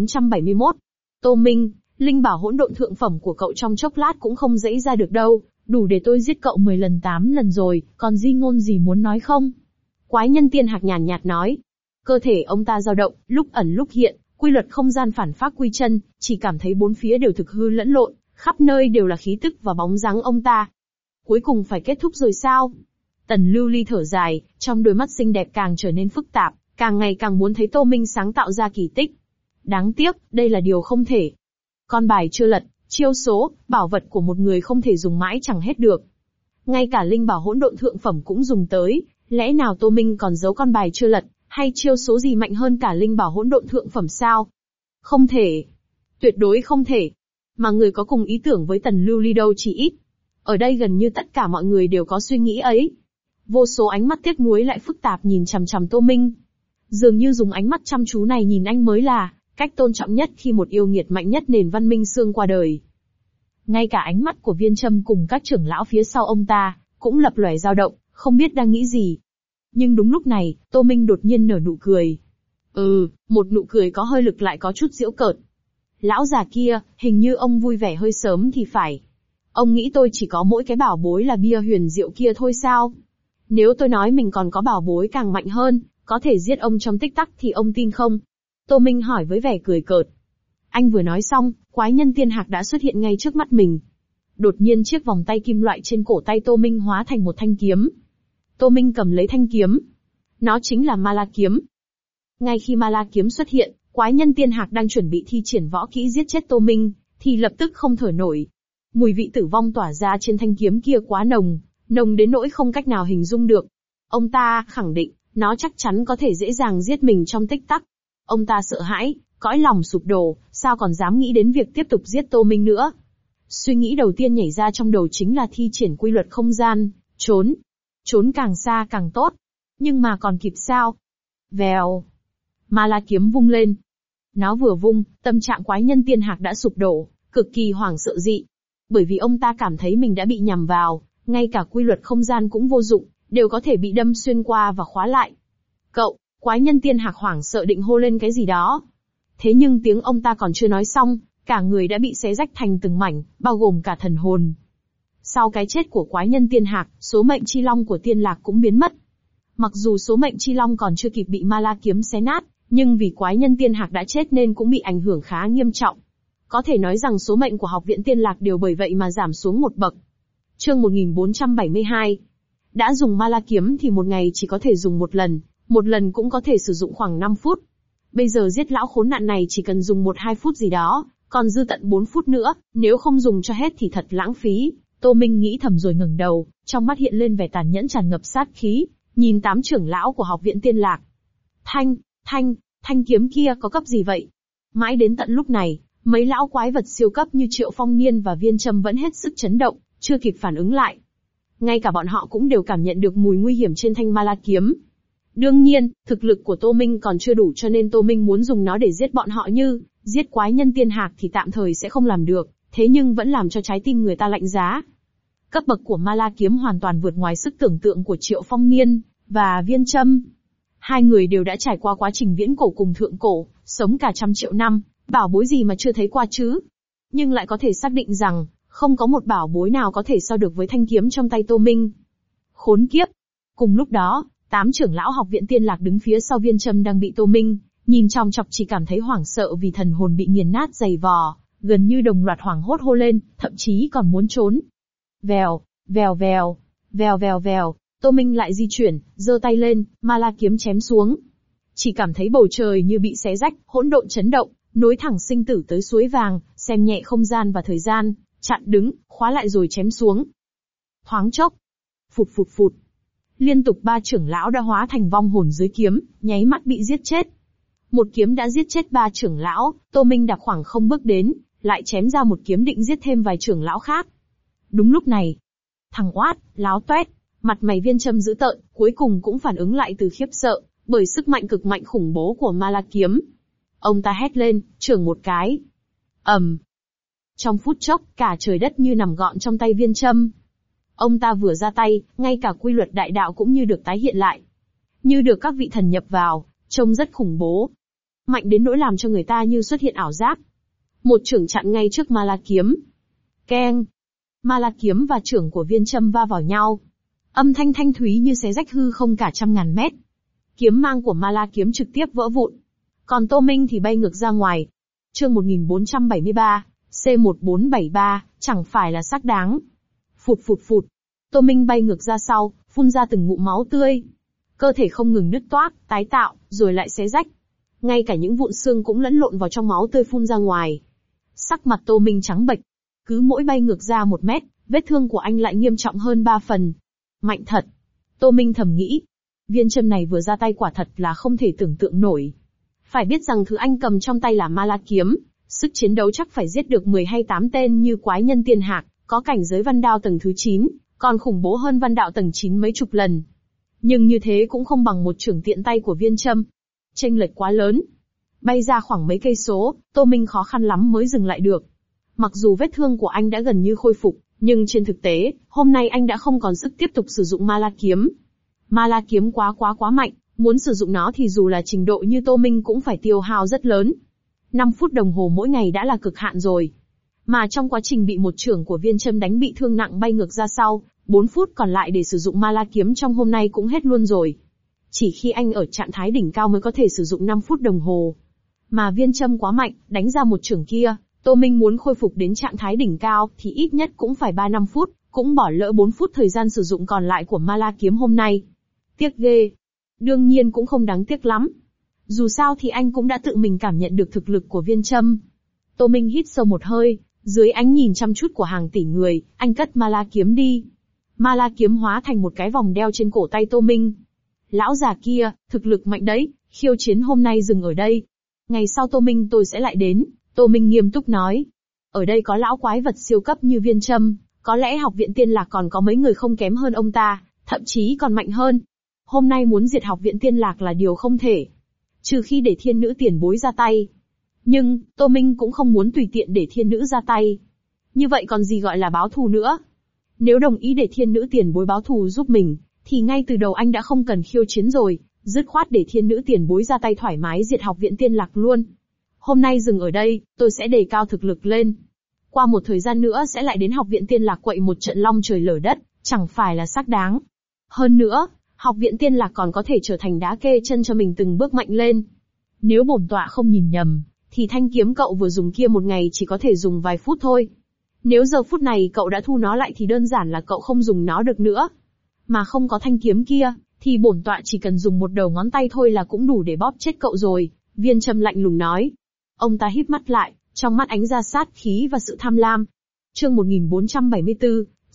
1471. Tô Minh, linh bảo hỗn độn thượng phẩm của cậu trong chốc lát cũng không dãy ra được đâu, đủ để tôi giết cậu 10 lần 8 lần rồi, còn di ngôn gì muốn nói không? Quái nhân tiên hạc nhàn nhạt nói. Cơ thể ông ta dao động, lúc ẩn lúc hiện, quy luật không gian phản phác quy chân, chỉ cảm thấy bốn phía đều thực hư lẫn lộn, khắp nơi đều là khí tức và bóng dáng ông ta. Cuối cùng phải kết thúc rồi sao? Tần Lưu Ly thở dài, trong đôi mắt xinh đẹp càng trở nên phức tạp, càng ngày càng muốn thấy Tô Minh sáng tạo ra kỳ tích. Đáng tiếc, đây là điều không thể. Con bài chưa lật, chiêu số, bảo vật của một người không thể dùng mãi chẳng hết được. Ngay cả linh bảo hỗn độn thượng phẩm cũng dùng tới, lẽ nào Tô Minh còn giấu con bài chưa lật, hay chiêu số gì mạnh hơn cả linh bảo hỗn độn thượng phẩm sao? Không thể. Tuyệt đối không thể. Mà người có cùng ý tưởng với Tần Lưu Ly đâu chỉ ít. Ở đây gần như tất cả mọi người đều có suy nghĩ ấy. Vô số ánh mắt tiếc nuối lại phức tạp nhìn chằm chằm Tô Minh. Dường như dùng ánh mắt chăm chú này nhìn anh mới là cách tôn trọng nhất khi một yêu nghiệt mạnh nhất nền văn minh xương qua đời. Ngay cả ánh mắt của Viên Trâm cùng các trưởng lão phía sau ông ta cũng lập lòe dao động, không biết đang nghĩ gì. Nhưng đúng lúc này, Tô Minh đột nhiên nở nụ cười. Một nụ cười có hơi lực lại có chút giễu cợt. Lão già kia, hình như ông vui vẻ hơi sớm thì phải. Ông nghĩ tôi chỉ có mỗi cái bảo bối là bia huyền diệu kia thôi sao? Nếu tôi nói mình còn có bảo bối càng mạnh hơn, có thể giết ông trong tích tắc thì ông tin không? Tô Minh hỏi với vẻ cười cợt. Anh vừa nói xong, quái nhân tiên hạc đã xuất hiện ngay trước mắt mình. Đột nhiên chiếc vòng tay kim loại trên cổ tay Tô Minh hóa thành một thanh kiếm. Tô Minh cầm lấy thanh kiếm. Nó chính là Ma La kiếm. Ngay khi Ma La kiếm xuất hiện, quái nhân tiên hạc đang chuẩn bị thi triển võ kỹ giết chết Tô Minh, thì lập tức không thở nổi. Mùi vị tử vong tỏa ra trên thanh kiếm kia quá nồng, nồng đến nỗi không cách nào hình dung được. Ông ta khẳng định, nó chắc chắn có thể dễ dàng giết mình trong tích tắc. Ông ta sợ hãi, cõi lòng sụp đổ, sao còn dám nghĩ đến việc tiếp tục giết Tô Minh nữa. Suy nghĩ đầu tiên nhảy ra trong đầu chính là thi triển quy luật không gian, trốn. Trốn càng xa càng tốt. Nhưng mà còn kịp sao? Vèo. Ma La kiếm vung lên. Nó vừa vung, tâm trạng quái nhân tiên hạc đã sụp đổ, cực kỳ hoảng sợ dị. Bởi vì ông ta cảm thấy mình đã bị nhằm vào, ngay cả quy luật không gian cũng vô dụng, đều có thể bị đâm xuyên qua và khóa lại. Cậu, quái nhân tiên hạc hoảng sợ định hô lên cái gì đó. Thế nhưng tiếng ông ta còn chưa nói xong, cả người đã bị xé rách thành từng mảnh, bao gồm cả thần hồn. Sau cái chết của quái nhân tiên hạc, số mệnh chi long của tiên lạc cũng biến mất. Mặc dù số mệnh chi long còn chưa kịp bị ma la kiếm xé nát, nhưng vì quái nhân tiên hạc đã chết nên cũng bị ảnh hưởng khá nghiêm trọng. Có thể nói rằng số mệnh của học viện tiên lạc đều bởi vậy mà giảm xuống một bậc. Chương 1472. Đã dùng ma la kiếm thì một ngày chỉ có thể dùng một lần cũng có thể sử dụng khoảng 5 phút. Bây giờ giết lão khốn nạn này chỉ cần dùng 1-2 phút gì đó, còn dư tận 4 phút nữa, nếu không dùng cho hết thì thật lãng phí. Tô Minh nghĩ thầm rồi ngẩng đầu, trong mắt hiện lên vẻ tàn nhẫn tràn ngập sát khí, nhìn 8 trưởng lão của học viện tiên lạc. Thanh kiếm kia có cấp gì vậy? Mãi đến tận lúc này, mấy lão quái vật siêu cấp như Triệu Phong Niên và Viên Trâm vẫn hết sức chấn động, chưa kịp phản ứng lại. Ngay cả bọn họ cũng đều cảm nhận được mùi nguy hiểm trên thanh ma la kiếm. Đương nhiên, thực lực của Tô Minh còn chưa đủ cho nên Tô Minh muốn dùng nó để giết bọn họ như, giết quái nhân tiên hạc thì tạm thời sẽ không làm được, thế nhưng vẫn làm cho trái tim người ta lạnh giá. Cấp bậc của ma la kiếm hoàn toàn vượt ngoài sức tưởng tượng của Triệu Phong Niên và Viên Trâm. Hai người đều đã trải qua quá trình viễn cổ cùng thượng cổ, sống cả trăm triệu năm, bảo bối gì mà chưa thấy qua chứ. Nhưng lại có thể xác định rằng, không có một bảo bối nào có thể so được với thanh kiếm trong tay Tô Minh. Khốn kiếp! Cùng lúc đó, 8 trưởng lão học viện tiên lạc đứng phía sau Viên Trâm đang bị Tô Minh nhìn chòng chọc chỉ cảm thấy hoảng sợ vì thần hồn bị nghiền nát dày vò, gần như đồng loạt hoảng hốt hô lên, thậm chí còn muốn trốn. Vèo, vèo vèo, vèo vèo vèo, Tô Minh lại di chuyển, giơ tay lên, ma la kiếm chém xuống. Chỉ cảm thấy bầu trời như bị xé rách, hỗn độn chấn động, nối thẳng sinh tử tới suối vàng, xem nhẹ không gian và thời gian, chặn đứng, khóa lại rồi chém xuống. Thoáng chốc, phụt phụt phụt. Liên tục 3 trưởng lão đã hóa thành vong hồn dưới kiếm, nháy mắt bị giết chết. Một kiếm đã giết chết 3 trưởng lão, Tô Minh đạp khoảng không bước đến, lại chém ra một kiếm định giết thêm vài trưởng lão khác. Đúng lúc này, thằng oát, láo toét, mặt mày Viên Trâm dữ tợn, cuối cùng cũng phản ứng lại từ khiếp sợ, bởi sức mạnh cực mạnh khủng bố của ma la kiếm. Ông ta hét lên, chưởng một cái. Trong phút chốc, cả trời đất như nằm gọn trong tay Viên Trâm. Ông ta vừa ra tay, ngay cả quy luật đại đạo cũng như được tái hiện lại. Như được các vị thần nhập vào, trông rất khủng bố. Mạnh đến nỗi làm cho người ta như xuất hiện ảo giác. Một chưởng chặn ngay trước ma la kiếm. Keng! Ma la kiếm và chưởng của Viên Trâm va vào nhau. Âm thanh thanh thúy như xé rách hư không cả trăm ngàn mét. Kiếm mang của ma la kiếm trực tiếp vỡ vụn. Còn Tô Minh thì bay ngược ra ngoài. Chương 1473, C1473, chẳng phải là xác đáng. Phụt phụt phụt. Tô Minh bay ngược ra sau, phun ra từng ngụm máu tươi. Cơ thể không ngừng nứt toác, tái tạo, rồi lại xé rách. Ngay cả những vụn xương cũng lẫn lộn vào trong máu tươi phun ra ngoài. Sắc mặt Tô Minh trắng bệch. Cứ mỗi bay ngược ra 1 mét, vết thương của anh lại nghiêm trọng hơn 3 phần. Mạnh thật. Tô Minh thầm nghĩ. Viên Trâm này vừa ra tay quả thật là không thể tưởng tượng nổi. Phải biết rằng thứ anh cầm trong tay là ma la kiếm, sức chiến đấu chắc phải giết được 10 hay 8 tên như quái nhân tiên hạc, có cảnh giới văn đao tầng thứ 9, còn khủng bố hơn văn đạo tầng 9 mấy chục lần. Nhưng như thế cũng không bằng một chưởng tiện tay của Viên Trâm. Chênh lệch quá lớn. Bay ra khoảng mấy cây số, Tô Minh khó khăn lắm mới dừng lại được. Mặc dù vết thương của anh đã gần như khôi phục, nhưng trên thực tế, hôm nay anh đã không còn sức tiếp tục sử dụng ma la kiếm. Ma la kiếm quá mạnh, muốn sử dụng nó thì dù là trình độ như Tô Minh cũng phải tiêu hao rất lớn. 5 phút đồng hồ mỗi ngày đã là cực hạn rồi. Mà trong quá trình bị một chưởng của Viên Trâm đánh bị thương nặng bay ngược ra sau, 4 phút còn lại để sử dụng ma la kiếm trong hôm nay cũng hết luôn rồi. Chỉ khi anh ở trạng thái đỉnh cao mới có thể sử dụng 5 phút đồng hồ. Mà Viên Trâm quá mạnh, đánh ra một chưởng kia, Tô Minh muốn khôi phục đến trạng thái đỉnh cao thì ít nhất cũng phải 3-5 phút, cũng bỏ lỡ 4 phút thời gian sử dụng còn lại của ma la kiếm hôm nay. Tiếc ghê. Đương nhiên cũng không đáng tiếc lắm. Dù sao thì anh cũng đã tự mình cảm nhận được thực lực của Viên Trâm. Tô Minh hít sâu một hơi, dưới ánh nhìn chăm chút của hàng tỷ người, anh cất ma la kiếm đi. Ma la kiếm hóa thành một cái vòng đeo trên cổ tay Tô Minh. Lão già kia, thực lực mạnh đấy, khiêu chiến hôm nay dừng ở đây. Ngày sau Tô Minh tôi sẽ lại đến, Tô Minh nghiêm túc nói. Ở đây có lão quái vật siêu cấp như Viên Trâm, có lẽ học viện tiên lạc còn có mấy người không kém hơn ông ta, thậm chí còn mạnh hơn. Hôm nay muốn diệt học viện tiên lạc là điều không thể. Trừ khi để thiên nữ tiền bối ra tay. Nhưng, Tô Minh cũng không muốn tùy tiện để thiên nữ ra tay. Như vậy còn gì gọi là báo thù nữa? Nếu đồng ý để thiên nữ tiền bối báo thù giúp mình, thì ngay từ đầu anh đã không cần khiêu chiến rồi, dứt khoát để thiên nữ tiền bối ra tay thoải mái diệt học viện Tiên Lạc luôn. Hôm nay dừng ở đây, tôi sẽ đề cao thực lực lên. Qua một thời gian nữa sẽ lại đến học viện Tiên Lạc quậy một trận long trời lở đất, chẳng phải là xác đáng. Hơn nữa, học viện Tiên Lạc còn có thể trở thành đá kê chân cho mình từng bước mạnh lên. Nếu bổn tọa không nhìn nhầm, thì thanh kiếm cậu vừa dùng kia một ngày chỉ có thể dùng vài phút thôi. Nếu giờ phút này cậu đã thu nó lại thì đơn giản là cậu không dùng nó được nữa. Mà không có thanh kiếm kia, thì bổn tọa chỉ cần dùng một đầu ngón tay thôi là cũng đủ để bóp chết cậu rồi, Viên Trâm lạnh lùng nói. Ông ta híp mắt lại, trong mắt ánh ra sát khí và sự tham lam. Chương 1474,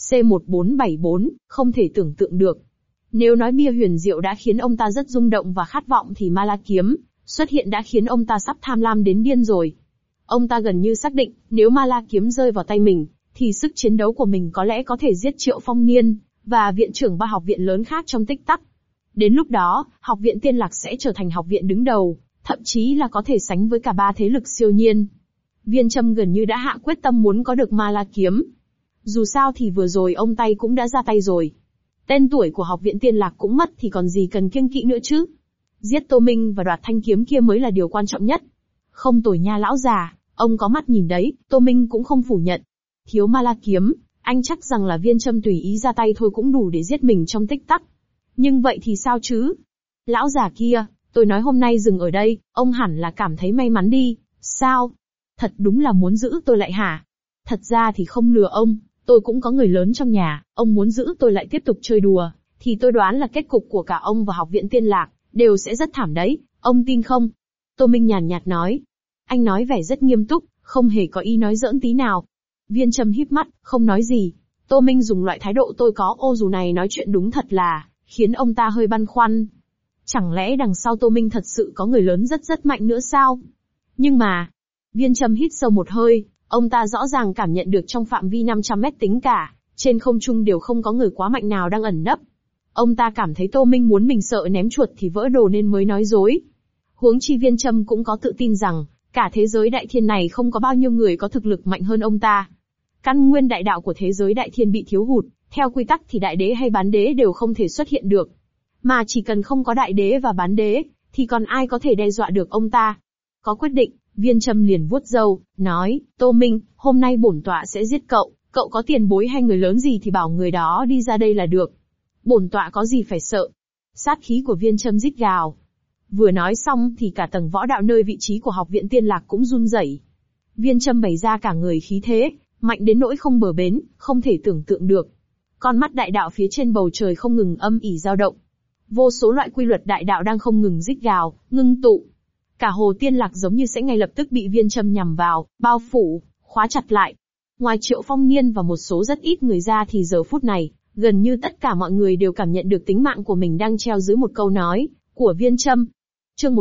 C1474, không thể tưởng tượng được. Nếu nói bia huyền diệu đã khiến ông ta rất rung động và khát vọng thì ma la kiếm xuất hiện đã khiến ông ta sắp tham lam đến điên rồi. Ông ta gần như xác định, nếu ma la kiếm rơi vào tay mình, thì sức chiến đấu của mình có lẽ có thể giết Triệu Phong Niên và viện trưởng ba học viện lớn khác trong tích tắc. Đến lúc đó, học viện Tiên Lạc sẽ trở thành học viện đứng đầu, thậm chí là có thể sánh với cả ba thế lực siêu nhiên. Viên Trâm gần như đã hạ quyết tâm muốn có được ma la kiếm. Dù sao thì vừa rồi ông tay cũng đã ra tay rồi. Tên tuổi của học viện Tiên Lạc cũng mất thì còn gì cần kiêng kỵ nữa chứ. Giết Tô Minh và đoạt thanh kiếm kia mới là điều quan trọng nhất. Không tồi nha lão già, ông có mắt nhìn đấy, Tô Minh cũng không phủ nhận. Thiếu ma la kiếm, anh chắc rằng là Viên Trâm tùy ý ra tay thôi cũng đủ để giết mình trong tích tắc. Nhưng vậy thì sao chứ? Lão già kia, tôi nói hôm nay dừng ở đây, ông hẳn là cảm thấy may mắn đi, sao? Thật đúng là muốn giữ tôi lại hả? Thật ra thì không lừa ông, tôi cũng có người lớn trong nhà, ông muốn giữ tôi lại tiếp tục chơi đùa, thì tôi đoán là kết cục của cả ông và học viện Tiên Lạc đều sẽ rất thảm đấy, ông tin không? Tô Minh nhàn nhạt nói. Anh nói vẻ rất nghiêm túc, không hề có ý nói giỡn tí nào. Viên Trâm híp mắt, không nói gì. Tô Minh dùng loại thái độ tôi có ô dù này nói chuyện đúng thật là khiến ông ta hơi băn khoăn. Chẳng lẽ đằng sau Tô Minh thật sự có người lớn rất rất mạnh nữa sao? Nhưng mà, Viên Trâm hít sâu một hơi, ông ta rõ ràng cảm nhận được trong phạm vi 500 mét tính cả, trên không trung đều không có người quá mạnh nào đang ẩn nấp. Ông ta cảm thấy Tô Minh muốn mình sợ ném chuột thì vỡ đồ nên mới nói dối. Huống chi Viên Trâm cũng có tự tin rằng, cả thế giới đại thiên này không có bao nhiêu người có thực lực mạnh hơn ông ta. Căn nguyên đại đạo của thế giới đại thiên bị thiếu hụt, theo quy tắc thì đại đế hay bán đế đều không thể xuất hiện được. Mà chỉ cần không có đại đế và bán đế, thì còn ai có thể đe dọa được ông ta? Có quyết định, Viên Trâm liền vuốt râu, nói, Tô Minh, hôm nay bổn tọa sẽ giết cậu, cậu có tiền bối hay người lớn gì thì bảo người đó đi ra đây là được. Bổn tọa có gì phải sợ? Sát khí của Viên Trâm rít gào. Vừa nói xong thì cả tầng võ đạo nơi vị trí của học viện Tiên Lạc cũng run rẩy. Viên Trâm bày ra cả người khí thế, mạnh đến nỗi không bờ bến, không thể tưởng tượng được. Con mắt đại đạo phía trên bầu trời không ngừng âm ỉ dao động. Vô số loại quy luật đại đạo đang không ngừng rít gào, ngưng tụ. Cả hồ Tiên Lạc giống như sẽ ngay lập tức bị Viên Trâm nhằm vào, bao phủ, khóa chặt lại. Ngoài Triệu Phong Niên và một số rất ít người ra thì giờ phút này, gần như tất cả mọi người đều cảm nhận được tính mạng của mình đang treo dưới một câu nói của Viên Trâm. Chương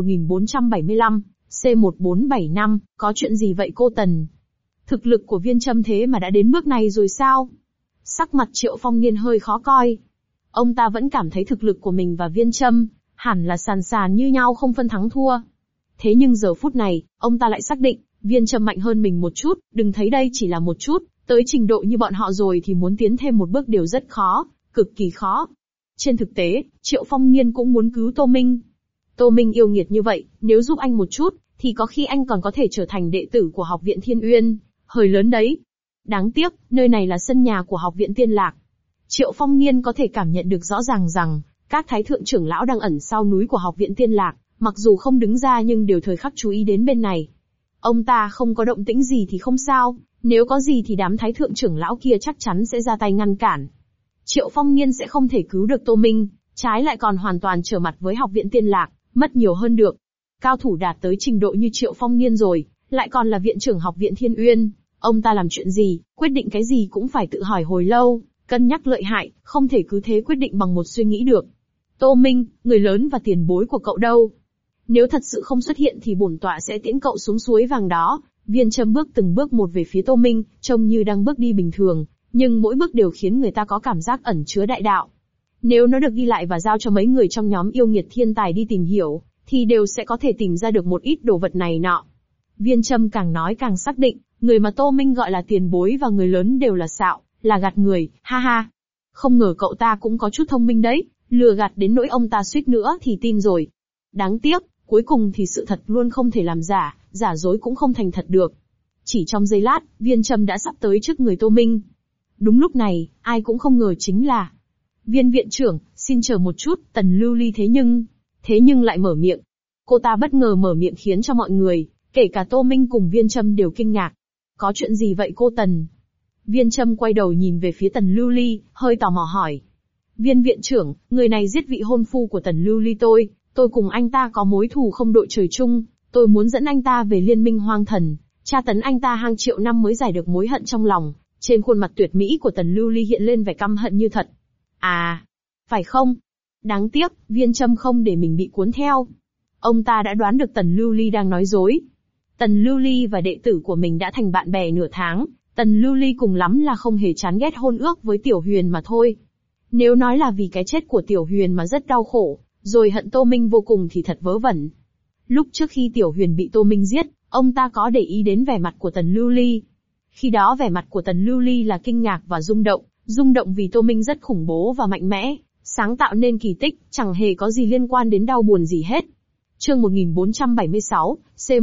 1475, C1475, có chuyện gì vậy cô Tần? Thực lực của Viên Trâm thế mà đã đến bước này rồi sao? Sắc mặt Triệu Phong Niên hơi khó coi. Ông ta vẫn cảm thấy thực lực của mình và Viên Trâm hẳn là sàn sàn như nhau không phân thắng thua. Thế nhưng giờ phút này, ông ta lại xác định, Viên Trâm mạnh hơn mình một chút, đừng thấy đây chỉ là một chút, tới trình độ như bọn họ rồi thì muốn tiến thêm một bước đều rất khó, cực kỳ khó. Trên thực tế, Triệu Phong Niên cũng muốn cứu Tô Minh. Tô Minh yêu nghiệt như vậy, nếu giúp anh một chút, thì có khi anh còn có thể trở thành đệ tử của học viện Thiên Uyên, hơi lớn đấy. Đáng tiếc, nơi này là sân nhà của học viện Tiên Lạc. Triệu Phong Niên có thể cảm nhận được rõ ràng rằng, các thái thượng trưởng lão đang ẩn sau núi của học viện Tiên Lạc, mặc dù không đứng ra nhưng đều thời khắc chú ý đến bên này. Ông ta không có động tĩnh gì thì không sao, nếu có gì thì đám thái thượng trưởng lão kia chắc chắn sẽ ra tay ngăn cản. Triệu Phong Niên sẽ không thể cứu được Tô Minh, trái lại còn hoàn toàn trở mặt với học viện Tiên Lạc, mất nhiều hơn được. Cao thủ đạt tới trình độ như Triệu Phong Niên rồi, lại còn là viện trưởng học viện Thiên Uyên, ông ta làm chuyện gì, quyết định cái gì cũng phải tự hỏi hồi lâu, cân nhắc lợi hại, không thể cứ thế quyết định bằng một suy nghĩ được. Tô Minh, người lớn và tiền bối của cậu đâu? Nếu thật sự không xuất hiện thì bổn tọa sẽ tiễn cậu xuống suối vàng đó. Viên Trâm bước từng bước một về phía Tô Minh, trông như đang bước đi bình thường, nhưng mỗi bước đều khiến người ta có cảm giác ẩn chứa đại đạo. Nếu nó được ghi lại và giao cho mấy người trong nhóm yêu nghiệt thiên tài đi tìm hiểu, thì đều sẽ có thể tìm ra được một ít đồ vật này nọ. Viên Trâm càng nói càng xác định, Người mà Tô Minh gọi là tiền bối và người lớn đều là xạo, là gạt người, ha ha. Không ngờ cậu ta cũng có chút thông minh đấy, lừa gạt đến nỗi ông ta suýt nữa thì tin rồi. Đáng tiếc, cuối cùng thì sự thật luôn không thể làm giả, giả dối cũng không thành thật được. Chỉ trong giây lát, Viên Trâm đã sắp tới trước người Tô Minh. Đúng lúc này, ai cũng không ngờ chính là Viên viện trưởng, xin chờ một chút, Tần Lưu Ly thế nhưng lại mở miệng. Cô ta bất ngờ mở miệng khiến cho mọi người, kể cả Tô Minh cùng Viên Trâm đều kinh ngạc. Có chuyện gì vậy cô Tần? Viên Trâm quay đầu nhìn về phía Tần Lưu Ly, hơi tò mò hỏi. Viên viện trưởng, người này giết vị hôn phu của Tần Lưu Ly tôi cùng anh ta có mối thù không đội trời chung, tôi muốn dẫn anh ta về Liên minh Hoang Thần, tra tấn anh ta hàng triệu năm mới giải được mối hận trong lòng. Trên khuôn mặt tuyệt mỹ của Tần Lưu Ly hiện lên vẻ căm hận như thật. À, phải không? Đáng tiếc, Viên Trâm không để mình bị cuốn theo. Ông ta đã đoán được Tần Lưu Ly đang nói dối. Tần Lưu Ly và đệ tử của mình đã thành bạn bè nửa tháng, Tần Lưu Ly cùng lắm là không hề chán ghét hôn ước với Tiểu Huyền mà thôi. Nếu nói là vì cái chết của Tiểu Huyền mà rất đau khổ, rồi hận Tô Minh vô cùng thì thật vớ vẩn. Lúc trước khi Tiểu Huyền bị Tô Minh giết, ông ta có để ý đến vẻ mặt của Tần Lưu Ly. Khi đó vẻ mặt của Tần Lưu Ly là kinh ngạc và rung động vì Tô Minh rất khủng bố và mạnh mẽ, sáng tạo nên kỳ tích, chẳng hề có gì liên quan đến đau buồn gì hết. Chương 1476,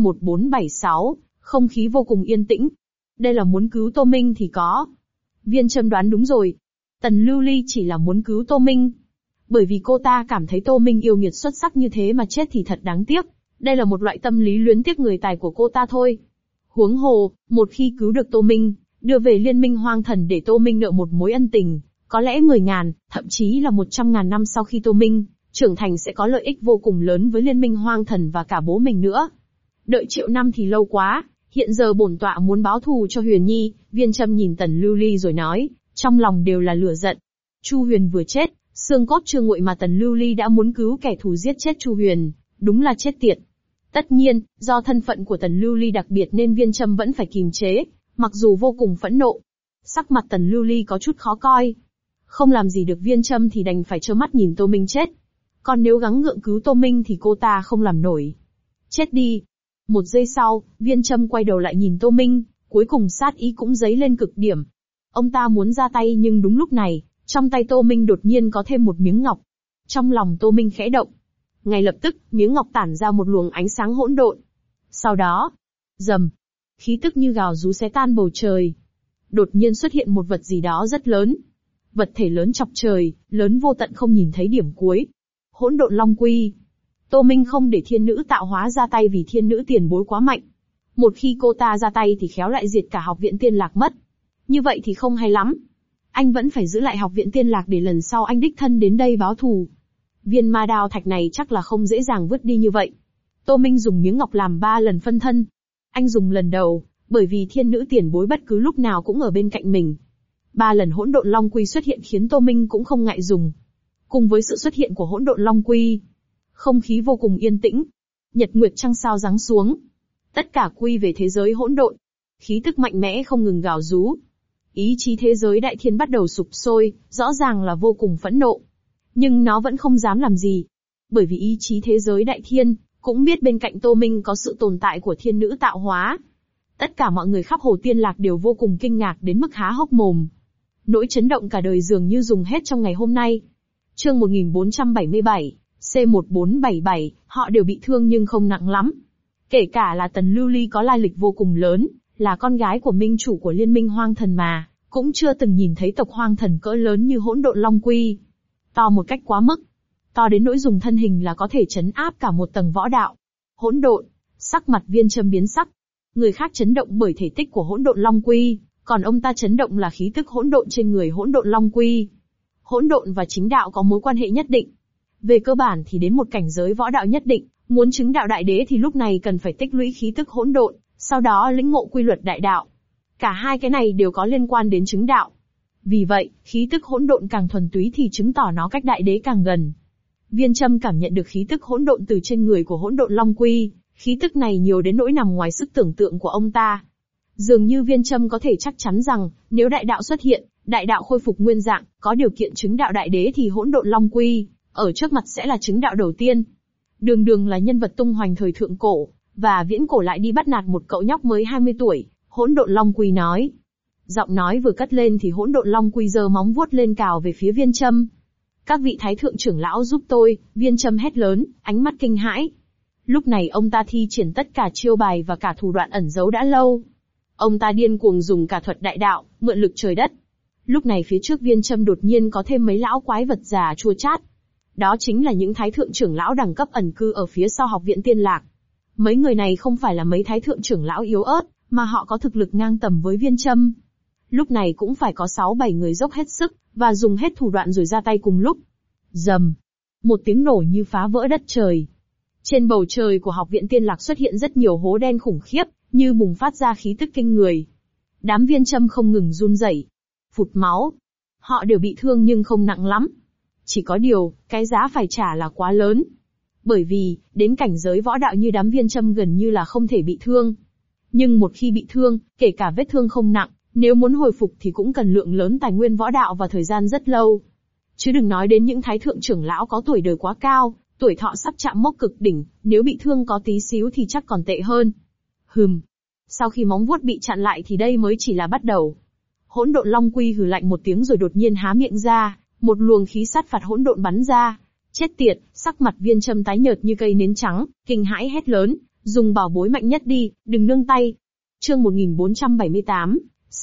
C1476, không khí vô cùng yên tĩnh. Đây là muốn cứu Tô Minh thì có. Viên Trâm đoán đúng rồi. Tần Lưu Ly chỉ là muốn cứu Tô Minh. Bởi vì cô ta cảm thấy Tô Minh yêu nghiệt xuất sắc như thế mà chết thì thật đáng tiếc. Đây là một loại tâm lý luyến tiếc người tài của cô ta thôi. Huống hồ, một khi cứu được Tô Minh, đưa về Liên minh Hoang Thần để Tô Minh nợ một mối ân tình, có lẽ 10.000, thậm chí là 100.000 năm sau khi Tô Minh trưởng thành sẽ có lợi ích vô cùng lớn với Liên minh Hoang Thần và cả bố mình nữa. Đợi triệu năm thì lâu quá, hiện giờ bổn tọa muốn báo thù cho Huyền Nhi. Viên Trâm nhìn Tần Lưu Ly rồi nói, trong lòng đều là lửa giận. Chu Huyền vừa chết, xương cốt chưa nguội mà Tần Lưu Ly đã muốn cứu kẻ thù giết chết Chu Huyền, đúng là chết tiệt. Tất nhiên, do thân phận của Tần Lưu Ly đặc biệt nên Viên Trâm vẫn phải kìm chế, mặc dù vô cùng phẫn nộ. Sắc mặt Tần Lưu Ly có chút khó coi. Không làm gì được Viên Trâm thì đành phải trơ mắt nhìn Tô Minh chết. Còn nếu gắng gượng cứu Tô Minh thì cô ta không làm nổi. Chết đi. Một giây sau, Viên Trâm quay đầu lại nhìn Tô Minh, cuối cùng sát ý cũng dấy lên cực điểm. Ông ta muốn ra tay nhưng đúng lúc này, trong tay Tô Minh đột nhiên có thêm một miếng ngọc. Trong lòng Tô Minh khẽ động. Ngay lập tức, miếng ngọc tản ra một luồng ánh sáng hỗn độn. Sau đó, rầm, khí tức như gào rú xé tan bầu trời. Đột nhiên xuất hiện một vật gì đó rất lớn. Vật thể lớn chọc trời, lớn vô tận không nhìn thấy điểm cuối. Hỗn độn long quy. Tô Minh không để thiên nữ tạo hóa ra tay vì thiên nữ tiền bối quá mạnh. Một khi cô ta ra tay thì khéo lại diệt cả học viện Tiên Lạc mất. Như vậy thì không hay lắm. Anh vẫn phải giữ lại học viện Tiên Lạc để lần sau anh đích thân đến đây báo thù. Viên ma đao thạch này chắc là không dễ dàng vứt đi như vậy. Tô Minh dùng miếng ngọc làm 3 lần phân thân. Anh dùng lần đầu, bởi vì thiên nữ tiền bối bất cứ lúc nào cũng ở bên cạnh mình. 3 lần hỗn độn long quy xuất hiện khiến Tô Minh cũng không ngại dùng. Cùng với sự xuất hiện của hỗn độn long quy, không khí vô cùng yên tĩnh. Nhật nguyệt trăng sao giáng xuống. Tất cả quy về thế giới hỗn độn. Khí tức mạnh mẽ không ngừng gào rú. Ý chí thế giới đại thiên bắt đầu sụp sôi, rõ ràng là vô cùng phẫn nộ. Nhưng nó vẫn không dám làm gì. Bởi vì ý chí thế giới đại thiên, cũng biết bên cạnh Tô Minh có sự tồn tại của thiên nữ tạo hóa. Tất cả mọi người khắp Hồ Tiên Lạc đều vô cùng kinh ngạc đến mức há hốc mồm. Nỗi chấn động cả đời dường như dùng hết trong ngày hôm nay. Chương 1477, C1477, họ đều bị thương nhưng không nặng lắm. Kể cả là Tần Lưu Ly có lai lịch vô cùng lớn, là con gái của minh chủ của Liên minh Hoang Thần mà, cũng chưa từng nhìn thấy tộc Hoang Thần cỡ lớn như hỗn độn long quy. To một cách quá mức. To đến nỗi dùng thân hình là có thể trấn áp cả một tầng võ đạo. Hỗn độn, sắc mặt Viên Trâm biến sắc. Người khác chấn động bởi thể tích của hỗn độn long quy, còn ông ta chấn động là khí tức hỗn độn trên người hỗn độn long quy. Hỗn độn và chính đạo có mối quan hệ nhất định. Về cơ bản thì đến một cảnh giới võ đạo nhất định, muốn chứng đạo đại đế thì lúc này cần phải tích lũy khí tức hỗn độn, sau đó lĩnh ngộ quy luật đại đạo. Cả hai cái này đều có liên quan đến chứng đạo. Vì vậy, khí tức hỗn độn càng thuần túy thì chứng tỏ nó cách đại đế càng gần. Viên Trâm cảm nhận được khí tức hỗn độn từ trên người của hỗn độn long quy, khí tức này nhiều đến nỗi nằm ngoài sức tưởng tượng của ông ta. Dường như Viên Trâm có thể chắc chắn rằng, nếu đại đạo xuất hiện, đại đạo khôi phục nguyên dạng, có điều kiện chứng đạo đại đế thì hỗn độn long quy, ở trước mặt sẽ là chứng đạo đầu tiên. Đường đường là nhân vật tung hoành thời thượng cổ, và viễn cổ lại đi bắt nạt một cậu nhóc mới 20 tuổi, Hỗn độn long quy nói. Giọng nói vừa cất lên thì hỗn độn long quy giơ móng vuốt lên cào về phía Viên Châm. Các vị thái thượng trưởng lão giúp tôi, Viên Châm hét lớn, ánh mắt kinh hãi. Lúc này ông ta thi triển tất cả chiêu bài và cả thủ đoạn ẩn giấu đã lâu. Ông ta điên cuồng dùng cả thuật đại đạo, mượn lực trời đất. Lúc này phía trước Viên Châm đột nhiên có thêm mấy lão quái vật già chua chát. Đó chính là những thái thượng trưởng lão đẳng cấp ẩn cư ở phía sau Học viện Tiên Lạc. Mấy người này không phải là mấy thái thượng trưởng lão yếu ớt, mà họ có thực lực ngang tầm với Viên Châm. Lúc này cũng phải có 6-7 người dốc hết sức, và dùng hết thủ đoạn rồi ra tay cùng lúc. Rầm. Một tiếng nổ như phá vỡ đất trời. Trên bầu trời của Học viện Tiên Lạc xuất hiện rất nhiều hố đen khủng khiếp, như bùng phát ra khí tức kinh người. Đám Viên Châm không ngừng run rẩy, phụt máu. Họ đều bị thương nhưng không nặng lắm. Chỉ có điều, cái giá phải trả là quá lớn. Bởi vì, đến cảnh giới võ đạo như đám Viên Châm gần như là không thể bị thương. Nhưng một khi bị thương, kể cả vết thương không nặng, nếu muốn hồi phục thì cũng cần lượng lớn tài nguyên võ đạo và thời gian rất lâu. Chứ đừng nói đến những thái thượng trưởng lão có tuổi đời quá cao, tuổi thọ sắp chạm mốc cực đỉnh, nếu bị thương có tí xíu thì chắc còn tệ hơn. Sau khi móng vuốt bị chặn lại thì đây mới chỉ là bắt đầu. Hỗn độn long quy hừ lạnh một tiếng rồi đột nhiên há miệng ra, một luồng khí sát phạt hỗn độn bắn ra. Chết tiệt, sắc mặt Viên Châm tái nhợt như cây nến trắng, kinh hãi hét lớn, dùng bảo bối mạnh nhất đi, đừng nương tay. Chương 1478,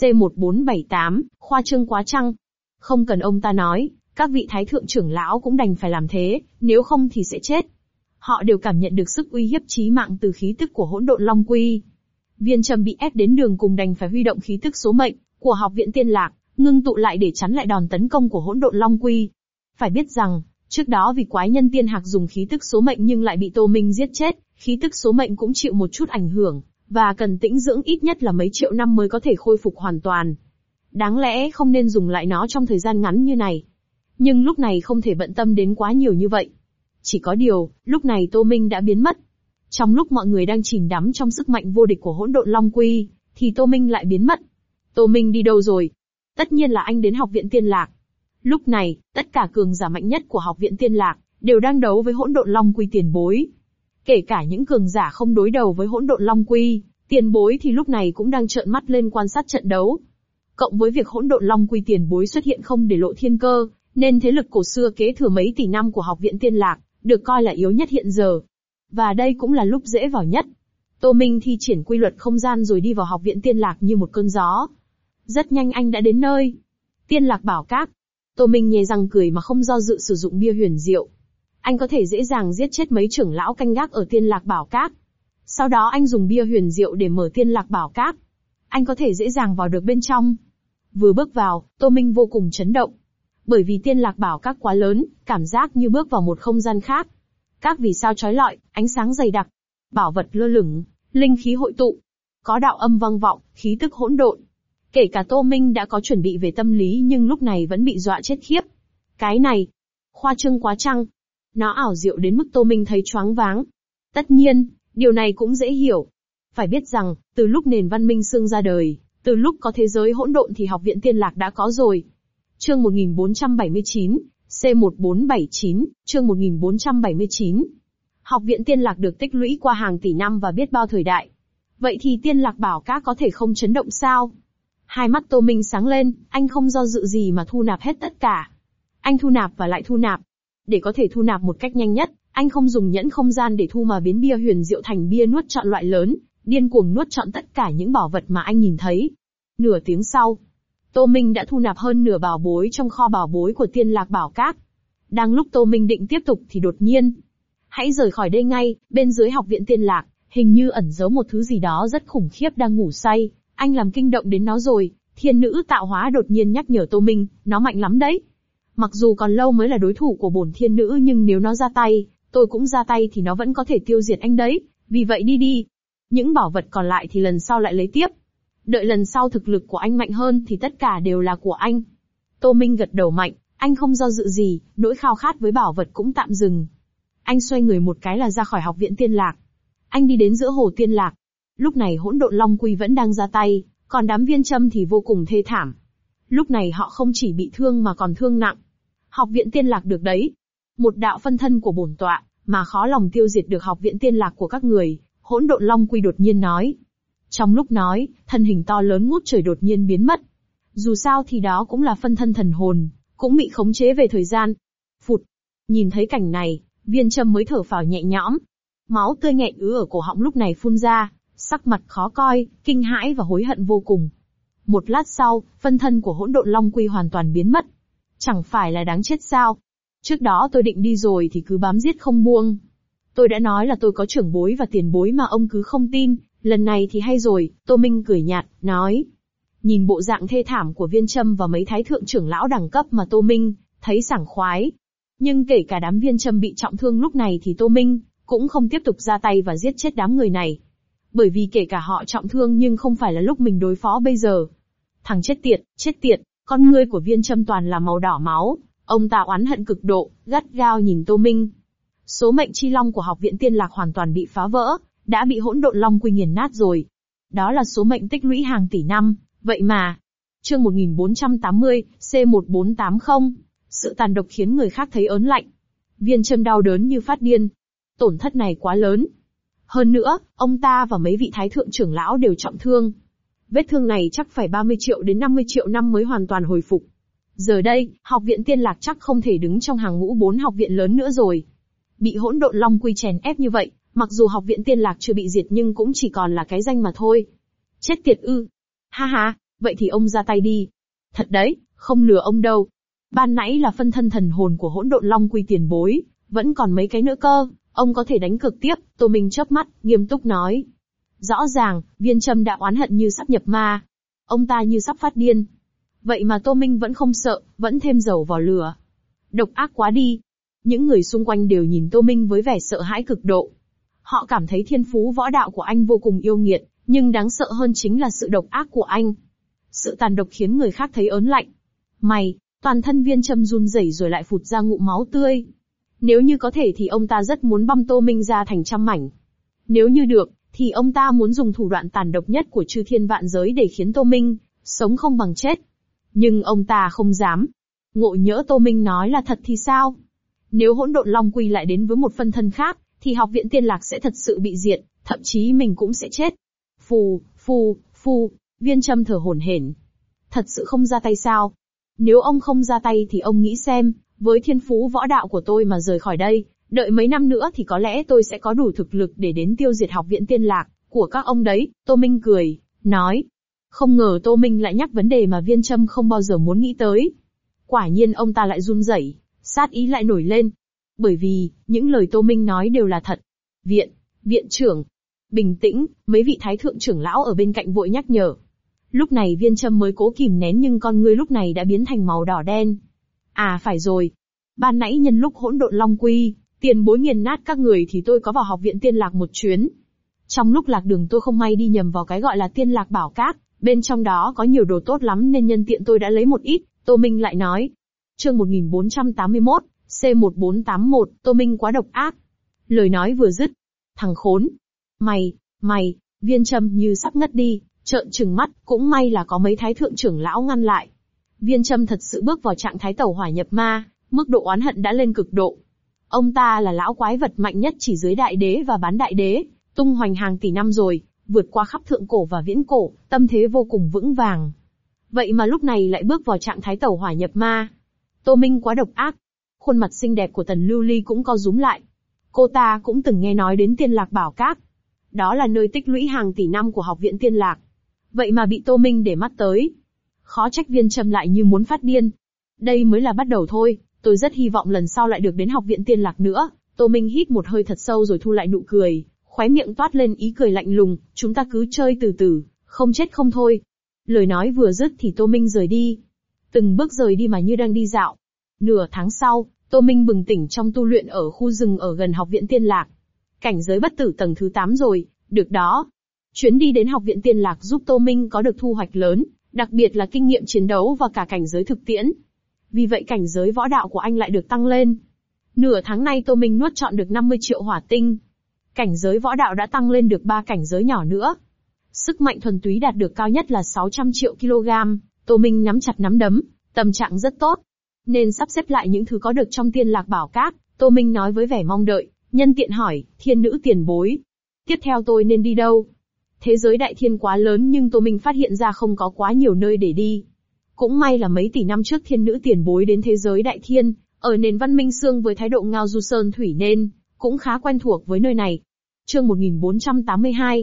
C1478, khoa trương quá chăng? Không cần ông ta nói, các vị thái thượng trưởng lão cũng đành phải làm thế, nếu không thì sẽ chết. Họ đều cảm nhận được sức uy hiếp chí mạng từ khí tức của hỗn độn long quy. Viên Châm bị ép đến đường cùng đành phải huy động khí tức số mệnh của Học viện Tiên Lạc, ngưng tụ lại để chắn lại đòn tấn công của hỗn độn long quy. Phải biết rằng, trước đó vì quái nhân Tiên Hạc dùng khí tức số mệnh nhưng lại bị Tô Minh giết chết, khí tức số mệnh cũng chịu một chút ảnh hưởng, và cần tĩnh dưỡng ít nhất là mấy triệu năm mới có thể khôi phục hoàn toàn. Đáng lẽ không nên dùng lại nó trong thời gian ngắn như này. Nhưng lúc này không thể bận tâm đến quá nhiều như vậy. Chỉ có điều, lúc này Tô Minh đã biến mất. Trong lúc mọi người đang chìm đắm trong sức mạnh vô địch của hỗn độn long quy, thì Tô Minh lại biến mất. Tô Minh đi đâu rồi? Tất nhiên là anh đến Học viện Tiên Lạc. Lúc này, tất cả cường giả mạnh nhất của Học viện Tiên Lạc đều đang đấu với hỗn độn long quy tiền bối. Kể cả những cường giả không đối đầu với hỗn độn long quy, tiền bối thì lúc này cũng đang trợn mắt lên quan sát trận đấu. Cộng với việc hỗn độn long quy tiền bối xuất hiện không để lộ thiên cơ, nên thế lực cổ xưa kế thừa mấy tỷ năm của Học viện Tiên Lạc, được coi là yếu nhất hiện giờ. Và đây cũng là lúc dễ vào nhất. Tô Minh thi triển quy luật không gian rồi đi vào Học viện Tiên Lạc như một cơn gió. Rất nhanh anh đã đến nơi. Tiên Lạc Bảo Các. Tô Minh nhếch răng cười mà không do dự sử dụng bia huyền diệu. Anh có thể dễ dàng giết chết mấy trưởng lão canh gác ở Tiên Lạc Bảo Các. Sau đó anh dùng bia huyền diệu để mở Tiên Lạc Bảo Các. Anh có thể dễ dàng vào được bên trong. Vừa bước vào, Tô Minh vô cùng chấn động. Bởi vì Tiên Lạc Bảo Các quá lớn, cảm giác như bước vào một không gian khác. Các vì sao chói lọi, ánh sáng dày đặc, bảo vật lơ lửng, linh khí hội tụ, có đạo âm vang vọng, khí tức hỗn độn. Kể cả Tô Minh đã có chuẩn bị về tâm lý nhưng lúc này vẫn bị dọa chết khiếp. Cái này, khoa trương quá chăng? Nó ảo diệu đến mức Tô Minh thấy choáng váng. Tất nhiên, điều này cũng dễ hiểu. Phải biết rằng, từ lúc nền văn minh xương ra đời, từ lúc có thế giới hỗn độn thì Học viện Tiên Lạc đã có rồi. Chương 1479, C1479, chương 1479. Học viện Tiên Lạc được tích lũy qua hàng tỷ năm và biết bao thời đại. Vậy thì Tiên Lạc Bảo Các có thể không chấn động sao? Hai mắt Tô Minh sáng lên, anh không do dự gì mà thu nạp hết tất cả. Anh thu nạp và lại thu nạp. Để có thể thu nạp một cách nhanh nhất, anh không dùng nhẫn không gian để thu mà biến bia huyền diệu thành bia nuốt trọn loại lớn, điên cuồng nuốt trọn tất cả những bảo vật mà anh nhìn thấy. Nửa tiếng sau, Tô Minh đã thu nạp hơn nửa bảo bối trong kho bảo bối của Tiên Lạc Bảo Các. Đang lúc Tô Minh định tiếp tục thì đột nhiên, hãy rời khỏi đây ngay, bên dưới Học viện Tiên Lạc, hình như ẩn giấu một thứ gì đó rất khủng khiếp đang ngủ say, anh làm kinh động đến nó rồi. Thiên nữ tạo hóa đột nhiên nhắc nhở Tô Minh, nó mạnh lắm đấy. Mặc dù còn lâu mới là đối thủ của bổn thiên nữ nhưng nếu nó ra tay, tôi cũng ra tay thì nó vẫn có thể tiêu diệt anh đấy, vì vậy đi đi. Những bảo vật còn lại thì lần sau lại lấy tiếp. Đợi lần sau thực lực của anh mạnh hơn thì tất cả đều là của anh. Tô Minh gật đầu mạnh, anh không do dự gì, nỗi khao khát với bảo vật cũng tạm dừng. Anh xoay người một cái là ra khỏi Học viện Tiên Lạc. Anh đi đến giữa hồ Tiên Lạc. Lúc này hỗn độn long quy vẫn đang ra tay, còn đám Viên Châm thì vô cùng thê thảm. Lúc này họ không chỉ bị thương mà còn thương nặng. Học viện Tiên Lạc được đấy. Một đạo phân thân của bổn tọa, mà khó lòng tiêu diệt được Học viện Tiên Lạc của các người, hỗn độn long quy đột nhiên nói. Trong lúc nói, thân hình to lớn ngút trời đột nhiên biến mất. Dù sao thì đó cũng là phân thân thần hồn, cũng bị khống chế về thời gian. Phụt! Nhìn thấy cảnh này, Viên Châm mới thở phào nhẹ nhõm. Máu tươi nghẹn ứ ở cổ họng lúc này phun ra, sắc mặt khó coi, kinh hãi và hối hận vô cùng. Một lát sau, phân thân của Hỗn Độn Long Quy hoàn toàn biến mất. Chẳng phải là đáng chết sao? Trước đó tôi định đi rồi thì cứ bám giết không buông. Tôi đã nói là tôi có trưởng bối và tiền bối mà ông cứ không tin, lần này thì hay rồi, Tô Minh cười nhạt, nói. Nhìn bộ dạng thê thảm của Viên Châm và mấy thái thượng trưởng lão đẳng cấp mà Tô Minh thấy sảng khoái. Nhưng kể cả đám Viên Châm bị trọng thương lúc này thì Tô Minh cũng không tiếp tục ra tay và giết chết đám người này. Bởi vì kể cả họ trọng thương nhưng không phải là lúc mình đối phó bây giờ. Thằng chết tiệt, con ngươi của Viên Châm toàn là màu đỏ máu, ông ta oán hận cực độ, gắt gao nhìn Tô Minh. Số mệnh chi long của Học viện Tiên Lạc hoàn toàn bị phá vỡ, đã bị Hỗn Độn Long Quy nghiền nát rồi. Đó là số mệnh tích lũy hàng tỷ năm, vậy mà. Chương 1480, C1480. Sự tàn độc khiến người khác thấy ớn lạnh. Viên Châm đau đớn như phát điên. Tổn thất này quá lớn. Hơn nữa, ông ta và mấy vị thái thượng trưởng lão đều trọng thương. Vết thương này chắc phải 30 triệu đến 50 triệu năm mới hoàn toàn hồi phục. Giờ đây, Học viện Tiên Lạc chắc không thể đứng trong hàng ngũ 4 học viện lớn nữa rồi. Bị Hỗn Độn Long Quy chèn ép như vậy, mặc dù Học viện Tiên Lạc chưa bị diệt nhưng cũng chỉ còn là cái danh mà thôi. Chết tiệt ư. Ha ha, vậy thì ông ra tay đi. Thật đấy, không lừa ông đâu. Ban nãy là phân thân thần hồn của Hỗn Độn Long Quy tiền bối, vẫn còn mấy cái nữa cơ, ông có thể đánh cược tiếp. Tô Minh chớp mắt, nghiêm túc nói. Rõ ràng, Viên Châm đã oán hận như sắp nhập ma. Ông ta như sắp phát điên. Vậy mà Tô Minh vẫn không sợ, vẫn thêm dầu vào lửa. Độc ác quá đi. Những người xung quanh đều nhìn Tô Minh với vẻ sợ hãi cực độ. Họ cảm thấy thiên phú võ đạo của anh vô cùng yêu nghiệt, nhưng đáng sợ hơn chính là sự độc ác của anh. Sự tàn độc khiến người khác thấy ớn lạnh. Toàn thân Viên Châm run rẩy rồi lại phụt ra ngụm máu tươi. Nếu như có thể thì ông ta rất muốn băm Tô Minh ra thành trăm mảnh. Nếu như được, thì ông ta muốn dùng thủ đoạn tàn độc nhất của chư thiên vạn giới để khiến Tô Minh sống không bằng chết. Nhưng ông ta không dám. Ngộ nhỡ Tô Minh nói là thật thì sao? Nếu Hỗn Độn Long Quy lại đến với một phân thân khác, thì Học viện Tiên Lạc sẽ thật sự bị diệt, thậm chí mình cũng sẽ chết. Phù, Viên Châm thở hổn hển. Thật sự không ra tay sao? Nếu ông không ra tay thì ông nghĩ xem, với thiên phú võ đạo của tôi mà rời khỏi đây, đợi mấy năm nữa thì có lẽ tôi sẽ có đủ thực lực để đến tiêu diệt Học viện Tiên Lạc của các ông đấy. Tô Minh cười, nói. Không ngờ Tô Minh lại nhắc vấn đề mà Viên Châm không bao giờ muốn nghĩ tới. Quả nhiên ông ta lại run rẩy, sát ý lại nổi lên. Bởi vì, những lời Tô Minh nói đều là thật. Viện trưởng. Bình tĩnh, mấy vị thái thượng trưởng lão ở bên cạnh vội nhắc nhở. Lúc này Viên Châm mới cố kìm nén nhưng con ngươi lúc này đã biến thành màu đỏ đen. À phải rồi. Ban nãy nhân lúc Hỗn Độn Long Quy, tiền bối nghiền nát các người thì tôi có vào Học viện Tiên Lạc một chuyến. Trong lúc lạc đường tôi không may đi nhầm vào cái gọi là Tiên Lạc Bảo Các, bên trong đó có nhiều đồ tốt lắm nên nhân tiện tôi đã lấy một ít. Tô Minh lại nói. Chương 1481, C1481, Tô Minh quá độc ác. Lời nói vừa dứt. Thằng khốn. Mày, Viên Châm như sắp ngất đi, trợn trừng mắt, cũng may là có mấy thái thượng trưởng lão ngăn lại. Viên Châm thật sự bước vào trạng thái tẩu hỏa nhập ma, mức độ oán hận đã lên cực độ. Ông ta là lão quái vật mạnh nhất chỉ dưới đại đế và bán đại đế, tung hoành hàng tỷ năm rồi, vượt qua khắp thượng cổ và viễn cổ, tâm thế vô cùng vững vàng. Vậy mà lúc này lại bước vào trạng thái tẩu hỏa nhập ma. Tô Minh quá độc ác. Khuôn mặt xinh đẹp của Tần Lưu Ly cũng co rúm lại. Cô ta cũng từng nghe nói đến Tiên Lạc Bảo Các. Đó là nơi tích lũy hàng tỷ năm của Học viện Tiên Lạc. Vậy mà bị Tô Minh để mắt tới. Khó trách Viên Châm lại như muốn phát điên. Đây mới là bắt đầu thôi, tôi rất hy vọng lần sau lại được đến Học viện Tiên Lạc nữa. Tô Minh hít một hơi thật sâu rồi thu lại nụ cười, khóe miệng toát lên ý cười lạnh lùng, chúng ta cứ chơi từ từ, không chết không thôi. Lời nói vừa dứt thì Tô Minh rời đi. Từng bước rời đi mà như đang đi dạo. Nửa tháng sau, Tô Minh bừng tỉnh trong tu luyện ở khu rừng ở gần Học viện Tiên Lạc. Cảnh giới bất tử tầng thứ 8 rồi, được đó. Chuyến đi đến Học viện Tiên Lạc giúp Tô Minh có được thu hoạch lớn, đặc biệt là kinh nghiệm chiến đấu và cả cảnh giới thực tiễn. Vì vậy cảnh giới võ đạo của anh lại được tăng lên. Nửa tháng nay Tô Minh nuốt trọn được 50 triệu hỏa tinh. Cảnh giới võ đạo đã tăng lên được 3 cảnh giới nhỏ nữa. Sức mạnh thuần túy đạt được cao nhất là 600 triệu kg, Tô Minh nắm chặt nắm đấm, tâm trạng rất tốt. Nên sắp xếp lại những thứ có được trong Tiên Lạc Bảo Các, Tô Minh nói với vẻ mong đợi, nhân tiện hỏi, thiên nữ tiền bối. Tiếp theo tôi nên đi đâu? Thế giới đại thiên quá lớn nhưng Tô Minh phát hiện ra không có quá nhiều nơi để đi. Cũng may là mấy tỷ năm trước thiên nữ tiền bối đến thế giới đại thiên, ở nền văn minh xương với thái độ ngao du sơn thủy nên, cũng khá quen thuộc với nơi này. Chương 1482,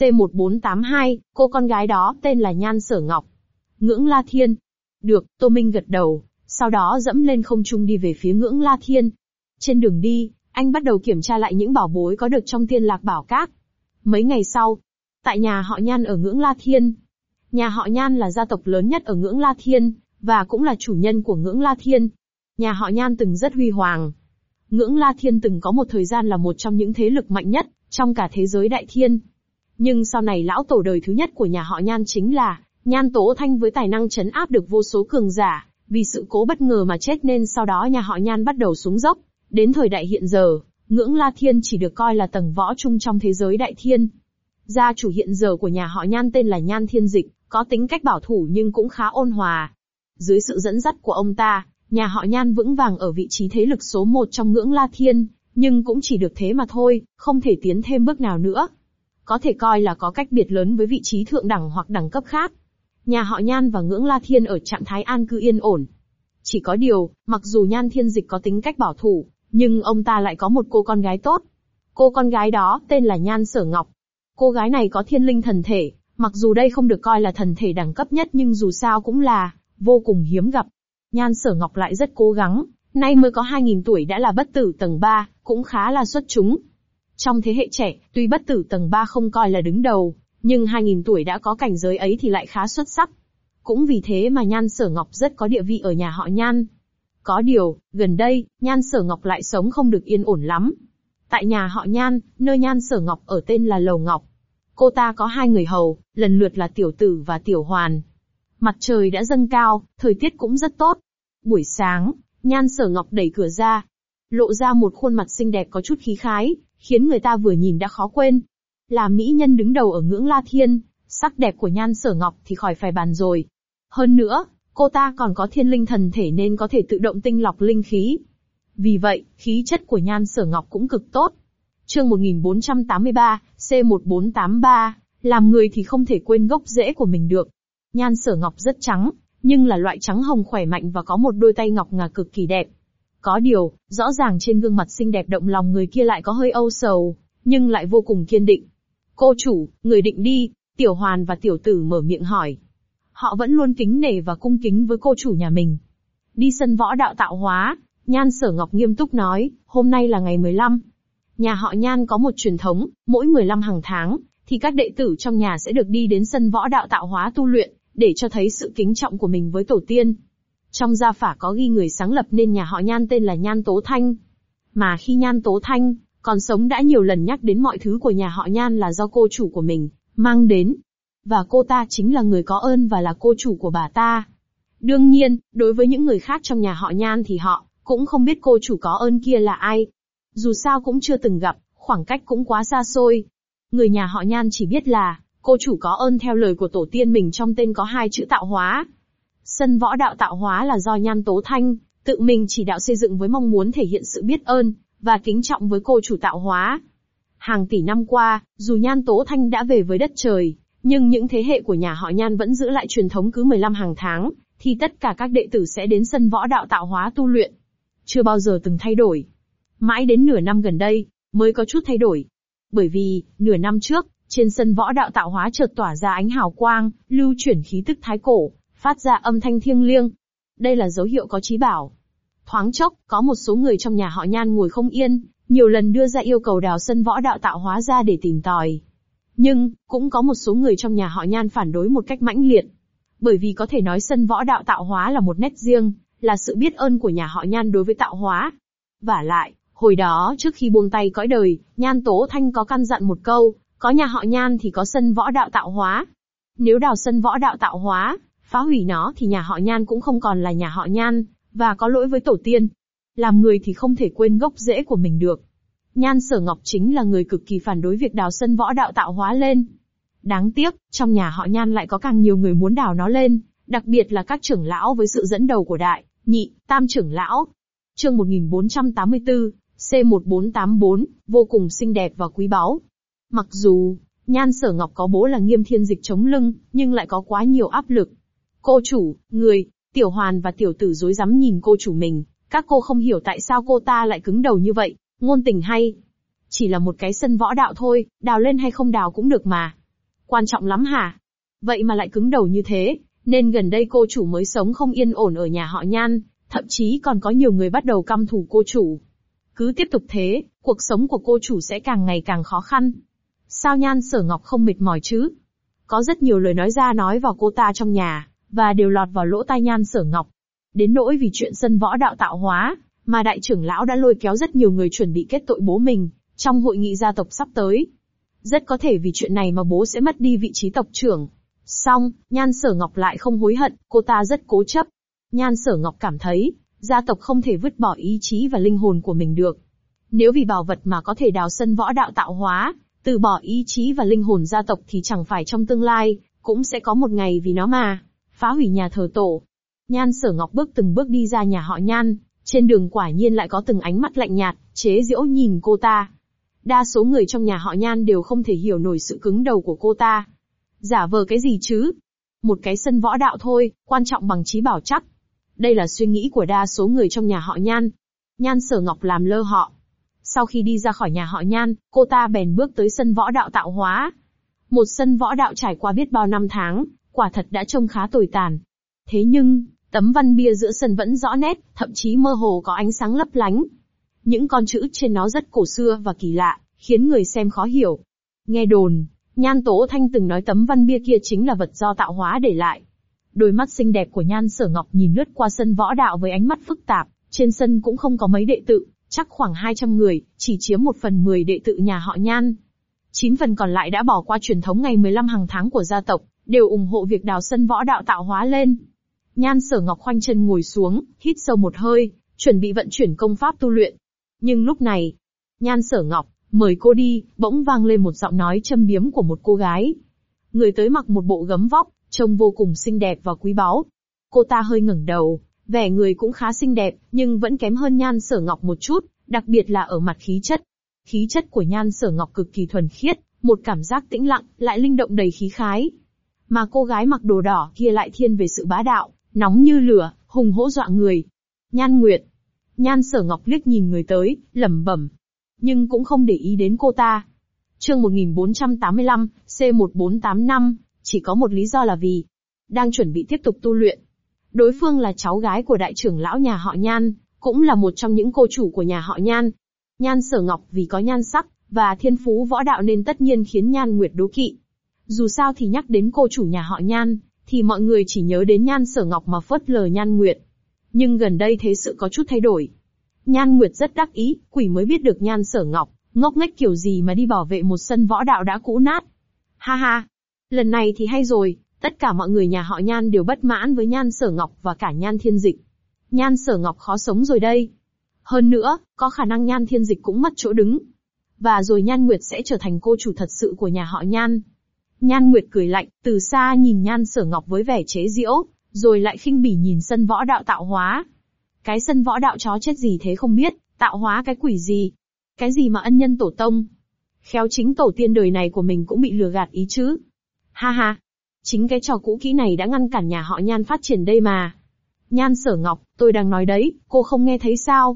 C1482, cô con gái đó tên là Nhan Sở Ngọc. Ngưỡng La Thiên. Được, Tô Minh gật đầu, sau đó dẫm lên không trung đi về phía Ngưỡng La Thiên. Trên đường đi, anh bắt đầu kiểm tra lại những bảo bối có được trong Tiên Lạc Bảo Các. Mấy ngày sau, tại nhà họ Nhan ở Ngưỡng La Thiên. Nhà họ Nhan là gia tộc lớn nhất ở Ngưỡng La Thiên, và cũng là chủ nhân của Ngưỡng La Thiên. Nhà họ Nhan từng rất huy hoàng. Ngưỡng La Thiên từng có một thời gian là một trong những thế lực mạnh nhất trong cả thế giới đại thiên. Nhưng sau này lão tổ đời thứ nhất của nhà họ Nhan chính là Nhan Tố Thanh với tài năng trấn áp được vô số cường giả, vì sự cố bất ngờ mà chết nên sau đó nhà họ Nhan bắt đầu xuống dốc. Đến thời đại hiện giờ, Ngưỡng La Thiên chỉ được coi là tầng võ chung trong thế giới đại thiên. Gia chủ hiện giờ của nhà họ Nhan tên là Nhan Thiên Dịch, có tính cách bảo thủ nhưng cũng khá ôn hòa. Dưới sự dẫn dắt của ông ta, nhà họ Nhan vững vàng ở vị trí thế lực số 1 trong Ngưỡng La Thiên, nhưng cũng chỉ được thế mà thôi, không thể tiến thêm bước nào nữa. Có thể coi là có cách biệt lớn với vị trí thượng đẳng hoặc đẳng cấp khác. Nhà họ Nhan và Ngưỡng La Thiên ở trạng thái an cư yên ổn. Chỉ có điều, mặc dù Nhan Thiên Dịch có tính cách bảo thủ, nhưng ông ta lại có một cô con gái tốt. Cô con gái đó tên là Nhan Sở Ngọc. Cô gái này có thiên linh thần thể, mặc dù đây không được coi là thần thể đẳng cấp nhất nhưng dù sao cũng là vô cùng hiếm gặp. Nhan Sở Ngọc lại rất cố gắng, nay mới có 2000 tuổi đã là bất tử tầng 3, cũng khá là xuất chúng. Trong thế hệ trẻ, tuy bất tử tầng 3 không coi là đứng đầu, nhưng 2000 tuổi đã có cảnh giới ấy thì lại khá xuất sắc. Cũng vì thế mà Nhan Sở Ngọc rất có địa vị ở nhà họ Nhan. Có điều, gần đây, Nhan Sở Ngọc lại sống không được yên ổn lắm. Tại nhà họ Nhan, nơi Nhan Sở Ngọc ở tên là Lầu Ngọc. Cô ta có 2 người hầu, lần lượt là Tiểu Tử và Tiểu Hoàn. Mặt trời đã dâng cao, thời tiết cũng rất tốt. Buổi sáng, Nhan Sở Ngọc đẩy cửa ra, lộ ra một khuôn mặt xinh đẹp có chút khí khái, khiến người ta vừa nhìn đã khó quên. Là mỹ nhân đứng đầu ở Ngưỡng La Thiên, sắc đẹp của Nhan Sở Ngọc thì khỏi phải bàn rồi. Hơn nữa, cô ta còn có thiên linh thần thể nên có thể tự động tinh lọc linh khí. Vì vậy, khí chất của Nhan Sở Ngọc cũng cực tốt. Chương 1483, C1483, làm người thì không thể quên gốc rễ của mình được. Nhan Sở Ngọc rất trắng, nhưng là loại trắng hồng khỏe mạnh và có một đôi tay ngọc ngà cực kỳ đẹp. Có điều, rõ ràng trên gương mặt xinh đẹp động lòng người kia lại có hơi âu sầu, nhưng lại vô cùng kiên định. Cô chủ, người định đi? Tiểu Hoàn và Tiểu Tử mở miệng hỏi. Họ vẫn luôn kính nể và cung kính với cô chủ nhà mình. Đi sân võ đạo tạo hóa, Nhan Sở Ngọc nghiêm túc nói, hôm nay là ngày 15. Nhà họ Nhan có một truyền thống, mỗi 15 hàng tháng, thì các đệ tử trong nhà sẽ được đi đến sân võ đạo tạo hóa tu luyện, để cho thấy sự kính trọng của mình với tổ tiên. Trong gia phả có ghi người sáng lập nên nhà họ Nhan tên là Nhan Tố Thanh. Mà khi Nhan Tố Thanh còn sống đã nhiều lần nhắc đến mọi thứ của nhà họ Nhan là do cô chủ của mình mang đến. Và cô ta chính là người có ơn và là cô chủ của bà ta. Đương nhiên, đối với những người khác trong nhà họ Nhan thì họ cũng không biết cô chủ có ơn kia là ai. Dù sao cũng chưa từng gặp, khoảng cách cũng quá xa xôi. Người nhà họ Nhan chỉ biết là cô chủ có ơn theo lời của tổ tiên mình trong tên có 2 chữ tạo hóa. Sân võ đạo tạo hóa là do Nhan Tố Thanh tự mình chỉ đạo xây dựng với mong muốn thể hiện sự biết ơn và kính trọng với cô chủ tạo hóa. Hàng tỷ năm qua, dù Nhan Tố Thanh đã về với đất trời, nhưng những thế hệ của nhà họ Nhan vẫn giữ lại truyền thống cứ 15 hàng tháng, thì tất cả các đệ tử sẽ đến sân võ đạo tạo hóa tu luyện. Chưa bao giờ từng thay đổi. Mãi đến nửa năm gần đây, mới có chút thay đổi. Bởi vì, nửa năm trước, trên sân võ đạo tạo hóa chợt tỏa ra ánh hào quang, lưu chuyển khí tức thái cổ, phát ra âm thanh thiêng liêng. Đây là dấu hiệu có chí bảo. Thoáng chốc, có một số người trong nhà họ Nhan ngồi không yên, nhiều lần đưa ra yêu cầu đào sân võ đạo tạo hóa ra để tìm tòi. Nhưng, cũng có một số người trong nhà họ Nhan phản đối một cách mãnh liệt. Bởi vì có thể nói sân võ đạo tạo hóa là một nét riêng, là sự biết ơn của nhà họ Nhan đối với tạo hóa. Vả lại, hồi đó trước khi buông tay cõi đời, Nhan Tố Thanh có căn dặn một câu, có nhà họ Nhan thì có sân võ đạo tạo hóa. Nếu đào sân võ đạo tạo hóa, phá hủy nó thì nhà họ Nhan cũng không còn là nhà họ Nhan, và có lỗi với tổ tiên. Làm người thì không thể quên gốc rễ của mình được. Nhan Sở Ngọc chính là người cực kỳ phản đối việc đào sân võ đạo tạo hóa lên. Đáng tiếc, trong nhà họ Nhan lại có càng nhiều người muốn đào nó lên, đặc biệt là các trưởng lão với sự dẫn đầu của đại, nhị, tam trưởng lão. Chương 1484, C1484, vô cùng xinh đẹp và quý báu. Mặc dù, Nhan Sở Ngọc có bố là Nghiêm Thiên Dịch chống lưng, nhưng lại có quá nhiều áp lực. Cô chủ, người, Tiểu Hoàn và tiểu tử rối rắm nhìn cô chủ mình, các cô không hiểu tại sao cô ta lại cứng đầu như vậy, ngôn tình hay. Chỉ là một cái sân võ đạo thôi, đào lên hay không đào cũng được mà. Quan trọng lắm hả? Vậy mà lại cứng đầu như thế, nên gần đây cô chủ mới sống không yên ổn ở nhà họ Nhan, thậm chí còn có nhiều người bắt đầu căm thù cô chủ. Cứ tiếp tục thế, cuộc sống của cô chủ sẽ càng ngày càng khó khăn. Sao Nhan Sở Ngọc không mệt mỏi chứ? Có rất nhiều lời nói ra nói vào cô ta trong nhà, và đều lọt vào lỗ tai Nhan Sở Ngọc. Đến nỗi vì chuyện sân võ đạo tạo hóa, mà đại trưởng lão đã lôi kéo rất nhiều người chuẩn bị kết tội bố mình, trong hội nghị gia tộc sắp tới. Rất có thể vì chuyện này mà bố sẽ mất đi vị trí tộc trưởng. Song, Nhan Sở Ngọc lại không hối hận, cô ta rất cố chấp. Nhan Sở Ngọc cảm thấy, gia tộc không thể vứt bỏ ý chí và linh hồn của mình được. Nếu vì bảo vật mà có thể đào sân võ đạo tạo hóa, từ bỏ ý chí và linh hồn gia tộc thì chẳng phải trong tương lai, cũng sẽ có một ngày vì nó mà phá hủy nhà thờ tổ. Nhan Sở Ngọc bước từng bước đi ra nhà họ Nhan, trên đường quả nhiên lại có từng ánh mắt lạnh nhạt, chế giễu nhìn cô ta. Đa số người trong nhà họ Nhan đều không thể hiểu nổi sự cứng đầu của cô ta. Giả vờ cái gì chứ? Một cái sân võ đạo thôi, quan trọng bằng trí bảo chắc. Đây là suy nghĩ của đa số người trong nhà họ Nhan. Nhan Sở Ngọc làm lơ họ. Sau khi đi ra khỏi nhà họ Nhan, cô ta bèn bước tới sân võ đạo tạo hóa. Một sân võ đạo trải qua biết bao năm tháng, quả thật đã trông khá tồi tàn. Thế nhưng, tấm văn bia giữa sân vẫn rõ nét, thậm chí mơ hồ có ánh sáng lấp lánh. Những con chữ trên nó rất cổ xưa và kỳ lạ, khiến người xem khó hiểu. Nghe đồn, Nhan Tố Thanh từng nói tấm văn bia kia chính là vật do tạo hóa để lại. Đôi mắt xinh đẹp của Nhan Sở Ngọc nhìn lướt qua sân võ đạo với ánh mắt phức tạp, trên sân cũng không có mấy đệ tử, chắc khoảng 200 người, chỉ chiếm 1/10 đệ tử nhà họ Nhan. 9 phần còn lại đã bỏ qua truyền thống ngày 15 hàng tháng của gia tộc, đều ủng hộ việc đào sân võ đạo tạo hóa lên. Nhan Sở Ngọc khoanh chân ngồi xuống, hít sâu một hơi, chuẩn bị vận chuyển công pháp tu luyện. Nhưng lúc này, Nhan Sở Ngọc, mời cô đi, bỗng vang lên một giọng nói châm biếm của một cô gái. Người tới mặc một bộ gấm vóc, trông vô cùng xinh đẹp và quý báu. Cô ta hơi ngẩng đầu, vẻ người cũng khá xinh đẹp, nhưng vẫn kém hơn Nhan Sở Ngọc một chút, đặc biệt là ở mặt khí chất. Khí chất của Nhan Sở Ngọc cực kỳ thuần khiết, một cảm giác tĩnh lặng, lại linh động đầy khí khái. Mà cô gái mặc đồ đỏ kia lại thiên về sự bá đạo, nóng như lửa, hùng hổ dọa người. Nhan Nguyệt. Nhan Sở Ngọc liếc nhìn người tới, lẩm bẩm. Nhưng cũng không để ý đến cô ta. Chương 1485, C1485, chỉ có một lý do là vì đang chuẩn bị tiếp tục tu luyện. Đối phương là cháu gái của đại trưởng lão nhà họ Nhan, cũng là một trong những cô chủ của nhà họ Nhan. Nhan Sở Ngọc vì có nhan sắc và thiên phú võ đạo nên tất nhiên khiến Nhan Nguyệt đố kỵ. Dù sao thì nhắc đến cô chủ nhà họ Nhan, thì mọi người chỉ nhớ đến Nhan Sở Ngọc mà phớt lờ Nhan Nguyệt. Nhưng gần đây thế sự có chút thay đổi. Nhan Nguyệt rất đắc ý, quỷ mới biết được Nhan Sở Ngọc ngốc nghếch kiểu gì mà đi bảo vệ một sân võ đạo đã cũ nát. Ha ha, lần này thì hay rồi, tất cả mọi người nhà họ Nhan đều bất mãn với Nhan Sở Ngọc và cả Nhan Thiên Dịch. Nhan Sở Ngọc khó sống rồi đây. Hơn nữa, có khả năng Nhan Thiên Dịch cũng mất chỗ đứng. Và rồi Nhan Nguyệt sẽ trở thành cô chủ thật sự của nhà họ Nhan. Nhan Nguyệt cười lạnh, từ xa nhìn Nhan Sở Ngọc với vẻ chế giễu, rồi lại khinh bỉ nhìn sân võ đạo tạo hóa. Cái sân võ đạo chó chết gì thế không biết, tạo hóa cái quỷ gì? Cái gì mà ân nhân tổ tông? Khéo chính tổ tiên đời này của mình cũng bị lừa gạt ý chứ. Ha ha, chính cái trò cũ kỹ này đã ngăn cản nhà họ Nhan phát triển đây mà. Nhan Sở Ngọc, tôi đang nói đấy, cô không nghe thấy sao?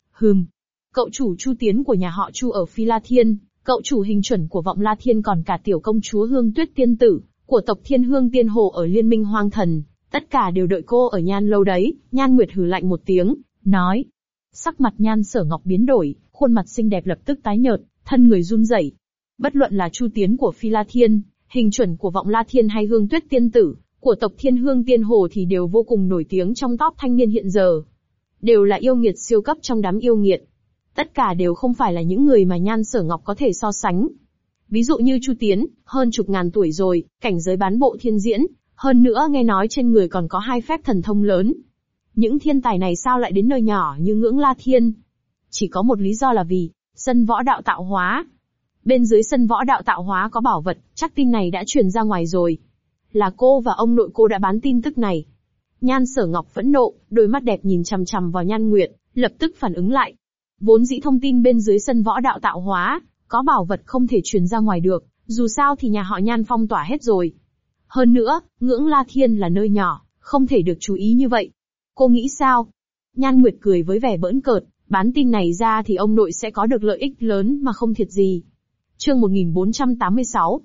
Cậu chủ Chu Tiến của nhà họ Chu ở Phi La Thiên, cậu chủ hình chuẩn của Vọng La Thiên còn cả tiểu công chúa Hương Tuyết Tiên Tử, của tộc Thiên Hương Tiên Hồ ở Liên minh Hoang Thần, tất cả đều đợi cô ở Nhan lâu đấy. Nhan Nguyệt hừ lạnh một tiếng, nói. Sắc mặt Nhan Sở Ngọc biến đổi, khuôn mặt xinh đẹp lập tức tái nhợt, thân người run rẩy. Bất luận là Chu Tiến của Phi La Thiên, hình chuẩn của Vọng La Thiên hay Hương Tuyết Tiên Tử, của tộc Thiên Hương Tiên Hồ thì đều vô cùng nổi tiếng trong top thanh niên hiện giờ. Đều là yêu nghiệt siêu cấp trong đám yêu nghiệt. Tất cả đều không phải là những người mà Nhan Sở Ngọc có thể so sánh. Ví dụ như Chu Tiến, hơn chục ngàn tuổi rồi, cảnh giới bán bộ thiên diễn, hơn nữa nghe nói trên người còn có 2 phép thần thông lớn. Những thiên tài này sao lại đến nơi nhỏ như Ngưỡng La Thiên? Chỉ có một lý do là vì sân võ đạo tạo hóa. Bên dưới sân võ đạo tạo hóa có bảo vật, chắc tin này đã truyền ra ngoài rồi. Là cô và ông nội cô đã bán tin tức này. Nhan Sở Ngọc phẫn nộ, đôi mắt đẹp nhìn chằm chằm vào Nhan Nguyệt, lập tức phản ứng lại. Vốn dĩ thông tin bên dưới sân võ đạo tạo hóa, có bảo vật không thể truyền ra ngoài được, Dù sao thì nhà họ Nhan phong tỏa hết rồi. Hơn nữa, Ngưỡng La Thiên là nơi nhỏ, không thể được chú ý như vậy. Cô nghĩ sao? Nhan Nguyệt cười với vẻ bỡn cợt, bán tin này ra thì ông nội sẽ có được lợi ích lớn mà không thiệt gì. Chương 1486,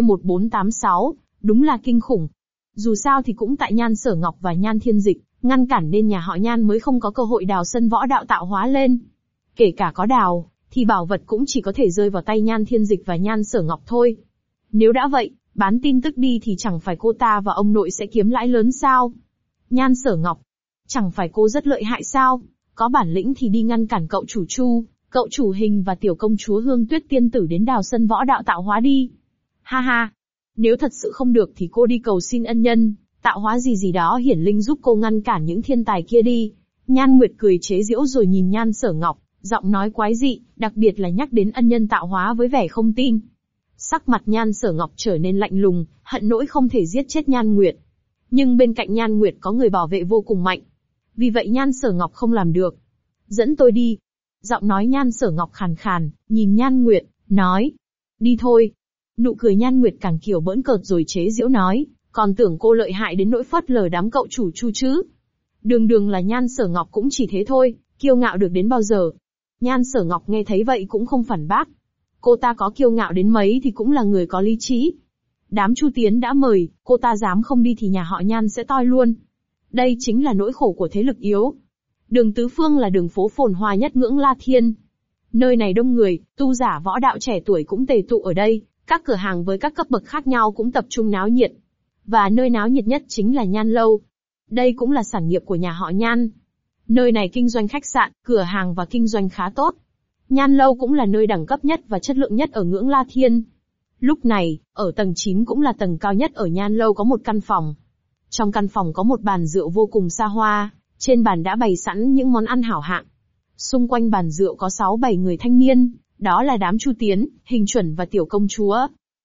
C1486, đúng là kinh khủng. Dù sao thì cũng tại Nhan Sở Ngọc và Nhan Thiên Dịch, ngăn cản nên nhà họ Nhan mới không có cơ hội đào sân võ đạo tạo hóa lên. Kể cả có đào, thì bảo vật cũng chỉ có thể rơi vào tay Nhan Thiên Dịch và Nhan Sở Ngọc thôi. Nếu đã vậy, bán tin tức đi thì chẳng phải cô ta và ông nội sẽ kiếm lãi lớn sao? Nhan Sở Ngọc, chẳng phải cô rất lợi hại sao? Có bản lĩnh thì đi ngăn cản cậu chủ Chu, cậu chủ Hình và tiểu công chúa Hương Tuyết tiên tử đến đào sân võ đạo tạo hóa đi. Ha ha, nếu thật sự không được thì cô đi cầu xin ân nhân, tạo hóa gì đó hiển linh giúp cô ngăn cản những thiên tài kia đi. Nhan Nguyệt cười chế giễu rồi nhìn Nhan Sở Ngọc, giọng nói quái dị, đặc biệt là nhắc đến ân nhân tạo hóa với vẻ không tin. Sắc mặt Nhan Sở Ngọc trở nên lạnh lùng, hận nỗi không thể giết chết Nhan Nguyệt. Nhưng bên cạnh Nhan Nguyệt có người bảo vệ vô cùng mạnh. Vì vậy Nhan Sở Ngọc không làm được. Dẫn tôi đi. Giọng nói Nhan Sở Ngọc khàn khàn, nhìn Nhan Nguyệt, nói. Đi thôi. Nụ cười Nhan Nguyệt càng kiểu bỡn cợt rồi chế giễu nói, còn tưởng cô lợi hại đến nỗi phớt lờ đám cậu chủ Chu chứ. Đường đường là Nhan Sở Ngọc cũng chỉ thế thôi, kiêu ngạo được đến bao giờ. Nhan Sở Ngọc nghe thấy vậy cũng không phản bác. Cô ta có kiêu ngạo đến mấy thì cũng là người có lý trí. Đám Chu Tiến đã mời, cô ta dám không đi thì nhà họ Nhan sẽ toi luôn. Đây chính là nỗi khổ của thế lực yếu. Đường Tứ Phương là đường phố phồn hoa nhất Ngưỡng La Thiên. Nơi này đông người, tu giả võ đạo trẻ tuổi cũng tề tụ ở đây, các cửa hàng với các cấp bậc khác nhau cũng tập trung náo nhiệt. Và nơi náo nhiệt nhất chính là Nhan Lâu. Đây cũng là sản nghiệp của nhà họ Nhan. Nơi này kinh doanh khách sạn, cửa hàng và kinh doanh khá tốt. Nhan Lâu cũng là nơi đẳng cấp nhất và chất lượng nhất ở Ngưỡng La Thiên. Lúc này, ở tầng 9 cũng là tầng cao nhất ở Nhan Lâu có một căn phòng. Trong căn phòng có một bàn rượu vô cùng xa hoa, trên bàn đã bày sẵn những món ăn hảo hạng. Xung quanh bàn rượu có 6-7 người thanh niên, đó là đám Chu Tiến, Hình Chuẩn và tiểu công chúa.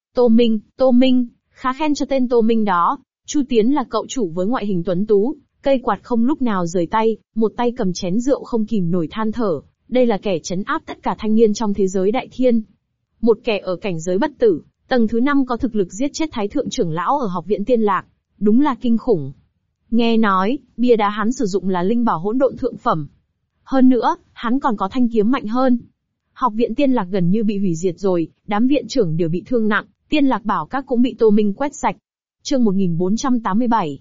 Tô Minh, khá khen cho tên Tô Minh đó. Chu Tiến là cậu chủ với ngoại hình tuấn tú, cây quạt không lúc nào rời tay, một tay cầm chén rượu không kìm nổi than thở. Đây là kẻ trấn áp tất cả thanh niên trong thế giới đại thiên. Một kẻ ở cảnh giới bất tử, tầng thứ 5 có thực lực giết chết Thái Thượng trưởng lão ở Học viện Tiên Lạc. Đúng là kinh khủng. Nghe nói, bia đá hắn sử dụng là linh bảo hỗn độn thượng phẩm. Hơn nữa, hắn còn có thanh kiếm mạnh hơn. Học viện Tiên Lạc gần như bị hủy diệt rồi, đám viện trưởng đều bị thương nặng, Tiên Lạc bảo các cũng bị Tô Minh quét sạch. Chương 1487,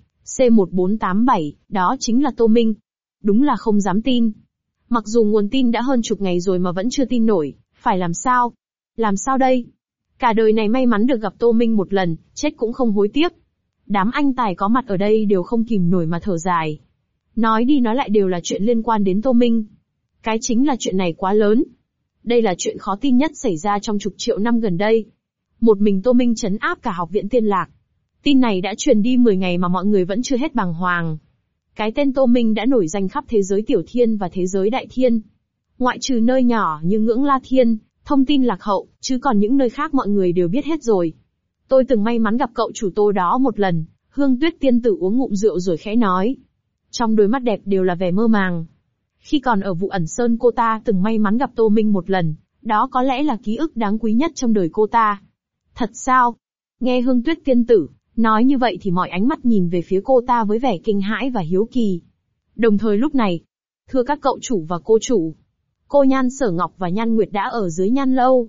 C1487, đó chính là Tô Minh. Đúng là không dám tin. Mặc dù nguồn tin đã hơn chục ngày rồi mà vẫn chưa tin nổi, phải làm sao? Làm sao đây? Cả đời này may mắn được gặp Tô Minh một lần, chết cũng không hối tiếc. Đám anh tài có mặt ở đây đều không kìm nổi mà thở dài. Nói đi nói lại đều là chuyện liên quan đến Tô Minh. Cái chính là chuyện này quá lớn. Đây là chuyện khó tin nhất xảy ra trong chục triệu năm gần đây. Một mình Tô Minh trấn áp cả Học viện Tiên Lạc. Tin này đã truyền đi 10 ngày mà mọi người vẫn chưa hết bàng hoàng. Cái tên Tô Minh đã nổi danh khắp thế giới tiểu thiên và thế giới đại thiên. Ngoại trừ nơi nhỏ như Ngưỡng La Thiên, thông tin lạc hậu, chứ còn những nơi khác mọi người đều biết hết rồi. Tôi từng may mắn gặp cậu chủ Tô đó một lần, Hương Tuyết tiên tử uống ngụm rượu rồi khẽ nói. Trong đôi mắt đẹp đều là vẻ mơ màng. Khi còn ở Vụ Ẩn Sơn cô ta từng may mắn gặp Tô Minh một lần, đó có lẽ là ký ức đáng quý nhất trong đời cô ta. Thật sao? Nghe Hương Tuyết tiên tử nói như vậy thì mọi ánh mắt nhìn về phía cô ta với vẻ kinh hãi và hiếu kỳ. Đồng thời lúc này, thưa các cậu chủ và cô chủ, cô Nhan Sở Ngọc và Nhan Nguyệt đã ở dưới Nhan Lâu,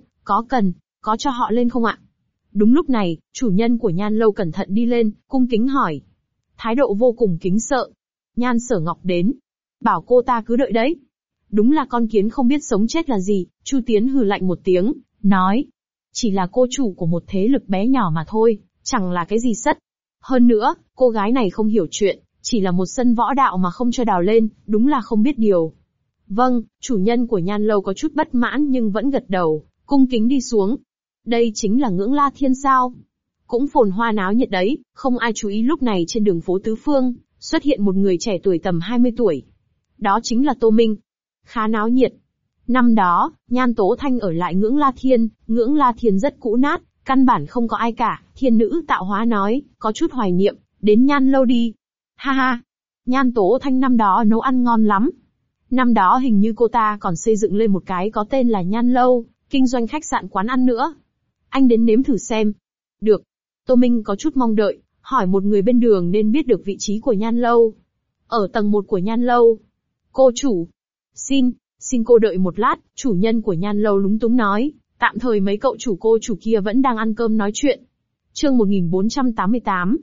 có cho họ lên không ạ? Đúng lúc này, chủ nhân của Nhan Lâu cẩn thận đi lên, cung kính hỏi. Thái độ vô cùng kính sợ. Nhan Sở Ngọc đến. Bảo cô ta cứ đợi đấy. Đúng là con kiến không biết sống chết là gì, Chu Tiến hừ lạnh một tiếng, nói. Chỉ là cô chủ của một thế lực bé nhỏ mà thôi, chẳng là cái gì sất. Hơn nữa, cô gái này không hiểu chuyện, chỉ là một sân võ đạo mà không cho đào lên, đúng là không biết điều. Vâng, chủ nhân của Nhan Lâu có chút bất mãn nhưng vẫn gật đầu, cung kính đi xuống. Đây chính là Ngưỡng La Thiên sao? Cũng phồn hoa náo nhiệt đấy, không ai chú ý lúc này trên đường phố Tứ Phương, xuất hiện một người trẻ tuổi tầm 20 tuổi. Đó chính là Tô Minh. Khá náo nhiệt. Năm đó, Nhan Tố Thanh ở lại Ngưỡng La Thiên rất cũ nát, căn bản không có ai cả, thiên nữ tạo hóa nói, có chút hoài niệm, đến Nhan Lâu đi. Ha ha, Nhan Tố Thanh năm đó nấu ăn ngon lắm. Năm đó hình như cô ta còn xây dựng lên một cái có tên là Nhan Lâu, kinh doanh khách sạn quán ăn nữa. Anh đến nếm thử xem. Được. Tô Minh có chút mong đợi, hỏi một người bên đường nên biết được vị trí của Nhan Lâu. Ở tầng 1 của Nhan Lâu. Cô chủ. Xin cô đợi một lát, chủ nhân của Nhan Lâu lúng túng nói, tạm thời mấy cậu chủ cô chủ kia vẫn đang ăn cơm nói chuyện. Chương 1488,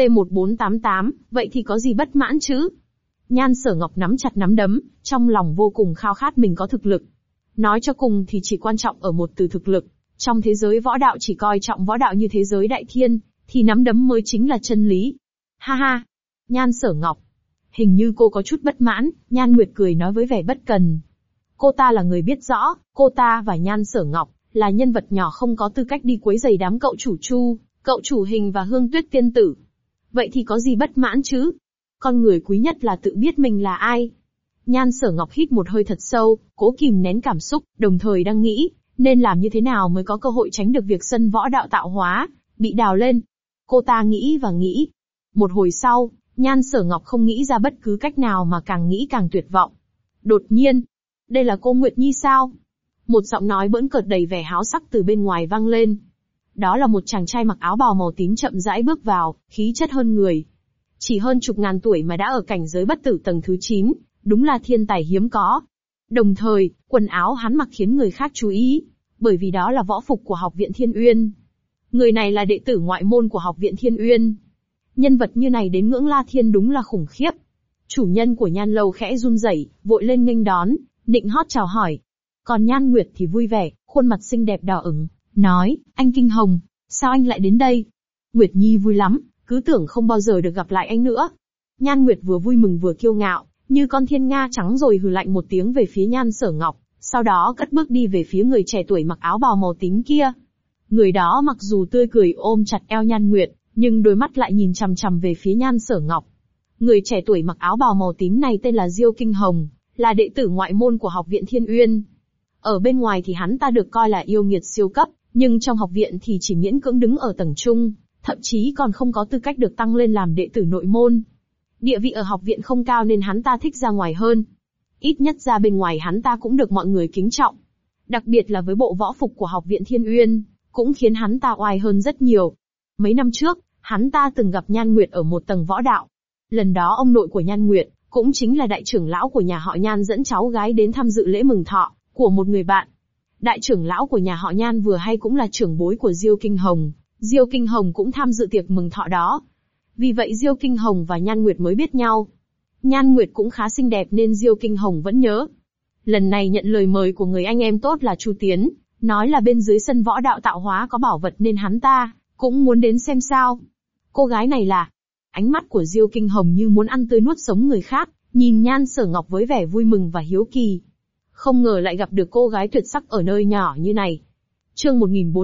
C1488, vậy thì có gì bất mãn chứ? Nhan Sở Ngọc nắm chặt nắm đấm, trong lòng vô cùng khao khát mình có thực lực. Nói cho cùng thì chỉ quan trọng ở một từ thực lực. Trong thế giới võ đạo chỉ coi trọng võ đạo như thế giới đại thiên, thì nắm đấm mới chính là chân lý. Ha ha! Nhan Sở Ngọc. Hình như cô có chút bất mãn, Nhan Nguyệt cười nói với vẻ bất cần. Cô ta là người biết rõ, cô ta và Nhan Sở Ngọc là nhân vật nhỏ không có tư cách đi quấy rầy đám cậu chủ Chu, cậu chủ Hình và Hương Tuyết tiên tử. Vậy thì có gì bất mãn chứ? Con người quý nhất là tự biết mình là ai. Nhan Sở Ngọc hít một hơi thật sâu, cố kìm nén cảm xúc, đồng thời đang nghĩ, nên làm như thế nào mới có cơ hội tránh được việc sân võ đạo tạo hóa bị đào lên. Cô ta nghĩ và nghĩ. Một hồi sau, Nhan Sở Ngọc không nghĩ ra bất cứ cách nào mà càng nghĩ càng tuyệt vọng. Đột nhiên, đây là cô Nguyệt Nhi sao? Một giọng nói bỡn cợt đầy vẻ háo sắc từ bên ngoài vang lên. Đó là một chàng trai mặc áo bào màu tím chậm rãi bước vào, khí chất hơn người. Chỉ hơn chục ngàn tuổi mà đã ở cảnh giới bất tử tầng thứ 9, đúng là thiên tài hiếm có. Đồng thời, quần áo hắn mặc khiến người khác chú ý, bởi vì đó là võ phục của Học viện Thiên Uyên. Người này là đệ tử ngoại môn của Học viện Thiên Uyên. Nhân vật như này đến ngưỡng La Thiên đúng là khủng khiếp. Chủ nhân của Nhan Lâu khẽ run rẩy, vội lên nghênh đón, nịnh hót chào hỏi. Còn Nhan Nguyệt thì vui vẻ, khuôn mặt xinh đẹp đỏ ửng, nói, anh Kinh Hồng, sao anh lại đến đây? Nguyệt Nhi vui lắm, cứ tưởng không bao giờ được gặp lại anh nữa. Nhan Nguyệt vừa vui mừng vừa kiêu ngạo, như con thiên nga trắng rồi hừ lạnh một tiếng về phía Nhan Sở Ngọc, sau đó cất bước đi về phía người trẻ tuổi mặc áo bào màu tím kia. Người đó mặc dù tươi cười ôm chặt eo Nhan Nguyệt, nhưng đôi mắt lại nhìn chằm chằm về phía Nhan Sở Ngọc. Người trẻ tuổi mặc áo bào màu tím này tên là Diêu Kinh Hồng, là đệ tử ngoại môn của Học viện Thiên Uyên. Ở bên ngoài thì hắn ta được coi là yêu nghiệt siêu cấp, nhưng trong học viện thì chỉ miễn cưỡng đứng ở tầng trung, thậm chí còn không có tư cách được tăng lên làm đệ tử nội môn. Địa vị ở học viện không cao nên hắn ta thích ra ngoài hơn. Ít nhất ra bên ngoài hắn ta cũng được mọi người kính trọng. Đặc biệt là với bộ võ phục của Học viện Thiên Uyên, cũng khiến hắn ta oai hơn rất nhiều. Mấy năm trước, hắn ta từng gặp Nhan Nguyệt ở một tầng võ đạo. Lần đó ông nội của Nhan Nguyệt, cũng chính là đại trưởng lão của nhà họ Nhan dẫn cháu gái đến tham dự lễ mừng thọ của một người bạn. Đại trưởng lão của nhà họ Nhan vừa hay cũng là trưởng bối của Diêu Kinh Hồng. Diêu Kinh Hồng cũng tham dự tiệc mừng thọ đó. Vì vậy Diêu Kinh Hồng và Nhan Nguyệt mới biết nhau. Nhan Nguyệt cũng khá xinh đẹp nên Diêu Kinh Hồng vẫn nhớ. Lần này nhận lời mời của người anh em tốt là Chu Tiến, nói là bên dưới sân võ đạo tạo hóa có bảo vật nên hắn ta cũng muốn đến xem sao. Cô gái này là... Ánh mắt của Diêu Kinh Hồng như muốn ăn tươi nuốt sống người khác, nhìn Nhan Sở Ngọc với vẻ vui mừng và hiếu kỳ. Không ngờ lại gặp được cô gái tuyệt sắc ở nơi nhỏ như này. Chương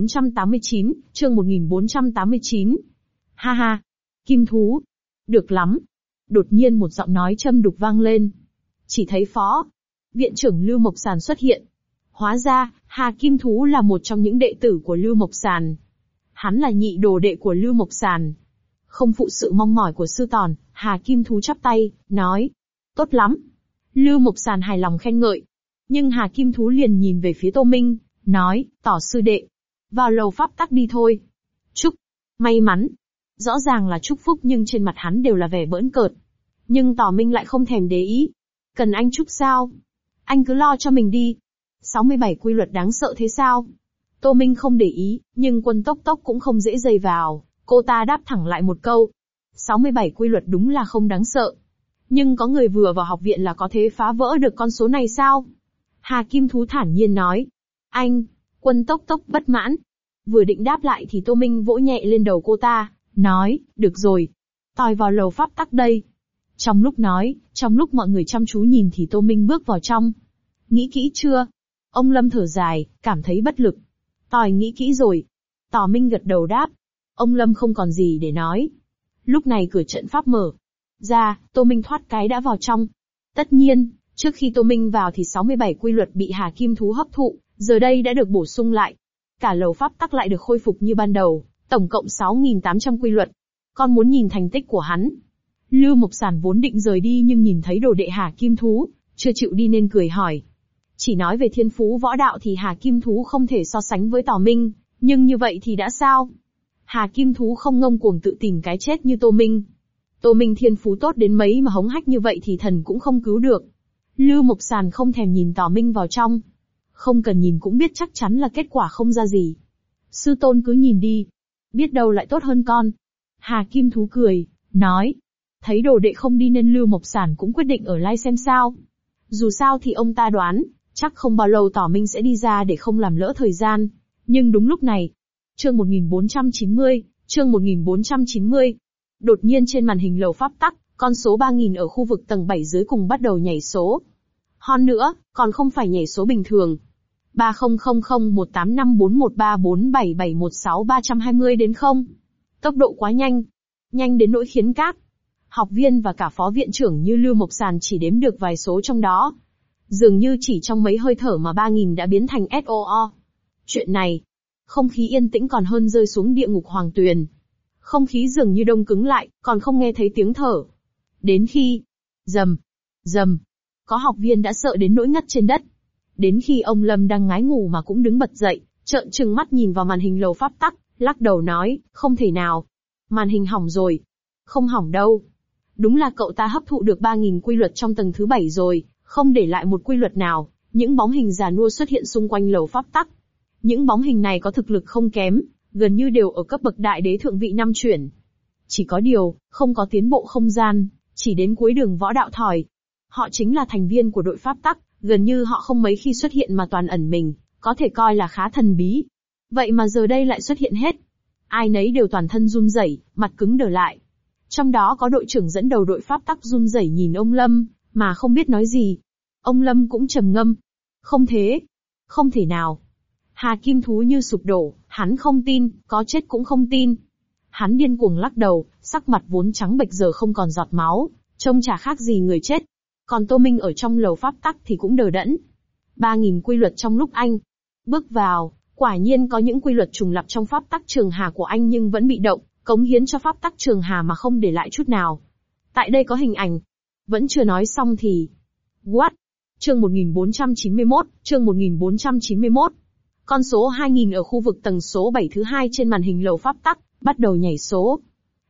1489. Ha ha. Kim thú. Được lắm. Đột nhiên một giọng nói châm đục vang lên. Chỉ thấy phó viện trưởng Lưu Mộc Sàn xuất hiện. Hóa ra, Hà Kim Thú là một trong những đệ tử của Lưu Mộc Sàn. Hắn là nhị đồ đệ của Lưu Mộc Sàn. Không phụ sự mong mỏi của sư tòn, Hà Kim Thú chắp tay, nói. Tốt lắm. Lưu Mộc Sàn hài lòng khen ngợi. Nhưng Hà Kim Thú liền nhìn về phía Tô Minh, nói, tỏ sư đệ. Vào lầu pháp tắc đi thôi. Chúc. May mắn. Rõ ràng là chúc phúc nhưng trên mặt hắn đều là vẻ bỡn cợt. Nhưng Tỏ Minh lại không thèm để ý. Cần anh chúc sao? Anh cứ lo cho mình đi. 67 quy luật đáng sợ thế sao? Tô Minh không để ý, nhưng Quân Tốc Tốc cũng không dễ dây vào. Cô ta đáp thẳng lại một câu. 67 quy luật đúng là không đáng sợ. Nhưng có người vừa vào học viện là có thể phá vỡ được con số này sao? Hà Kim Thú thản nhiên nói. Anh, Quân Tốc Tốc bất mãn. Vừa định đáp lại thì Tô Minh vỗ nhẹ lên đầu cô ta, nói, được rồi. Tòi vào lầu pháp tắc đây. Trong lúc nói, trong lúc mọi người chăm chú nhìn thì Tô Minh bước vào trong. Nghĩ kỹ chưa? Ông Lâm thở dài, cảm thấy bất lực. Tòi nghĩ kỹ rồi. Tỏ Minh gật đầu đáp. Ông Lâm không còn gì để nói. Lúc này cửa trận pháp mở ra, Tô Minh thoát cái đã vào trong. Tất nhiên, trước khi Tô Minh vào thì 67 quy luật bị Hà Kim Thú hấp thụ, giờ đây đã được bổ sung lại. Cả lầu pháp tắc lại được khôi phục như ban đầu, tổng cộng 6.800 quy luật. Con muốn nhìn thành tích của hắn. Lưu Mộc Sàn vốn định rời đi nhưng nhìn thấy đồ đệ Hà Kim Thú, chưa chịu đi nên cười hỏi. Chỉ nói về thiên phú võ đạo thì Hà Kim Thú không thể so sánh với Tỏ Minh, Nhưng như vậy thì đã sao? Hà Kim Thú không ngông cuồng tự tìm cái chết như Tô Minh. Tô Minh thiên phú tốt đến mấy mà hống hách như vậy thì thần cũng không cứu được. Lưu Mộc Sàn không thèm nhìn Tỏ Minh vào trong. Không cần nhìn cũng biết chắc chắn là kết quả không ra gì. Sư tôn cứ nhìn đi. Biết đâu lại tốt hơn con. Hà Kim Thú cười, nói. Thấy đồ đệ không đi nên Lưu Mộc Sàn cũng quyết định ở lại xem sao. Dù sao thì ông ta đoán, chắc không bao lâu Tỏ Minh sẽ đi ra để không làm lỡ thời gian. Nhưng đúng lúc này. Chương 1490, chương 1490. Đột nhiên trên màn hình lầu pháp tắc, con số 3000 ở khu vực tầng 7 dưới cùng bắt đầu nhảy số. Hơn nữa, còn không phải nhảy số bình thường. 300018541347716320 đến không. Tốc độ quá nhanh. Nhanh đến nỗi khiến các học viên và cả phó viện trưởng như Lưu Mộc Sàn chỉ đếm được vài số trong đó. Dường như chỉ trong mấy hơi thở mà 3000 đã biến thành SOO. Chuyện này, không khí yên tĩnh còn hơn rơi xuống địa ngục hoàng tuyền. Không khí dường như đông cứng lại, còn không nghe thấy tiếng thở. Đến khi, rầm, rầm, có học viên đã sợ đến nỗi ngất trên đất. Đến khi ông Lâm đang ngái ngủ mà cũng đứng bật dậy, trợn trừng mắt nhìn vào màn hình lầu pháp tắc, lắc đầu nói, không thể nào. Màn hình hỏng rồi. Không hỏng đâu. Đúng là cậu ta hấp thụ được 3000 quy luật trong tầng thứ 7 rồi, không để lại một quy luật nào. Những bóng hình già nua xuất hiện xung quanh lầu pháp tắc. Những bóng hình này có thực lực không kém, gần như đều ở cấp bậc đại đế thượng vị 5 chuyển. Chỉ có điều, không có tiến bộ không gian, chỉ đến cuối đường võ đạo thỏi. Họ chính là thành viên của đội pháp tắc, gần như họ không mấy khi xuất hiện mà toàn ẩn mình, có thể coi là khá thần bí. Vậy mà giờ đây lại xuất hiện hết. Ai nấy đều toàn thân run rẩy, mặt cứng đờ lại. Trong đó có đội trưởng dẫn đầu đội pháp tắc run rẩy nhìn ông Lâm, mà không biết nói gì. Ông Lâm cũng trầm ngâm. Không thế. Không thể nào. Hà Kim Thú như sụp đổ, hắn không tin, có chết cũng không tin. Hắn điên cuồng lắc đầu, sắc mặt vốn trắng bệch giờ không còn giọt máu, trông chả khác gì người chết. Còn Tô Minh ở trong lầu pháp tắc thì cũng đờ đẫn. 3000 quy luật trong lúc anh bước vào, quả nhiên có những quy luật trùng lặp trong pháp tắc trường hà của anh nhưng vẫn bị động, cống hiến cho pháp tắc trường hà mà không để lại chút nào. Tại đây có hình ảnh. Vẫn chưa nói xong thì... What? Chương 1491, chương 1491. Con số 2000 ở khu vực tầng số 7 thứ 2 trên màn hình lầu pháp tắc, bắt đầu nhảy số.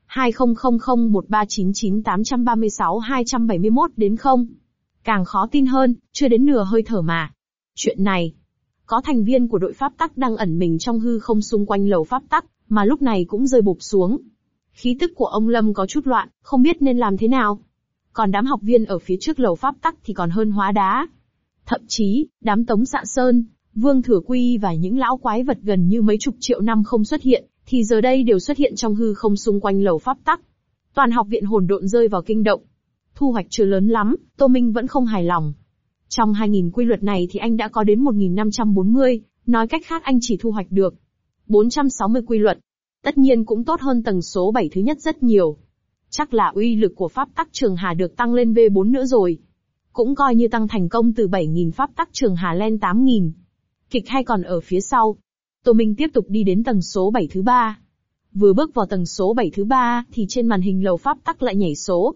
20001399836271 đến không. Càng khó tin hơn, chưa đến nửa hơi thở mà. Chuyện này, có thành viên của đội pháp tắc đang ẩn mình trong hư không xung quanh lầu pháp tắc, mà lúc này cũng rơi bụp xuống. Khí tức của ông Lâm có chút loạn, không biết nên làm thế nào. Còn đám học viên ở phía trước lầu pháp tắc thì còn hơn hóa đá. Thậm chí, đám Tống Xạ Sơn, Vương Thừa Quy và những lão quái vật gần như mấy chục triệu năm không xuất hiện, thì giờ đây đều xuất hiện trong hư không xung quanh lầu pháp tắc. Toàn học viện hồn độn rơi vào kinh động. Thu hoạch chưa lớn lắm, Tô Minh vẫn không hài lòng. Trong 2000 quy luật này thì anh đã có đến 1540, nói cách khác anh chỉ thu hoạch được 460 quy luật. Tất nhiên cũng tốt hơn tầng số 7 thứ nhất rất nhiều. Chắc là uy lực của pháp tắc trường hà được tăng lên V4 nữa rồi. Cũng coi như tăng thành công từ 7000 pháp tắc trường hà lên 8000. Kịch hay còn ở phía sau. Tô Minh tiếp tục đi đến tầng số 7 thứ 3. Vừa bước vào tầng số 7 thứ 3 thì trên màn hình lầu pháp tắc lại nhảy số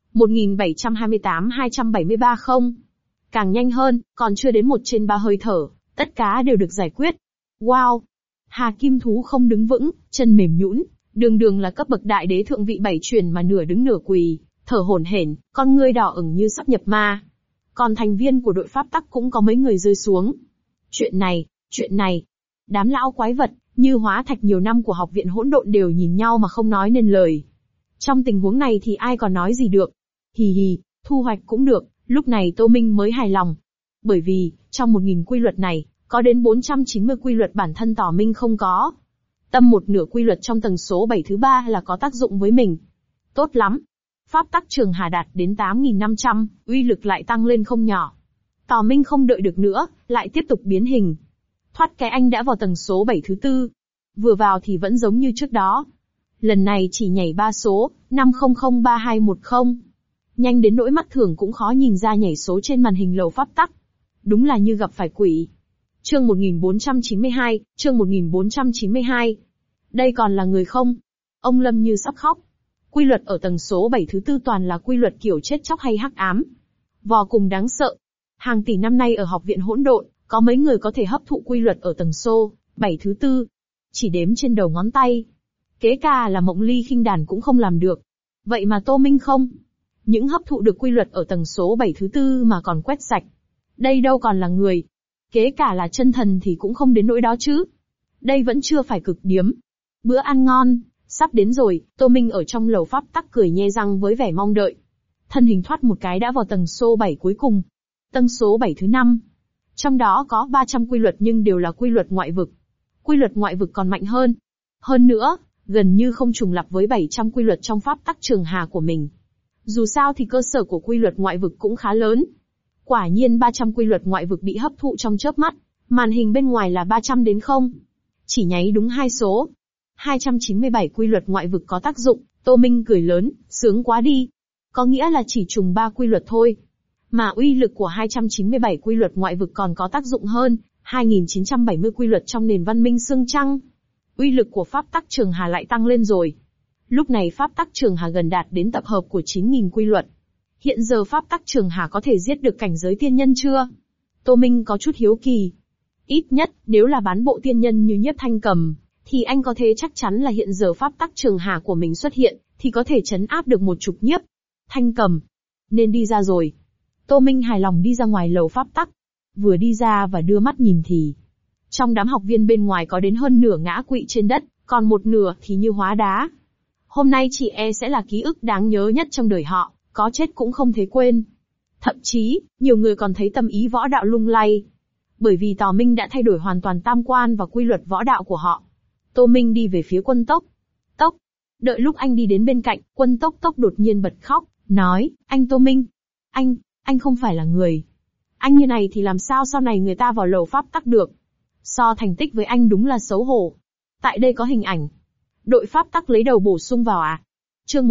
1728-273 không. Càng nhanh hơn, còn chưa đến 1/3 hơi thở, tất cả đều được giải quyết. Wow! Hà Kim Thú không đứng vững, chân mềm nhũn, đường là cấp bậc đại đế thượng vị 7 truyền mà nửa đứng nửa quỳ, thở hổn hển, con ngươi đỏ ửng như sắp nhập ma. Còn thành viên của đội pháp tắc cũng có mấy người rơi xuống. Chuyện này, đám lão quái vật, như hóa thạch nhiều năm của học viện hỗn độn đều nhìn nhau mà không nói nên lời. Trong tình huống này thì ai còn nói gì được. Hì hì, thu hoạch cũng được, lúc này Tô Minh mới hài lòng. Bởi vì, trong 1000 quy luật này, có đến 490 quy luật bản thân Tỏ Minh không có. Tâm một nửa quy luật trong tầng số 7 thứ 3 là có tác dụng với mình. Tốt lắm. Pháp tắc trường hà đạt đến 8500, uy lực lại tăng lên không nhỏ. Tỏ Minh không đợi được nữa, lại tiếp tục biến hình. Thoát cái anh đã vào tầng số 7 thứ 4. Vừa vào thì vẫn giống như trước đó. Lần này chỉ nhảy 3 số, 5003210. Nhanh đến nỗi mắt thường cũng khó nhìn ra nhảy số trên màn hình lầu pháp tắc. Đúng là như gặp phải quỷ. Chương 1492, chương 1492. Đây còn là người không? Ông Lâm như sắp khóc. Quy luật ở tầng số 7 thứ 4 toàn là quy luật kiểu chết chóc hay hắc ám. Vô cùng đáng sợ. Hàng tỷ năm nay ở học viện hỗn độn, có mấy người có thể hấp thụ quy luật ở tầng số 7 thứ 4. chỉ đếm trên đầu ngón tay. Kế cả là Mộng Ly khinh đàn cũng không làm được. Vậy mà Tô Minh không. Những hấp thụ được quy luật ở tầng số 7 thứ tư mà còn quét sạch. Đây đâu còn là người. Kế cả là chân thần thì cũng không đến nỗi đó chứ. Đây vẫn chưa phải cực điếm. Bữa ăn ngon, sắp đến rồi, Tô Minh ở trong lầu pháp tắc cười nhe răng với vẻ mong đợi. Thân hình thoát một cái đã vào tầng số 7 cuối cùng. Tầng số 7 thứ 5. Trong đó có 300 quy luật nhưng đều là quy luật ngoại vực. Quy luật ngoại vực còn mạnh hơn. Hơn nữa, gần như không trùng lặp với 700 quy luật trong pháp tắc trường hà của mình. Dù sao thì cơ sở của quy luật ngoại vực cũng khá lớn. Quả nhiên 300 quy luật ngoại vực bị hấp thụ trong chớp mắt, màn hình bên ngoài là 300 đến 0. Chỉ nháy đúng 2 số. 297 quy luật ngoại vực có tác dụng, Tô Minh cười lớn, sướng quá đi. Có nghĩa là chỉ trùng 3 quy luật thôi. Mà uy lực của 297 quy luật ngoại vực còn có tác dụng hơn, 2970 quy luật trong nền văn minh xương trăng. Uy lực của pháp tắc trường hà lại tăng lên rồi. Lúc này pháp tắc trường hà gần đạt đến tập hợp của 9.000 quy luật. Hiện giờ pháp tắc trường hà có thể giết được cảnh giới tiên nhân chưa? Tô Minh có chút hiếu kỳ. Ít nhất, nếu là bán bộ tiên nhân như Nhiếp Thanh Cầm, thì anh có thể chắc chắn là hiện giờ pháp tắc trường hà của mình xuất hiện, thì có thể trấn áp được một chục Nhiếp Thanh Cầm. Nên đi ra rồi. Tô Minh hài lòng đi ra ngoài lầu pháp tắc. Vừa đi ra và đưa mắt nhìn thì, trong đám học viên bên ngoài có đến hơn nửa ngã quỵ trên đất, còn một nửa thì như hóa đá. Hôm nay chỉ e sẽ là ký ức đáng nhớ nhất trong đời họ, có chết cũng không thể quên. Thậm chí, nhiều người còn thấy tâm ý võ đạo lung lay. Bởi vì Tào Minh đã thay đổi hoàn toàn tam quan và quy luật võ đạo của họ. Tô Minh đi về phía Quân Tốc. Tốc. Đợi lúc anh đi đến bên cạnh, Quân Tốc đột nhiên bật khóc, nói, anh Tô Minh. Anh không phải là người. Anh như này thì làm sao sau này người ta vào lầu pháp tắc được. So thành tích với anh đúng là xấu hổ. Tại đây có hình ảnh. Đội pháp tắc lấy đầu bổ sung vào à? Chương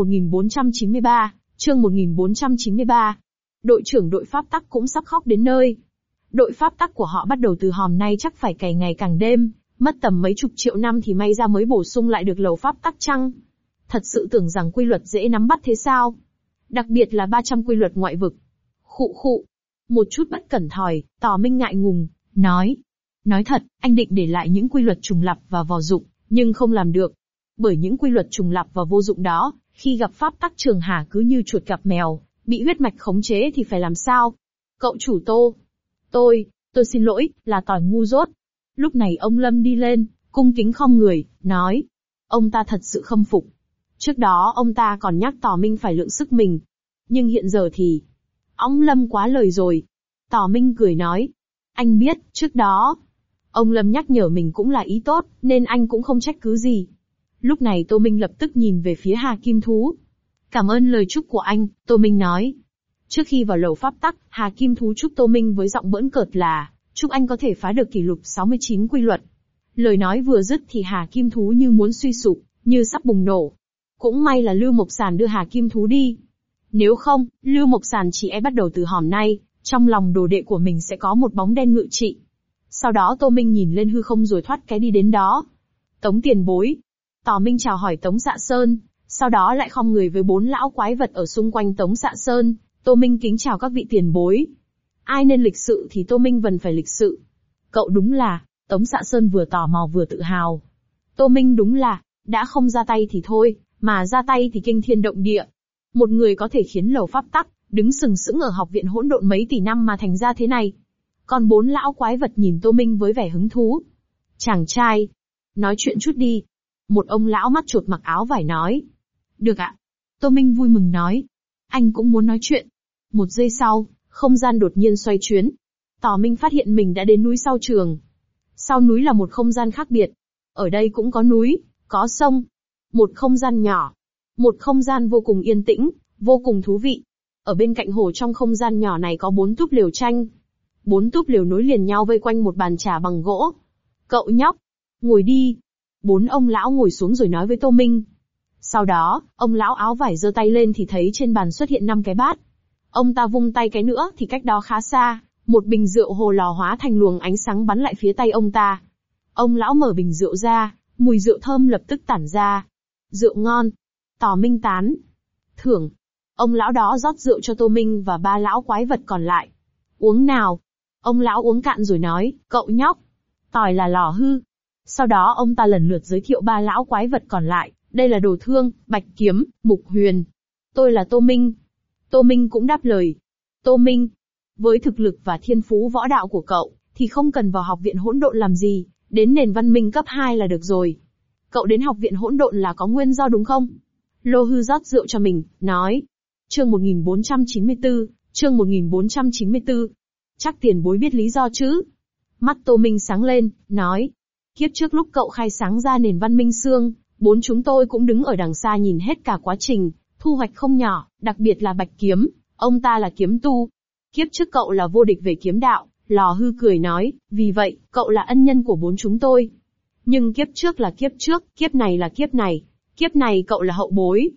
1493. Đội trưởng đội pháp tắc cũng sắp khóc đến nơi. Đội pháp tắc của họ bắt đầu từ hòm nay chắc phải cày ngày càng đêm, mất tầm mấy chục triệu năm thì may ra mới bổ sung lại được lầu pháp tắc chăng? Thật sự tưởng rằng quy luật dễ nắm bắt thế sao? Đặc biệt là 300 quy luật ngoại vực. Khụ. Một chút bất cẩn thòi, Tào Minh ngại ngùng, nói. Nói thật, anh định để lại những quy luật trùng lặp và vô dụng, nhưng không làm được. Bởi những quy luật trùng lặp và vô dụng đó, khi gặp pháp tắc trường hà cứ như chuột gặp mèo, bị huyết mạch khống chế thì phải làm sao? Cậu chủ Tô. Tôi xin lỗi, là tỏi ngu dốt. Lúc này ông Lâm đi lên, cung kính khom người, nói. Ông ta thật sự khâm phục. Trước đó ông ta còn nhắc Tào Minh phải lượng sức mình. Nhưng hiện giờ thì, ông Lâm quá lời rồi. Tào Minh cười nói. Anh biết, trước đó, ông Lâm nhắc nhở mình cũng là ý tốt, nên anh cũng không trách cứ gì. Lúc này Tô Minh lập tức nhìn về phía Hà Kim Thú. Cảm ơn lời chúc của anh, Tô Minh nói. Trước khi vào lầu pháp tắc, Hà Kim Thú chúc Tô Minh với giọng bỡn cợt là, chúc anh có thể phá được kỷ lục 69 quy luật. Lời nói vừa dứt thì Hà Kim Thú như muốn suy sụp, như sắp bùng nổ. Cũng may là Lưu Mộc Sàn đưa Hà Kim Thú đi. Nếu không, Lưu Mộc Sàn chỉ e bắt đầu từ hòm nay, trong lòng đồ đệ của mình sẽ có một bóng đen ngự trị. Sau đó Tô Minh nhìn lên hư không rồi thoát cái đi đến đó. Tống tiền bối. Tào Minh chào hỏi Tống Dạ Sơn, sau đó lại khom người với 4 lão quái vật ở xung quanh Tống Dạ Sơn. Tô Minh kính chào các vị tiền bối. Ai nên lịch sự thì Tô Minh vẫn phải lịch sự. Cậu đúng là, Tống Dạ Sơn vừa tò mò vừa tự hào. Tô Minh đúng là, đã không ra tay thì thôi, mà ra tay thì kinh thiên động địa. Một người có thể khiến lầu pháp tắc, đứng sừng sững ở học viện hỗn độn mấy tỷ năm mà thành ra thế này. Còn 4 lão quái vật nhìn Tô Minh với vẻ hứng thú. Chàng trai, nói chuyện chút đi. Một ông lão mắt chột mặc áo vải nói. Được ạ. Tô Minh vui mừng nói. Anh cũng muốn nói chuyện. Một giây sau, không gian đột nhiên xoay chuyến. Tào Minh phát hiện mình đã đến núi sau trường. Sau núi là một không gian khác biệt. Ở đây cũng có núi, có sông. Một không gian nhỏ. Một không gian vô cùng yên tĩnh, vô cùng thú vị. Ở bên cạnh hồ trong không gian nhỏ này có 4 túp lều tranh. 4 túp lều nối liền nhau vây quanh một bàn trà bằng gỗ. Cậu nhóc, ngồi đi. 4 ông lão ngồi xuống rồi nói với Tô Minh. Sau đó, ông lão áo vải giơ tay lên thì thấy trên bàn xuất hiện 5 cái bát. Ông ta vung tay cái nữa thì cách đó khá xa, một bình rượu hồ lò hóa thành luồng ánh sáng bắn lại phía tay ông ta. Ông lão mở bình rượu ra, mùi rượu thơm lập tức tản ra. Rượu ngon. Tào Minh tán thưởng. Ông lão đó rót rượu cho Tô Minh và 3 lão quái vật còn lại. Uống nào. Ông lão uống cạn rồi nói, cậu nhóc. Tỏi là lò hư. Sau đó ông ta lần lượt giới thiệu ba lão quái vật còn lại, đây là Đồ Thương, Bạch Kiếm, Mục Huyền. Tôi là Tô Minh. Tô Minh cũng đáp lời. Tô Minh, với thực lực và thiên phú võ đạo của cậu, thì không cần vào học viện hỗn độn làm gì, đến nền văn minh cấp 2 là được rồi. Cậu đến học viện hỗn độn là có nguyên do đúng không? Lô Hư rót rượu cho mình, nói. Chương 1494, chương 1494. Chắc tiền bối biết lý do chứ? Mắt Tô Minh sáng lên, nói. Kiếp trước lúc cậu khai sáng ra nền văn minh xương, bốn chúng tôi cũng đứng ở đằng xa nhìn hết cả quá trình, thu hoạch không nhỏ, đặc biệt là Bạch Kiếm, ông ta là kiếm tu. Kiếp trước cậu là vô địch về kiếm đạo, Lò Hư cười nói, vì vậy, cậu là ân nhân của bốn chúng tôi. Nhưng kiếp trước là kiếp trước, kiếp này là kiếp này cậu là hậu bối,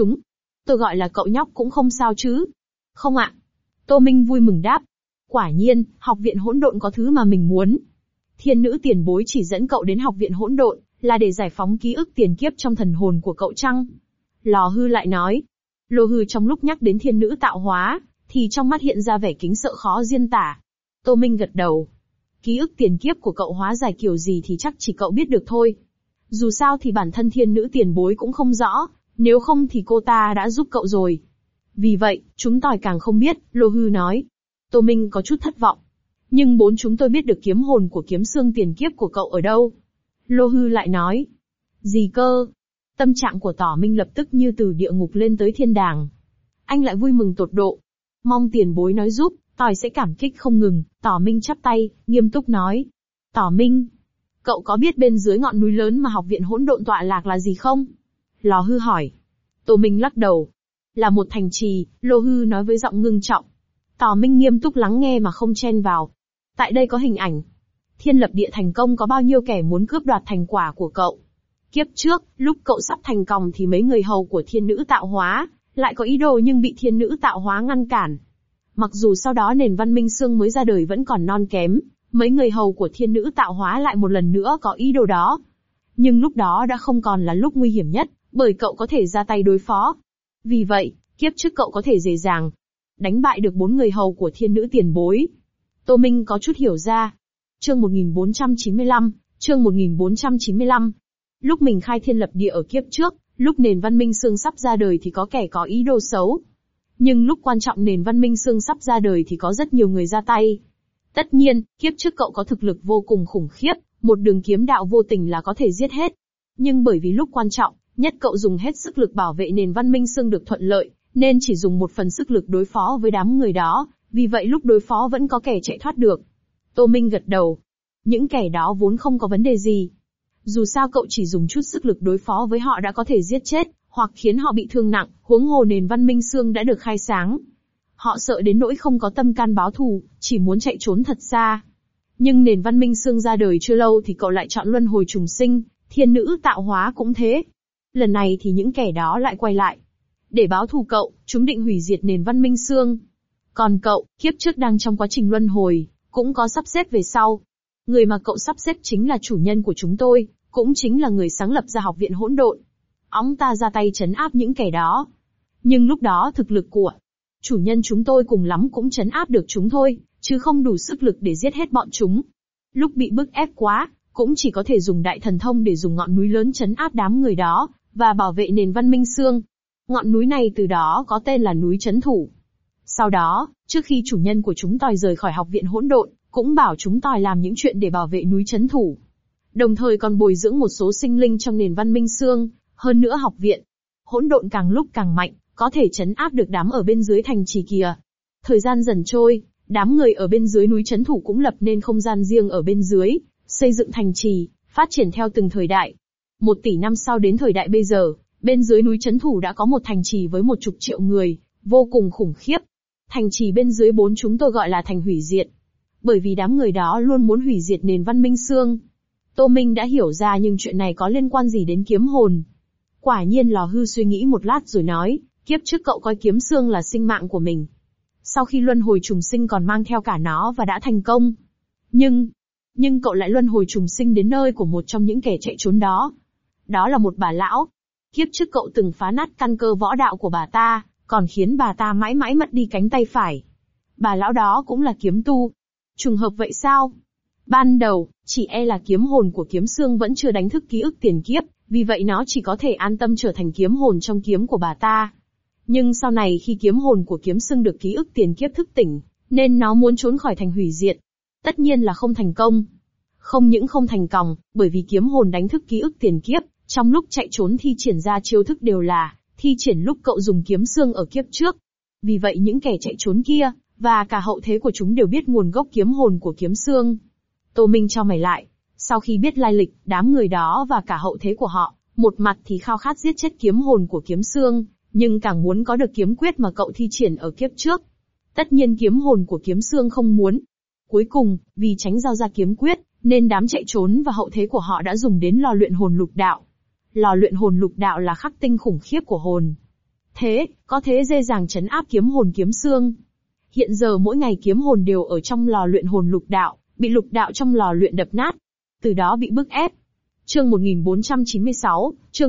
tôi gọi là cậu nhóc cũng không sao chứ. Không ạ. Tô Minh vui mừng đáp. Quả nhiên, học viện hỗn độn có thứ mà mình muốn. Thiên nữ tiền bối chỉ dẫn cậu đến học viện hỗn độn, là để giải phóng ký ức tiền kiếp trong thần hồn của cậu chăng? Lò Hư lại nói. Lô Hư trong lúc nhắc đến thiên nữ tạo hóa, thì trong mắt hiện ra vẻ kính sợ khó diễn tả. Tô Minh gật đầu. Ký ức tiền kiếp của cậu hóa giải kiểu gì thì chắc chỉ cậu biết được thôi. Dù sao thì bản thân thiên nữ tiền bối cũng không rõ, nếu không thì cô ta đã giúp cậu rồi. Vì vậy, chúng tôi càng không biết, Lô Hư nói. Tô Minh có chút thất vọng. Nhưng bốn chúng tôi biết được kiếm hồn của kiếm xương tiền kiếp của cậu ở đâu. Lô Hư lại nói. Gì cơ? Tâm trạng của Tỏ Minh lập tức như từ địa ngục lên tới thiên đàng. Anh lại vui mừng tột độ. Mong tiền bối nói giúp, Tỏi sẽ cảm kích không ngừng. Tỏ Minh chắp tay, nghiêm túc nói. Tỏ Minh, cậu có biết bên dưới ngọn núi lớn mà học viện hỗn độn tọa lạc là gì không? Lò Hư hỏi. Tô Minh lắc đầu. Là một thành trì, Lô Hư nói với giọng ngưng trọng. Tỏ Minh nghiêm túc lắng nghe mà không chen vào. Tại đây có hình ảnh. Thiên lập địa thành công có bao nhiêu kẻ muốn cướp đoạt thành quả của cậu. Kiếp trước, lúc cậu sắp thành công thì mấy người hầu của thiên nữ tạo hóa, lại có ý đồ nhưng bị thiên nữ tạo hóa ngăn cản. Mặc dù sau đó nền văn minh xương mới ra đời vẫn còn non kém, mấy người hầu của thiên nữ tạo hóa lại một lần nữa có ý đồ đó. Nhưng lúc đó đã không còn là lúc nguy hiểm nhất, bởi cậu có thể ra tay đối phó. Vì vậy, kiếp trước cậu có thể dễ dàng đánh bại được 4 người hầu của thiên nữ tiền bối. Tô Minh có chút hiểu ra. Chương 1495, chương 1495. Lúc mình khai thiên lập địa ở kiếp trước, lúc nền văn minh xương sắp ra đời thì có kẻ có ý đồ xấu. Nhưng lúc quan trọng nền văn minh xương sắp ra đời thì có rất nhiều người ra tay. Tất nhiên, kiếp trước cậu có thực lực vô cùng khủng khiếp, một đường kiếm đạo vô tình là có thể giết hết. Nhưng bởi vì lúc quan trọng, nhất cậu dùng hết sức lực bảo vệ nền văn minh xương được thuận lợi, nên chỉ dùng một phần sức lực đối phó với đám người đó, vì vậy lúc đối phó vẫn có kẻ chạy thoát được. Tô Minh gật đầu. Những kẻ đó vốn không có vấn đề gì. Dù sao cậu chỉ dùng chút sức lực đối phó với họ đã có thể giết chết, hoặc khiến họ bị thương nặng, huống hồ nền văn minh xương đã được khai sáng. Họ sợ đến nỗi không có tâm can báo thù, chỉ muốn chạy trốn thật xa. Nhưng nền văn minh xương ra đời chưa lâu thì cậu lại chọn luân hồi trùng sinh, thiên nữ tạo hóa cũng thế. Lần này thì những kẻ đó lại quay lại. Để báo thù cậu, chúng định hủy diệt nền văn minh xương. Còn cậu, kiếp trước đang trong quá trình luân hồi, cũng có sắp xếp về sau. Người mà cậu sắp xếp chính là chủ nhân của chúng tôi, cũng chính là người sáng lập ra học viện hỗn độn. Ông ta ra tay trấn áp những kẻ đó. Nhưng lúc đó thực lực của chủ nhân chúng tôi cùng lắm cũng trấn áp được chúng thôi, chứ không đủ sức lực để giết hết bọn chúng. Lúc bị bức ép quá, cũng chỉ có thể dùng đại thần thông để dùng ngọn núi lớn trấn áp đám người đó, và bảo vệ nền văn minh xương. Ngọn núi này từ đó có tên là núi Trấn Thủ. Sau đó, trước khi chủ nhân của chúng tôi rời khỏi học viện hỗn độn, cũng bảo chúng tôi làm những chuyện để bảo vệ núi Trấn Thủ. Đồng thời còn bồi dưỡng một số sinh linh trong nền văn minh xương, hơn nữa học viện hỗn độn càng lúc càng mạnh, có thể trấn áp được đám ở bên dưới thành trì kìa. Thời gian dần trôi, đám người ở bên dưới núi Trấn Thủ cũng lập nên không gian riêng ở bên dưới, xây dựng thành trì, phát triển theo từng thời đại. 1 tỷ năm sau đến thời đại bây giờ, bên dưới núi Trấn Thủ đã có một thành trì với 10 triệu người, vô cùng khủng khiếp. Thành trì bên dưới 4 chúng tôi gọi là thành hủy diệt. Bởi vì đám người đó luôn muốn hủy diệt nền văn minh xương. Tô Minh đã hiểu ra nhưng chuyện này có liên quan gì đến kiếm hồn. Quả nhiên Lò Hư suy nghĩ một lát rồi nói, kiếp trước cậu coi kiếm xương là sinh mạng của mình. Sau khi luân hồi trùng sinh còn mang theo cả nó và đã thành công. Nhưng cậu lại luân hồi trùng sinh đến nơi của một trong những kẻ chạy trốn đó. Đó là một bà lão. Kiếp trước cậu từng phá nát căn cơ võ đạo của bà ta, còn khiến bà ta mãi mãi mất đi cánh tay phải. Bà lão đó cũng là kiếm tu. Trùng hợp vậy sao? Ban đầu, chỉ e là kiếm hồn của kiếm xương vẫn chưa đánh thức ký ức tiền kiếp, vì vậy nó chỉ có thể an tâm trở thành kiếm hồn trong kiếm của bà ta. Nhưng sau này khi kiếm hồn của kiếm xương được ký ức tiền kiếp thức tỉnh, nên nó muốn trốn khỏi thành hủy diệt. Tất nhiên là không thành công. Không những không thành công, bởi vì kiếm hồn đánh thức ký ức tiền kiếp, trong lúc chạy trốn thi triển ra chiêu thức đều là thi triển lúc cậu dùng kiếm xương ở kiếp trước. Vì vậy những kẻ chạy trốn kia, và cả hậu thế của chúng đều biết nguồn gốc kiếm hồn của kiếm xương. Tô Minh cho mày lại. Sau khi biết lai lịch, đám người đó và cả hậu thế của họ, một mặt thì khao khát giết chết kiếm hồn của kiếm xương, nhưng càng muốn có được kiếm quyết mà cậu thi triển ở kiếp trước. Tất nhiên kiếm hồn của kiếm xương không muốn. Cuối cùng, vì tránh giao ra kiếm quyết, nên đám chạy trốn và hậu thế của họ đã dùng đến lò luyện hồn lục đạo. Lò luyện hồn lục đạo là khắc tinh khủng khiếp của hồn. Thế, có thế dễ dàng trấn áp kiếm hồn kiếm xương. Hiện giờ mỗi ngày kiếm hồn đều ở trong lò luyện hồn lục đạo, bị lục đạo trong lò luyện đập nát. Từ đó bị bức ép. Chương 1496, chương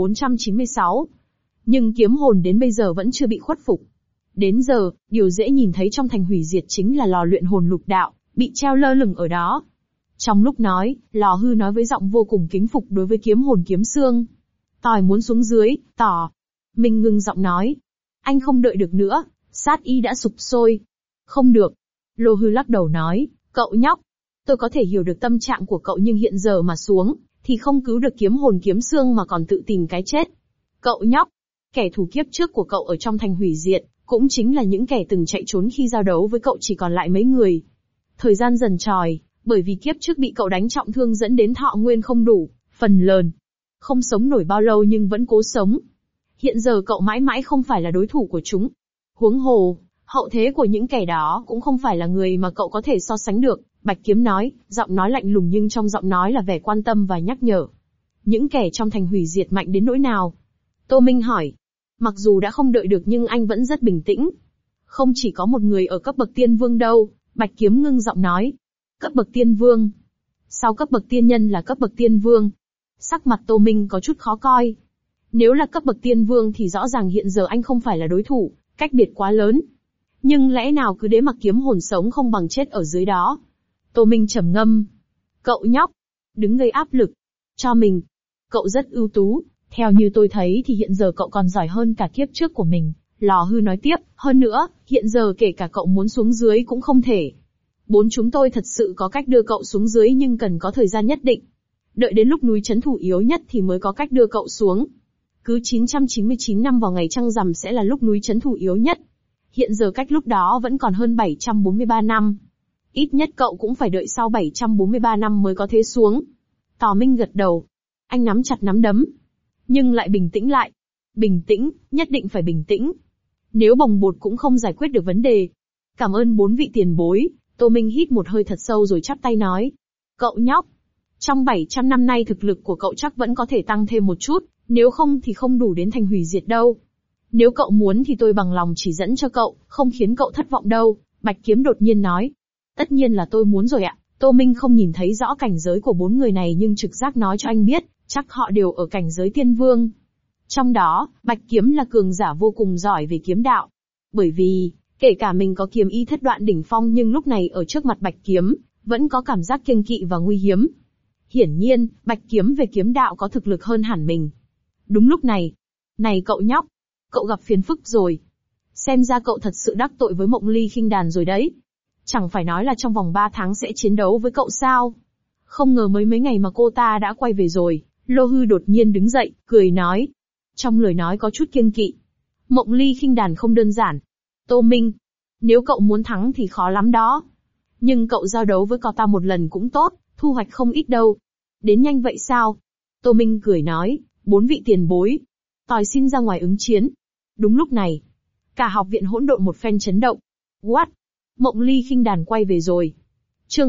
1496. Nhưng kiếm hồn đến bây giờ vẫn chưa bị khuất phục. Đến giờ, điều dễ nhìn thấy trong thành hủy diệt chính là lò luyện hồn lục đạo, bị treo lơ lửng ở đó. Trong lúc nói, Lò Hư nói với giọng vô cùng kính phục đối với kiếm hồn kiếm xương. Tỏi muốn xuống dưới, tỏ. Minh ngưng giọng nói. Anh không đợi được nữa, sát ý đã sục sôi. Không được. Lô Hư lắc đầu nói, cậu nhóc. Tôi có thể hiểu được tâm trạng của cậu nhưng hiện giờ mà xuống, thì không cứu được kiếm hồn kiếm xương mà còn tự tìm cái chết. Cậu nhóc. Kẻ thù kiếp trước của cậu ở trong thành hủy diệt, cũng chính là những kẻ từng chạy trốn khi giao đấu với cậu chỉ còn lại mấy người. Thời gian dần trôi, bởi vì kiếp trước bị cậu đánh trọng thương dẫn đến thọ nguyên không đủ, phần lớn không sống nổi bao lâu nhưng vẫn cố sống. Hiện giờ cậu mãi mãi không phải là đối thủ của chúng. Huống hồ, hậu thế của những kẻ đó cũng không phải là người mà cậu có thể so sánh được, Bạch Kiếm nói, giọng nói lạnh lùng nhưng trong giọng nói là vẻ quan tâm và nhắc nhở. Những kẻ trong thành hủy diệt mạnh đến nỗi nào? Tô Minh hỏi. Mặc dù đã không đợi được nhưng anh vẫn rất bình tĩnh. Không chỉ có một người ở cấp bậc tiên vương đâu, Bạch Kiếm ngưng giọng nói. Cấp bậc tiên vương. Sau cấp bậc tiên nhân là cấp bậc tiên vương. Sắc mặt Tô Minh có chút khó coi. Nếu là cấp bậc tiên vương thì rõ ràng hiện giờ anh không phải là đối thủ, cách biệt quá lớn. Nhưng lẽ nào cứ để mặc kiếm hồn sống không bằng chết ở dưới đó? Tô Minh trầm ngâm. Cậu nhóc, đứng gây áp lực cho mình. Cậu rất ưu tú, theo như tôi thấy thì hiện giờ cậu còn giỏi hơn cả kiếp trước của mình. Lò Hư nói tiếp, hơn nữa, hiện giờ kể cả cậu muốn xuống dưới cũng không thể. Chúng tôi thật sự có cách đưa cậu xuống dưới nhưng cần có thời gian nhất định. Đợi đến lúc núi trấn thủ yếu nhất thì mới có cách đưa cậu xuống. Cứ 999 năm vào ngày trăng rằm sẽ là lúc núi trấn thủ yếu nhất. Hiện giờ cách lúc đó vẫn còn hơn 743 năm. Ít nhất cậu cũng phải đợi sau 743 năm mới có thế xuống. Tò Minh gật đầu. Anh nắm chặt nắm đấm. Nhưng lại bình tĩnh lại. Bình tĩnh, nhất định phải bình tĩnh. Nếu bồng bột cũng không giải quyết được vấn đề. Cảm ơn 4 vị tiền bối. Tô Minh hít một hơi thật sâu rồi chắp tay nói. Cậu nhóc. Trong 700 năm nay thực lực của cậu chắc vẫn có thể tăng thêm một chút, nếu không thì không đủ đến thành hủy diệt đâu. Nếu cậu muốn thì tôi bằng lòng chỉ dẫn cho cậu, không khiến cậu thất vọng đâu, Bạch Kiếm đột nhiên nói. Tất nhiên là tôi muốn rồi ạ. Tô Minh không nhìn thấy rõ cảnh giới của 4 người này nhưng trực giác nói cho anh biết, chắc họ đều ở cảnh giới tiên vương. Trong đó, Bạch Kiếm là cường giả vô cùng giỏi về kiếm đạo. Bởi vì, kể cả mình có kiếm ý thất đoạn đỉnh phong nhưng lúc này ở trước mặt Bạch Kiếm, vẫn có cảm giác kiêng kỵ và nguy hiếm. Hiển nhiên, Bạch Kiếm về kiếm đạo có thực lực hơn hẳn mình. Đúng lúc này. Này cậu nhóc, cậu gặp phiền phức rồi. Xem ra cậu thật sự đắc tội với Mộng Ly Khinh Đàn rồi đấy. Chẳng phải nói là trong vòng 3 tháng sẽ chiến đấu với cậu sao? Không ngờ mấy ngày mà cô ta đã quay về rồi. Lô Hư đột nhiên đứng dậy, cười nói. Trong lời nói có chút kiêng kỵ. Mộng Ly Khinh Đàn không đơn giản. Tô Minh, nếu cậu muốn thắng thì khó lắm đó. Nhưng cậu giao đấu với ta một lần cũng tốt, thu hoạch không ít đâu. Đến nhanh vậy sao? Tô Minh cười nói, 4 vị tiền bối. Tòi xin ra ngoài ứng chiến. Đúng lúc này, cả học viện hỗn độn một phen chấn động. What? Mộng Ly Khinh Đàn quay về rồi. Chương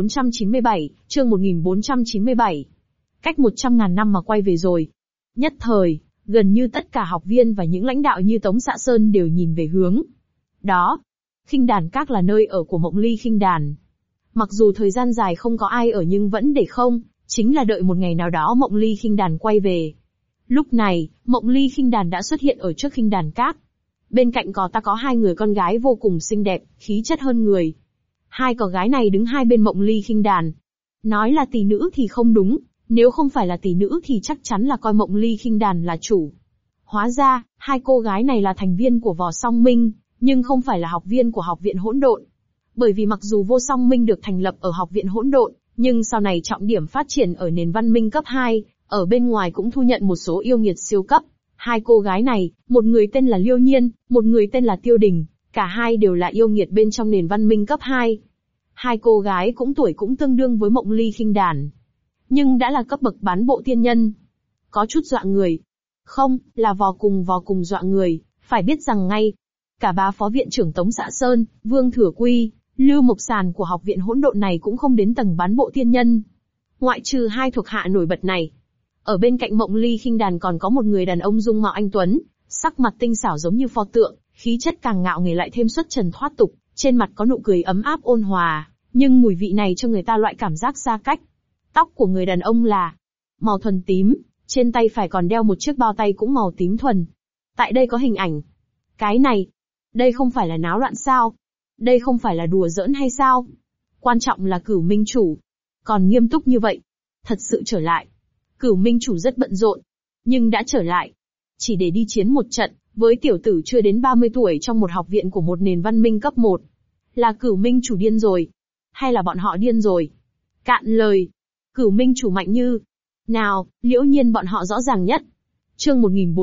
1497, chương 1497. Cách 100.000 năm mà quay về rồi. Nhất thời, gần như tất cả học viên và những lãnh đạo như Tống Xạ Sơn đều nhìn về hướng đó. Khinh Đàn Các là nơi ở của Mộng Ly Khinh Đàn. Mặc dù thời gian dài không có ai ở nhưng vẫn để không, chính là đợi một ngày nào đó Mộng Ly Khinh Đàn quay về. Lúc này, Mộng Ly Khinh Đàn đã xuất hiện ở trước Khinh Đàn Các. Bên cạnh ta có 2 người con gái vô cùng xinh đẹp, khí chất hơn người. Hai cò gái này đứng hai bên Mộng Ly khinh đàn. Nói là tỷ nữ thì không đúng, nếu không phải là tỷ nữ thì chắc chắn là coi Mộng Ly khinh đàn là chủ. Hóa ra, hai cô gái này là thành viên của Võ Song Minh, nhưng không phải là học viên của Học viện Hỗn Độn. Bởi vì mặc dù Vô Song Minh được thành lập ở Học viện Hỗn Độn, nhưng sau này trọng điểm phát triển ở nền văn minh cấp 2, ở bên ngoài cũng thu nhận một số yêu nghiệt siêu cấp. Hai cô gái này, một người tên là Liêu Nhiên, một người tên là Tiêu Đình, cả hai đều là yêu nghiệt bên trong nền văn minh cấp 2. Hai cô gái tuổi cũng tương đương với Mộng Ly khinh đàn, nhưng đã là cấp bậc bán bộ tiên nhân. Có chút dọa người. Không, là vò cùng dọa người, phải biết rằng ngay cả bá phó viện trưởng Tống Dạ Sơn, Vương Thừa Quy, Lưu Mộc Sàn của Học viện Hỗn Độn này cũng không đến tầng bán bộ tiên nhân. Ngoại trừ hai thuộc hạ nổi bật này, ở bên cạnh Mộng Ly khinh đàn còn có một người đàn ông dung mạo anh tuấn, sắc mặt tinh xảo giống như pho tượng, khí chất càng ngạo nghễ lại thêm xuất trần thoát tục, trên mặt có nụ cười ấm áp ôn hòa, nhưng mùi vị này cho người ta loại cảm giác xa cách. Tóc của người đàn ông là màu thuần tím, trên tay phải còn đeo một chiếc bao tay cũng màu tím thuần. Tại đây có hình ảnh. Cái này, đây không phải là náo loạn sao? Đây không phải là đùa giỡn hay sao? Quan trọng là Cửu Minh chủ. Còn nghiêm túc như vậy. Thật sự trở lại. Cửu Minh chủ rất bận rộn. Nhưng đã trở lại. Chỉ để đi chiến một trận, với tiểu tử chưa đến 30 tuổi trong một học viện của một nền văn minh cấp 1. Là Cửu Minh chủ điên rồi? Hay là bọn họ điên rồi? Cạn lời. Cửu Minh chủ mạnh như nào, Liễu Nhiên bọn họ rõ ràng nhất. Chương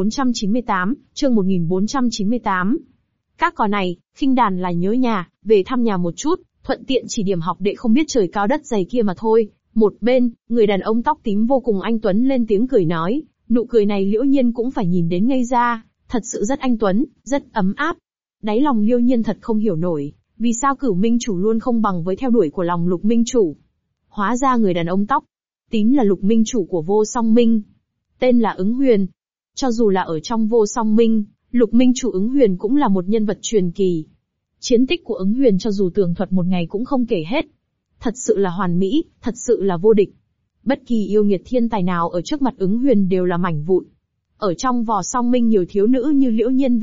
1498. Các cò này, khinh đàn là nhớ nhà, về thăm nhà một chút, thuận tiện chỉ điểm học đệ không biết trời cao đất dày kia mà thôi. Một bên, người đàn ông tóc tím vô cùng anh tuấn lên tiếng cười nói, nụ cười này Liễu Nhiên cũng phải nhìn đến ngây ra, thật sự rất anh tuấn, rất ấm áp. Đáy lòng Liễu Nhiên thật không hiểu nổi, vì sao Cửu Minh chủ luôn không bằng với theo đuổi của lòng Lục Minh chủ. Hóa ra người đàn ông tóc tím là Lục Minh chủ của Vô Song Minh, tên là Ứng Huyền. Cho dù là ở trong Vô Song Minh, Lục Minh chủ Ứng Huyền cũng là một nhân vật truyền kỳ. Chiến tích của Ứng Huyền cho dù tường thuật một ngày cũng không kể hết. Thật sự là hoàn mỹ, thật sự là vô địch. Bất kỳ yêu nghiệt thiên tài nào ở trước mặt Ứng Huyền đều là mảnh vụn. Ở trong Võ Song Minh nhiều thiếu nữ như Liễu Nhiên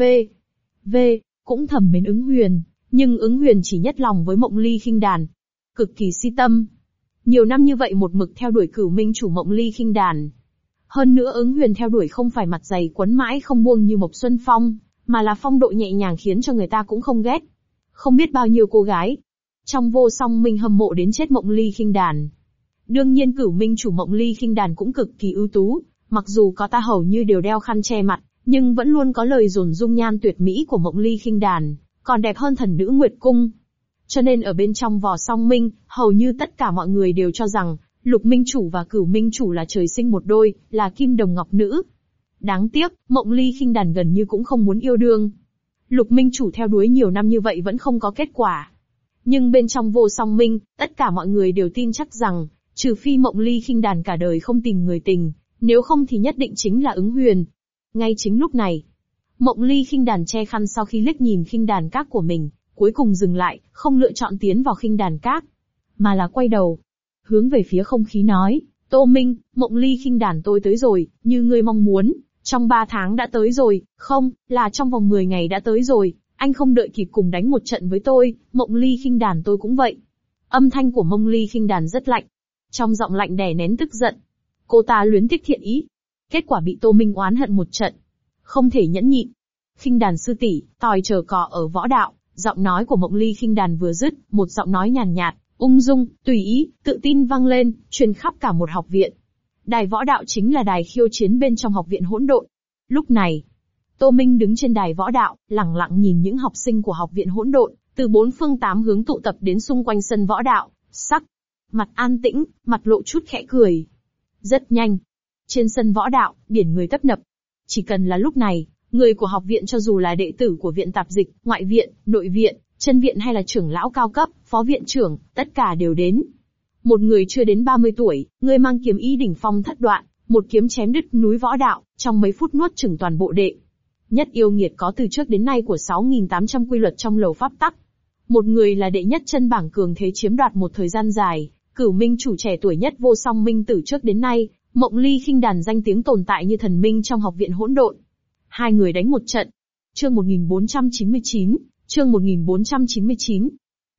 V cũng thầm mến Ứng Huyền, nhưng Ứng Huyền chỉ nhất lòng với Mộng Ly khinh đàn, cực kỳ si tâm. Nhiều năm như vậy một mực theo đuổi Cửu Minh chủ Mộng Ly khinh đàn. Hơn nữa Ứng Huyền theo đuổi không phải mặt dày quấn mãi không buông như Mộc Xuân Phong, mà là phong độ nhẹ nhàng khiến cho người ta cũng không ghét. Không biết bao nhiêu cô gái trong Vô Song Minh hâm mộ đến chết Mộng Ly khinh đàn. Đương nhiên Cửu Minh chủ Mộng Ly khinh đàn cũng cực kỳ ưu tú, mặc dù có ta hầu như đều đeo khăn che mặt, nhưng vẫn luôn có lời dồn dung nhan tuyệt mỹ của Mộng Ly khinh đàn, còn đẹp hơn thần nữ Nguyệt Cung. Cho nên ở bên trong Võ Song Minh, hầu như tất cả mọi người đều cho rằng Lục Minh chủ và Cửu Minh chủ là trời sinh một đôi, là kim đồng ngọc nữ. Đáng tiếc, Mộng Ly khinh đàn gần như cũng không muốn yêu đương. Lục Minh chủ theo đuổi nhiều năm như vậy vẫn không có kết quả. Nhưng bên trong Vô Song Minh, tất cả mọi người đều tin chắc rằng, trừ phi Mộng Ly khinh đàn cả đời không tìm người tình, nếu không thì nhất định chính là Ứng Huyền. Ngay chính lúc này, Mộng Ly khinh đàn che khăn sau khi liếc nhìn khinh đàn các của mình, cuối cùng dừng lại, không lựa chọn tiến vào khinh đàn các, mà là quay đầu, hướng về phía không khí nói, Tô Minh, Mộng Ly khinh đàn tôi tới rồi, như ngươi mong muốn, trong 3 tháng đã tới rồi, không, là trong vòng 10 ngày đã tới rồi, anh không đợi kịp cùng đánh một trận với tôi, Mộng Ly khinh đàn tôi cũng vậy. Âm thanh của Mộng Ly khinh đàn rất lạnh, trong giọng lạnh đè nén tức giận. Cô ta luyến tiếc thiện ý, kết quả bị Tô Minh oán hận một trận, không thể nhẫn nhịn. Khinh đàn sư tỷ, tòi chờ cò ở võ đạo. Giọng nói của Mộng Ly khinh đàn vừa dứt, một giọng nói nhàn nhạt, ung dung, tùy ý, tự tin vang lên, truyền khắp cả một học viện. Đài võ đạo chính là đài khiêu chiến bên trong Học viện Hỗn Độn. Lúc này, Tô Minh đứng trên đài võ đạo, lẳng lặng nhìn những học sinh của Học viện Hỗn Độn, từ 4 phương 8 hướng tụ tập đến xung quanh sân võ đạo, sắc mặt an tĩnh, mặt lộ chút khẽ cười. Rất nhanh, trên sân võ đạo, biển người tấp nập. Chỉ cần là lúc này, người của học viện cho dù là đệ tử của viện tạp dịch, ngoại viện, nội viện, chân viện hay là trưởng lão cao cấp, phó viện trưởng, tất cả đều đến. Một người chưa đến 30 tuổi, người mang kiếm ý đỉnh phong thất đoạn, một kiếm chém đứt núi võ đạo, trong mấy phút nuốt chửng toàn bộ đệ nhất yêu nghiệt có từ trước đến nay của 6.800 quy luật trong lầu pháp tắc. Một người là đệ nhất chân bảng cường thế chiếm đoạt một thời gian dài, Cửu Minh chủ trẻ tuổi nhất Vô Song Minh từ trước đến nay, Mộng Ly khinh đàn danh tiếng tồn tại như thần minh trong Học viện Hỗn Độn. Hai người đánh một trận. Chương 1499.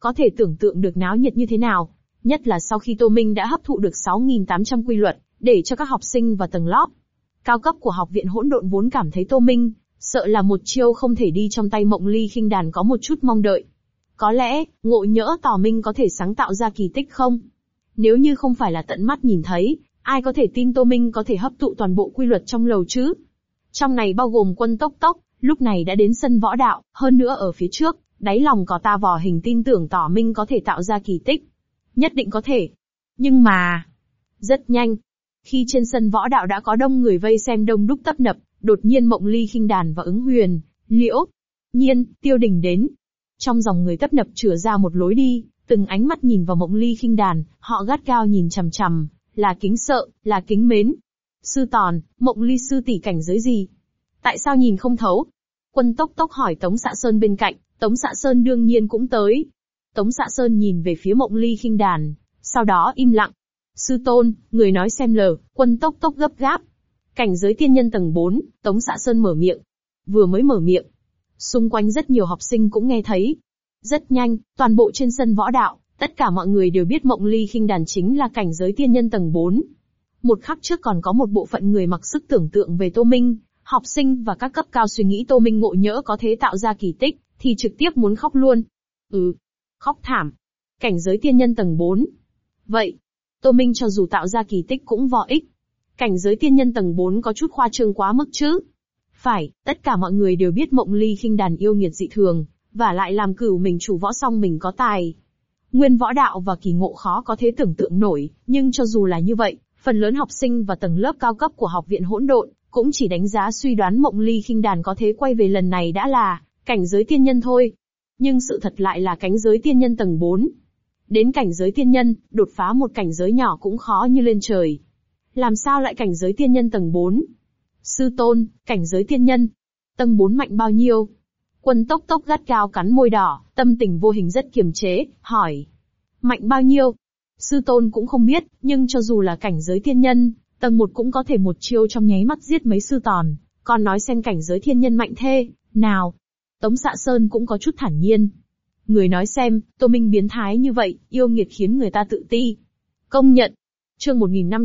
có thể tưởng tượng được náo nhiệt như thế nào. Nhất là sau khi Tô Minh đã hấp thụ được 6.800 quy luật, để cho các học sinh và tầng lớp cao cấp của học viện hỗn độn vốn cảm thấy Tô Minh, sợ là một chiêu không thể đi trong tay Mộng Ly Khinh Đàn có một chút mong đợi. Có lẽ, ngộ nhỡ Tào Minh có thể sáng tạo ra kỳ tích không? Nếu như không phải là tận mắt nhìn thấy, ai có thể tin Tô Minh có thể hấp thụ toàn bộ quy luật trong lầu chứ? Trong này bao gồm Quân Tốc Tốc, lúc này đã đến sân võ đạo, hơn nữa ở phía trước, đáy lòng có ta vò hình tin tưởng Tào Minh có thể tạo ra kỳ tích. Nhất định có thể. Nhưng mà... Rất nhanh. Khi trên sân võ đạo đã có đông người vây xem đông đúc tấp nập, đột nhiên Mộng Ly Khinh Đàn và Ứng Huyền, Liễu Nhiên, Tiêu Đình đến. Trong dòng người tấp nập chừa ra một lối đi, từng ánh mắt nhìn vào Mộng Ly Khinh Đàn, họ gắt gao nhìn chằm chằm, là kính sợ, là kính mến. Sư Tòn, Mộng Ly sư tỷ cảnh giới gì? Tại sao nhìn không thấu? Quân Tốc Tốc hỏi Tống Xạ Sơn bên cạnh, Tống Xạ Sơn đương nhiên cũng tới. Tống Xạ Sơn nhìn về phía Mộng Ly Khinh Đàn, sau đó im lặng. Sư tôn, người nói xem lờ, Quân Tốc Tốc gấp gáp. Cảnh giới tiên nhân tầng 4, Tống Xạ Sơn mở miệng. Vừa mới mở miệng, xung quanh rất nhiều học sinh cũng nghe thấy. Rất nhanh, toàn bộ trên sân võ đạo, tất cả mọi người đều biết Mộng Ly Khinh Đàn chính là cảnh giới tiên nhân tầng 4. Một khắc trước còn có một bộ phận người mặc sức tưởng tượng về Tô Minh, học sinh và các cấp cao suy nghĩ Tô Minh ngộ nhỡ có thể tạo ra kỳ tích, thì trực tiếp muốn khóc luôn. Khóc thảm. Cảnh giới tiên nhân tầng 4. Vậy, Tô Minh cho dù tạo ra kỳ tích cũng vô ích. Cảnh giới tiên nhân tầng 4 có chút khoa trương quá mức chứ. Phải, tất cả mọi người đều biết Mộng Ly Khinh Đàn yêu nghiệt dị thường, và lại làm cửu mình chủ võ song mình có tài. Nguyên võ đạo và kỳ ngộ khó có thể tưởng tượng nổi, nhưng cho dù là như vậy, phần lớn học sinh và tầng lớp cao cấp của học viện hỗn độn, cũng chỉ đánh giá suy đoán Mộng Ly Khinh Đàn có thể quay về lần này đã là cảnh giới tiên nhân thôi. Nhưng sự thật lại là cảnh giới tiên nhân tầng 4. Đến cảnh giới tiên nhân, đột phá một cảnh giới nhỏ cũng khó như lên trời. Làm sao lại cảnh giới tiên nhân tầng 4? Sư tôn, cảnh giới tiên nhân. Tầng 4 mạnh bao nhiêu? Quân Tốc Tốc gắt gao cắn môi đỏ, tâm tình vô hình rất kiềm chế, hỏi. Mạnh bao nhiêu? Sư tôn cũng không biết, nhưng cho dù là cảnh giới tiên nhân, tầng 1 cũng có thể một chiêu trong nháy mắt giết mấy sư tòn. Còn nói xem cảnh giới thiên nhân mạnh thế nào? Tống Xạ Sơn cũng có chút thản nhiên. Người nói xem, Tô Minh biến thái như vậy, yêu nghiệt khiến người ta tự ti. Công nhận. Chương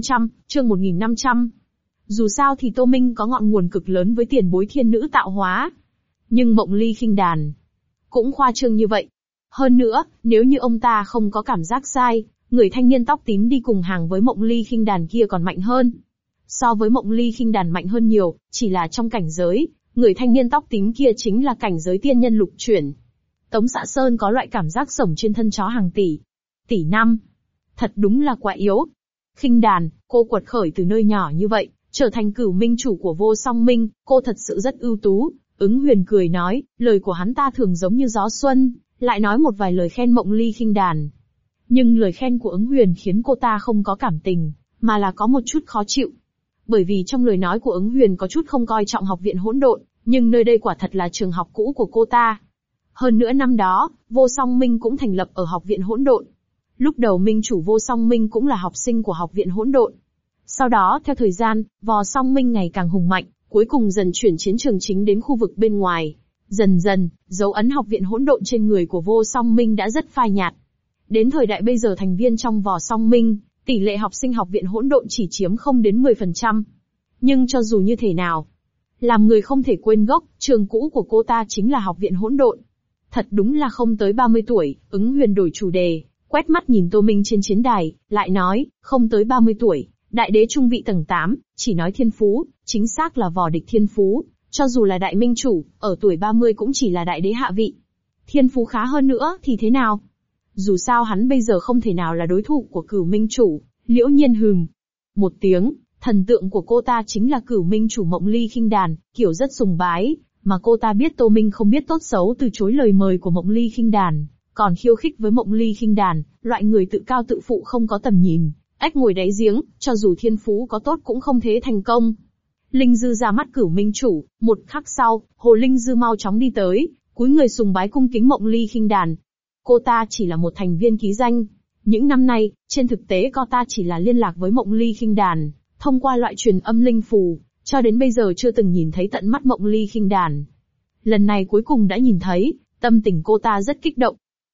1500. Dù sao thì Tô Minh có ngọn nguồn cực lớn với tiền bối thiên nữ tạo hóa. Nhưng Mộng Ly Khinh Đàn cũng khoa trương như vậy. Hơn nữa, nếu như ông ta không có cảm giác sai, người thanh niên tóc tím đi cùng hàng với Mộng Ly Khinh Đàn kia còn mạnh hơn. So với Mộng Ly Khinh Đàn mạnh hơn nhiều, chỉ là trong cảnh giới, người thanh niên tóc tím kia chính là cảnh giới tiên nhân lục chuyển. Tống Xạ Sơn có loại cảm giác sổng trên thân chó hàng tỷ năm. Thật đúng là quá yếu. Khinh Đàn, cô quật khởi từ nơi nhỏ như vậy, trở thành cửu minh chủ của Vô Song Minh, cô thật sự rất ưu tú. Ứng Huyền cười nói, lời của hắn ta thường giống như gió xuân, lại nói một vài lời khen Mộng Ly Khinh Đàn. Nhưng lời khen của Ứng Huyền khiến cô ta không có cảm tình, mà là có một chút khó chịu. Bởi vì trong lời nói của Ứng Huyền có chút không coi trọng học viện hỗn độn, nhưng nơi đây quả thật là trường học cũ của cô ta. Hơn nữa năm đó, Vô Song Minh cũng thành lập ở học viện hỗn độn. Lúc đầu minh chủ Vô Song Minh cũng là học sinh của học viện hỗn độn. Sau đó, theo thời gian, Vô Song Minh ngày càng hùng mạnh, cuối cùng dần chuyển chiến trường chính đến khu vực bên ngoài. Dần dần, dấu ấn học viện hỗn độn trên người của Vô Song Minh đã rất phai nhạt. Đến thời đại bây giờ thành viên trong Vô Song Minh, tỷ lệ học sinh học viện hỗn độn chỉ chiếm không đến 10%. Nhưng cho dù như thế nào, làm người không thể quên gốc, trường cũ của cô ta chính là học viện hỗn độn. Thật đúng là không tới 30 tuổi, Ứng Huyền đổi chủ đề, quét mắt nhìn Tô Minh trên chiến đài, lại nói, không tới 30 tuổi, đại đế trung vị tầng 8, chỉ nói thiên phú, chính xác là vò địch thiên phú, cho dù là đại minh chủ, ở tuổi 30 cũng chỉ là đại đế hạ vị. Thiên phú khá hơn nữa thì thế nào? Dù sao hắn bây giờ không thể nào là đối thủ của cửu minh chủ, Liễu Nhiên hừm. Một tiếng, thần tượng của cô ta chính là cửu minh chủ Mộng Ly Khinh Đàn, kiểu rất sùng bái, mà cô ta biết Tô Minh không biết tốt xấu từ chối lời mời của Mộng Ly Khinh Đàn, còn khiêu khích với Mộng Ly Khinh Đàn, loại người tự cao tự phụ không có tầm nhìn, ếch ngồi đáy giếng, cho dù thiên phú có tốt cũng không thế thành công. Linh Dư ra mắt cửu minh chủ, một khắc sau, Hồ Linh Dư mau chóng đi tới, cúi người sùng bái cung kính Mộng Ly Khinh Đàn. Cô ta chỉ là một thành viên ký danh. Những năm nay, trên thực tế cô ta chỉ là liên lạc với Mộng Ly Khinh Đàn, thông qua loại truyền âm linh phù, cho đến bây giờ chưa từng nhìn thấy tận mắt Mộng Ly Khinh Đàn. Lần này cuối cùng đã nhìn thấy, tâm tình cô ta rất kích động.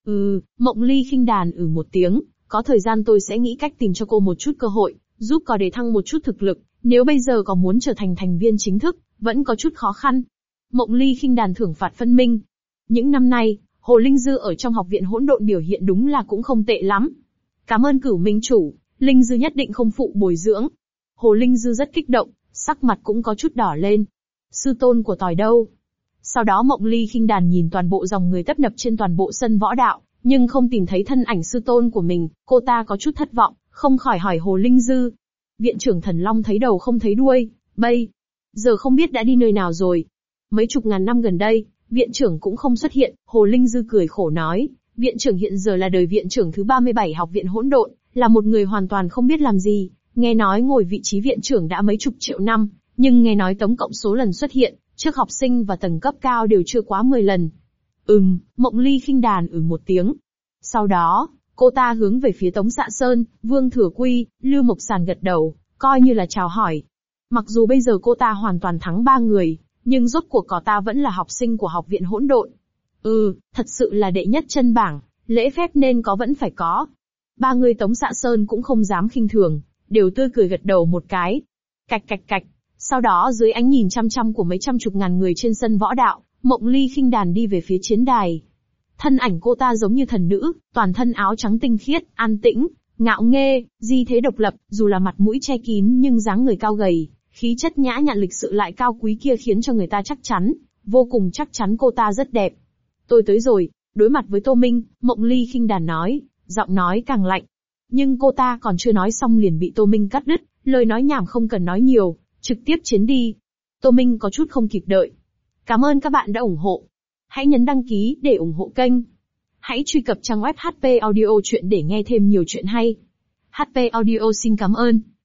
Mộng Ly khinh đàn một tiếng, có thời gian tôi sẽ nghĩ cách tìm cho cô một chút cơ hội, giúp có để thăng một chút thực lực, nếu bây giờ có muốn trở thành thành viên chính thức, vẫn có chút khó khăn. Mộng Ly khinh đàn thưởng phạt phân minh. Những năm nay, Hồ Linh Dư ở trong học viện hỗn độn biểu hiện đúng là cũng không tệ lắm. Cảm ơn Cửu Minh chủ, Linh Dư nhất định không phụ bồi dưỡng. Hồ Linh Dư rất kích động, sắc mặt cũng có chút đỏ lên. Sư tôn của tỏi đâu? Sau đó Mộng Ly khinh đàn nhìn toàn bộ dòng người tấp nập trên toàn bộ sân võ đạo, nhưng không tìm thấy thân ảnh sư tôn của mình, cô ta có chút thất vọng, không khỏi hỏi Hồ Linh Dư. Viện trưởng Thần Long thấy đầu không thấy đuôi, bây giờ không biết đã đi nơi nào rồi. Mấy chục ngàn năm gần đây, viện trưởng cũng không xuất hiện, Hồ Linh Dư cười khổ nói, viện trưởng hiện giờ là đời viện trưởng thứ 37 học viện hỗn độn, là một người hoàn toàn không biết làm gì, nghe nói ngồi vị trí viện trưởng đã mấy chục triệu năm, nhưng nghe nói tổng cộng số lần xuất hiện, trước học sinh và tầng cấp cao đều chưa quá 10 lần. Mộng Ly khinh đàn một tiếng. Sau đó, cô ta hướng về phía Tống Dạ Sơn, Vương Thừa Quy, Lưu Mộc Sàn gật đầu, coi như là chào hỏi. Mặc dù bây giờ cô ta hoàn toàn thắng 3 người, nhưng rốt cuộc cô ta vẫn là học sinh của học viện hỗn độn. Thật sự là đệ nhất chân bảng, lễ phép nên có vẫn phải có. 3 người Tống Dạ Sơn cũng không dám khinh thường, đều tươi cười gật đầu một cái. Cạch cạch cạch. Sau đó dưới ánh nhìn chăm chăm của mấy trăm chục ngàn người trên sân võ đạo, Mộng Ly khinh đàn đi về phía chiến đài. Thân ảnh cô ta giống như thần nữ, toàn thân áo trắng tinh khiết, an tĩnh, ngạo nghê, di thế độc lập, dù là mặt mũi che kín nhưng dáng người cao gầy, khí chất nhã nhặn lịch sự lại cao quý kia khiến cho người ta chắc chắn, vô cùng chắc chắn cô ta rất đẹp. Tôi tới rồi, đối mặt với Tô Minh, Mộng Ly khinh đàn nói, giọng nói càng lạnh. Nhưng cô ta còn chưa nói xong liền bị Tô Minh cắt đứt, lời nói nhảm không cần nói nhiều, trực tiếp chiến đi. Tô Minh có chút không kịp đợi. Cảm ơn các bạn đã ủng hộ. Hãy nhấn đăng ký để ủng hộ kênh. Hãy truy cập trang web HP Audio Chuyện để nghe thêm nhiều chuyện hay. HP Audio xin cảm ơn.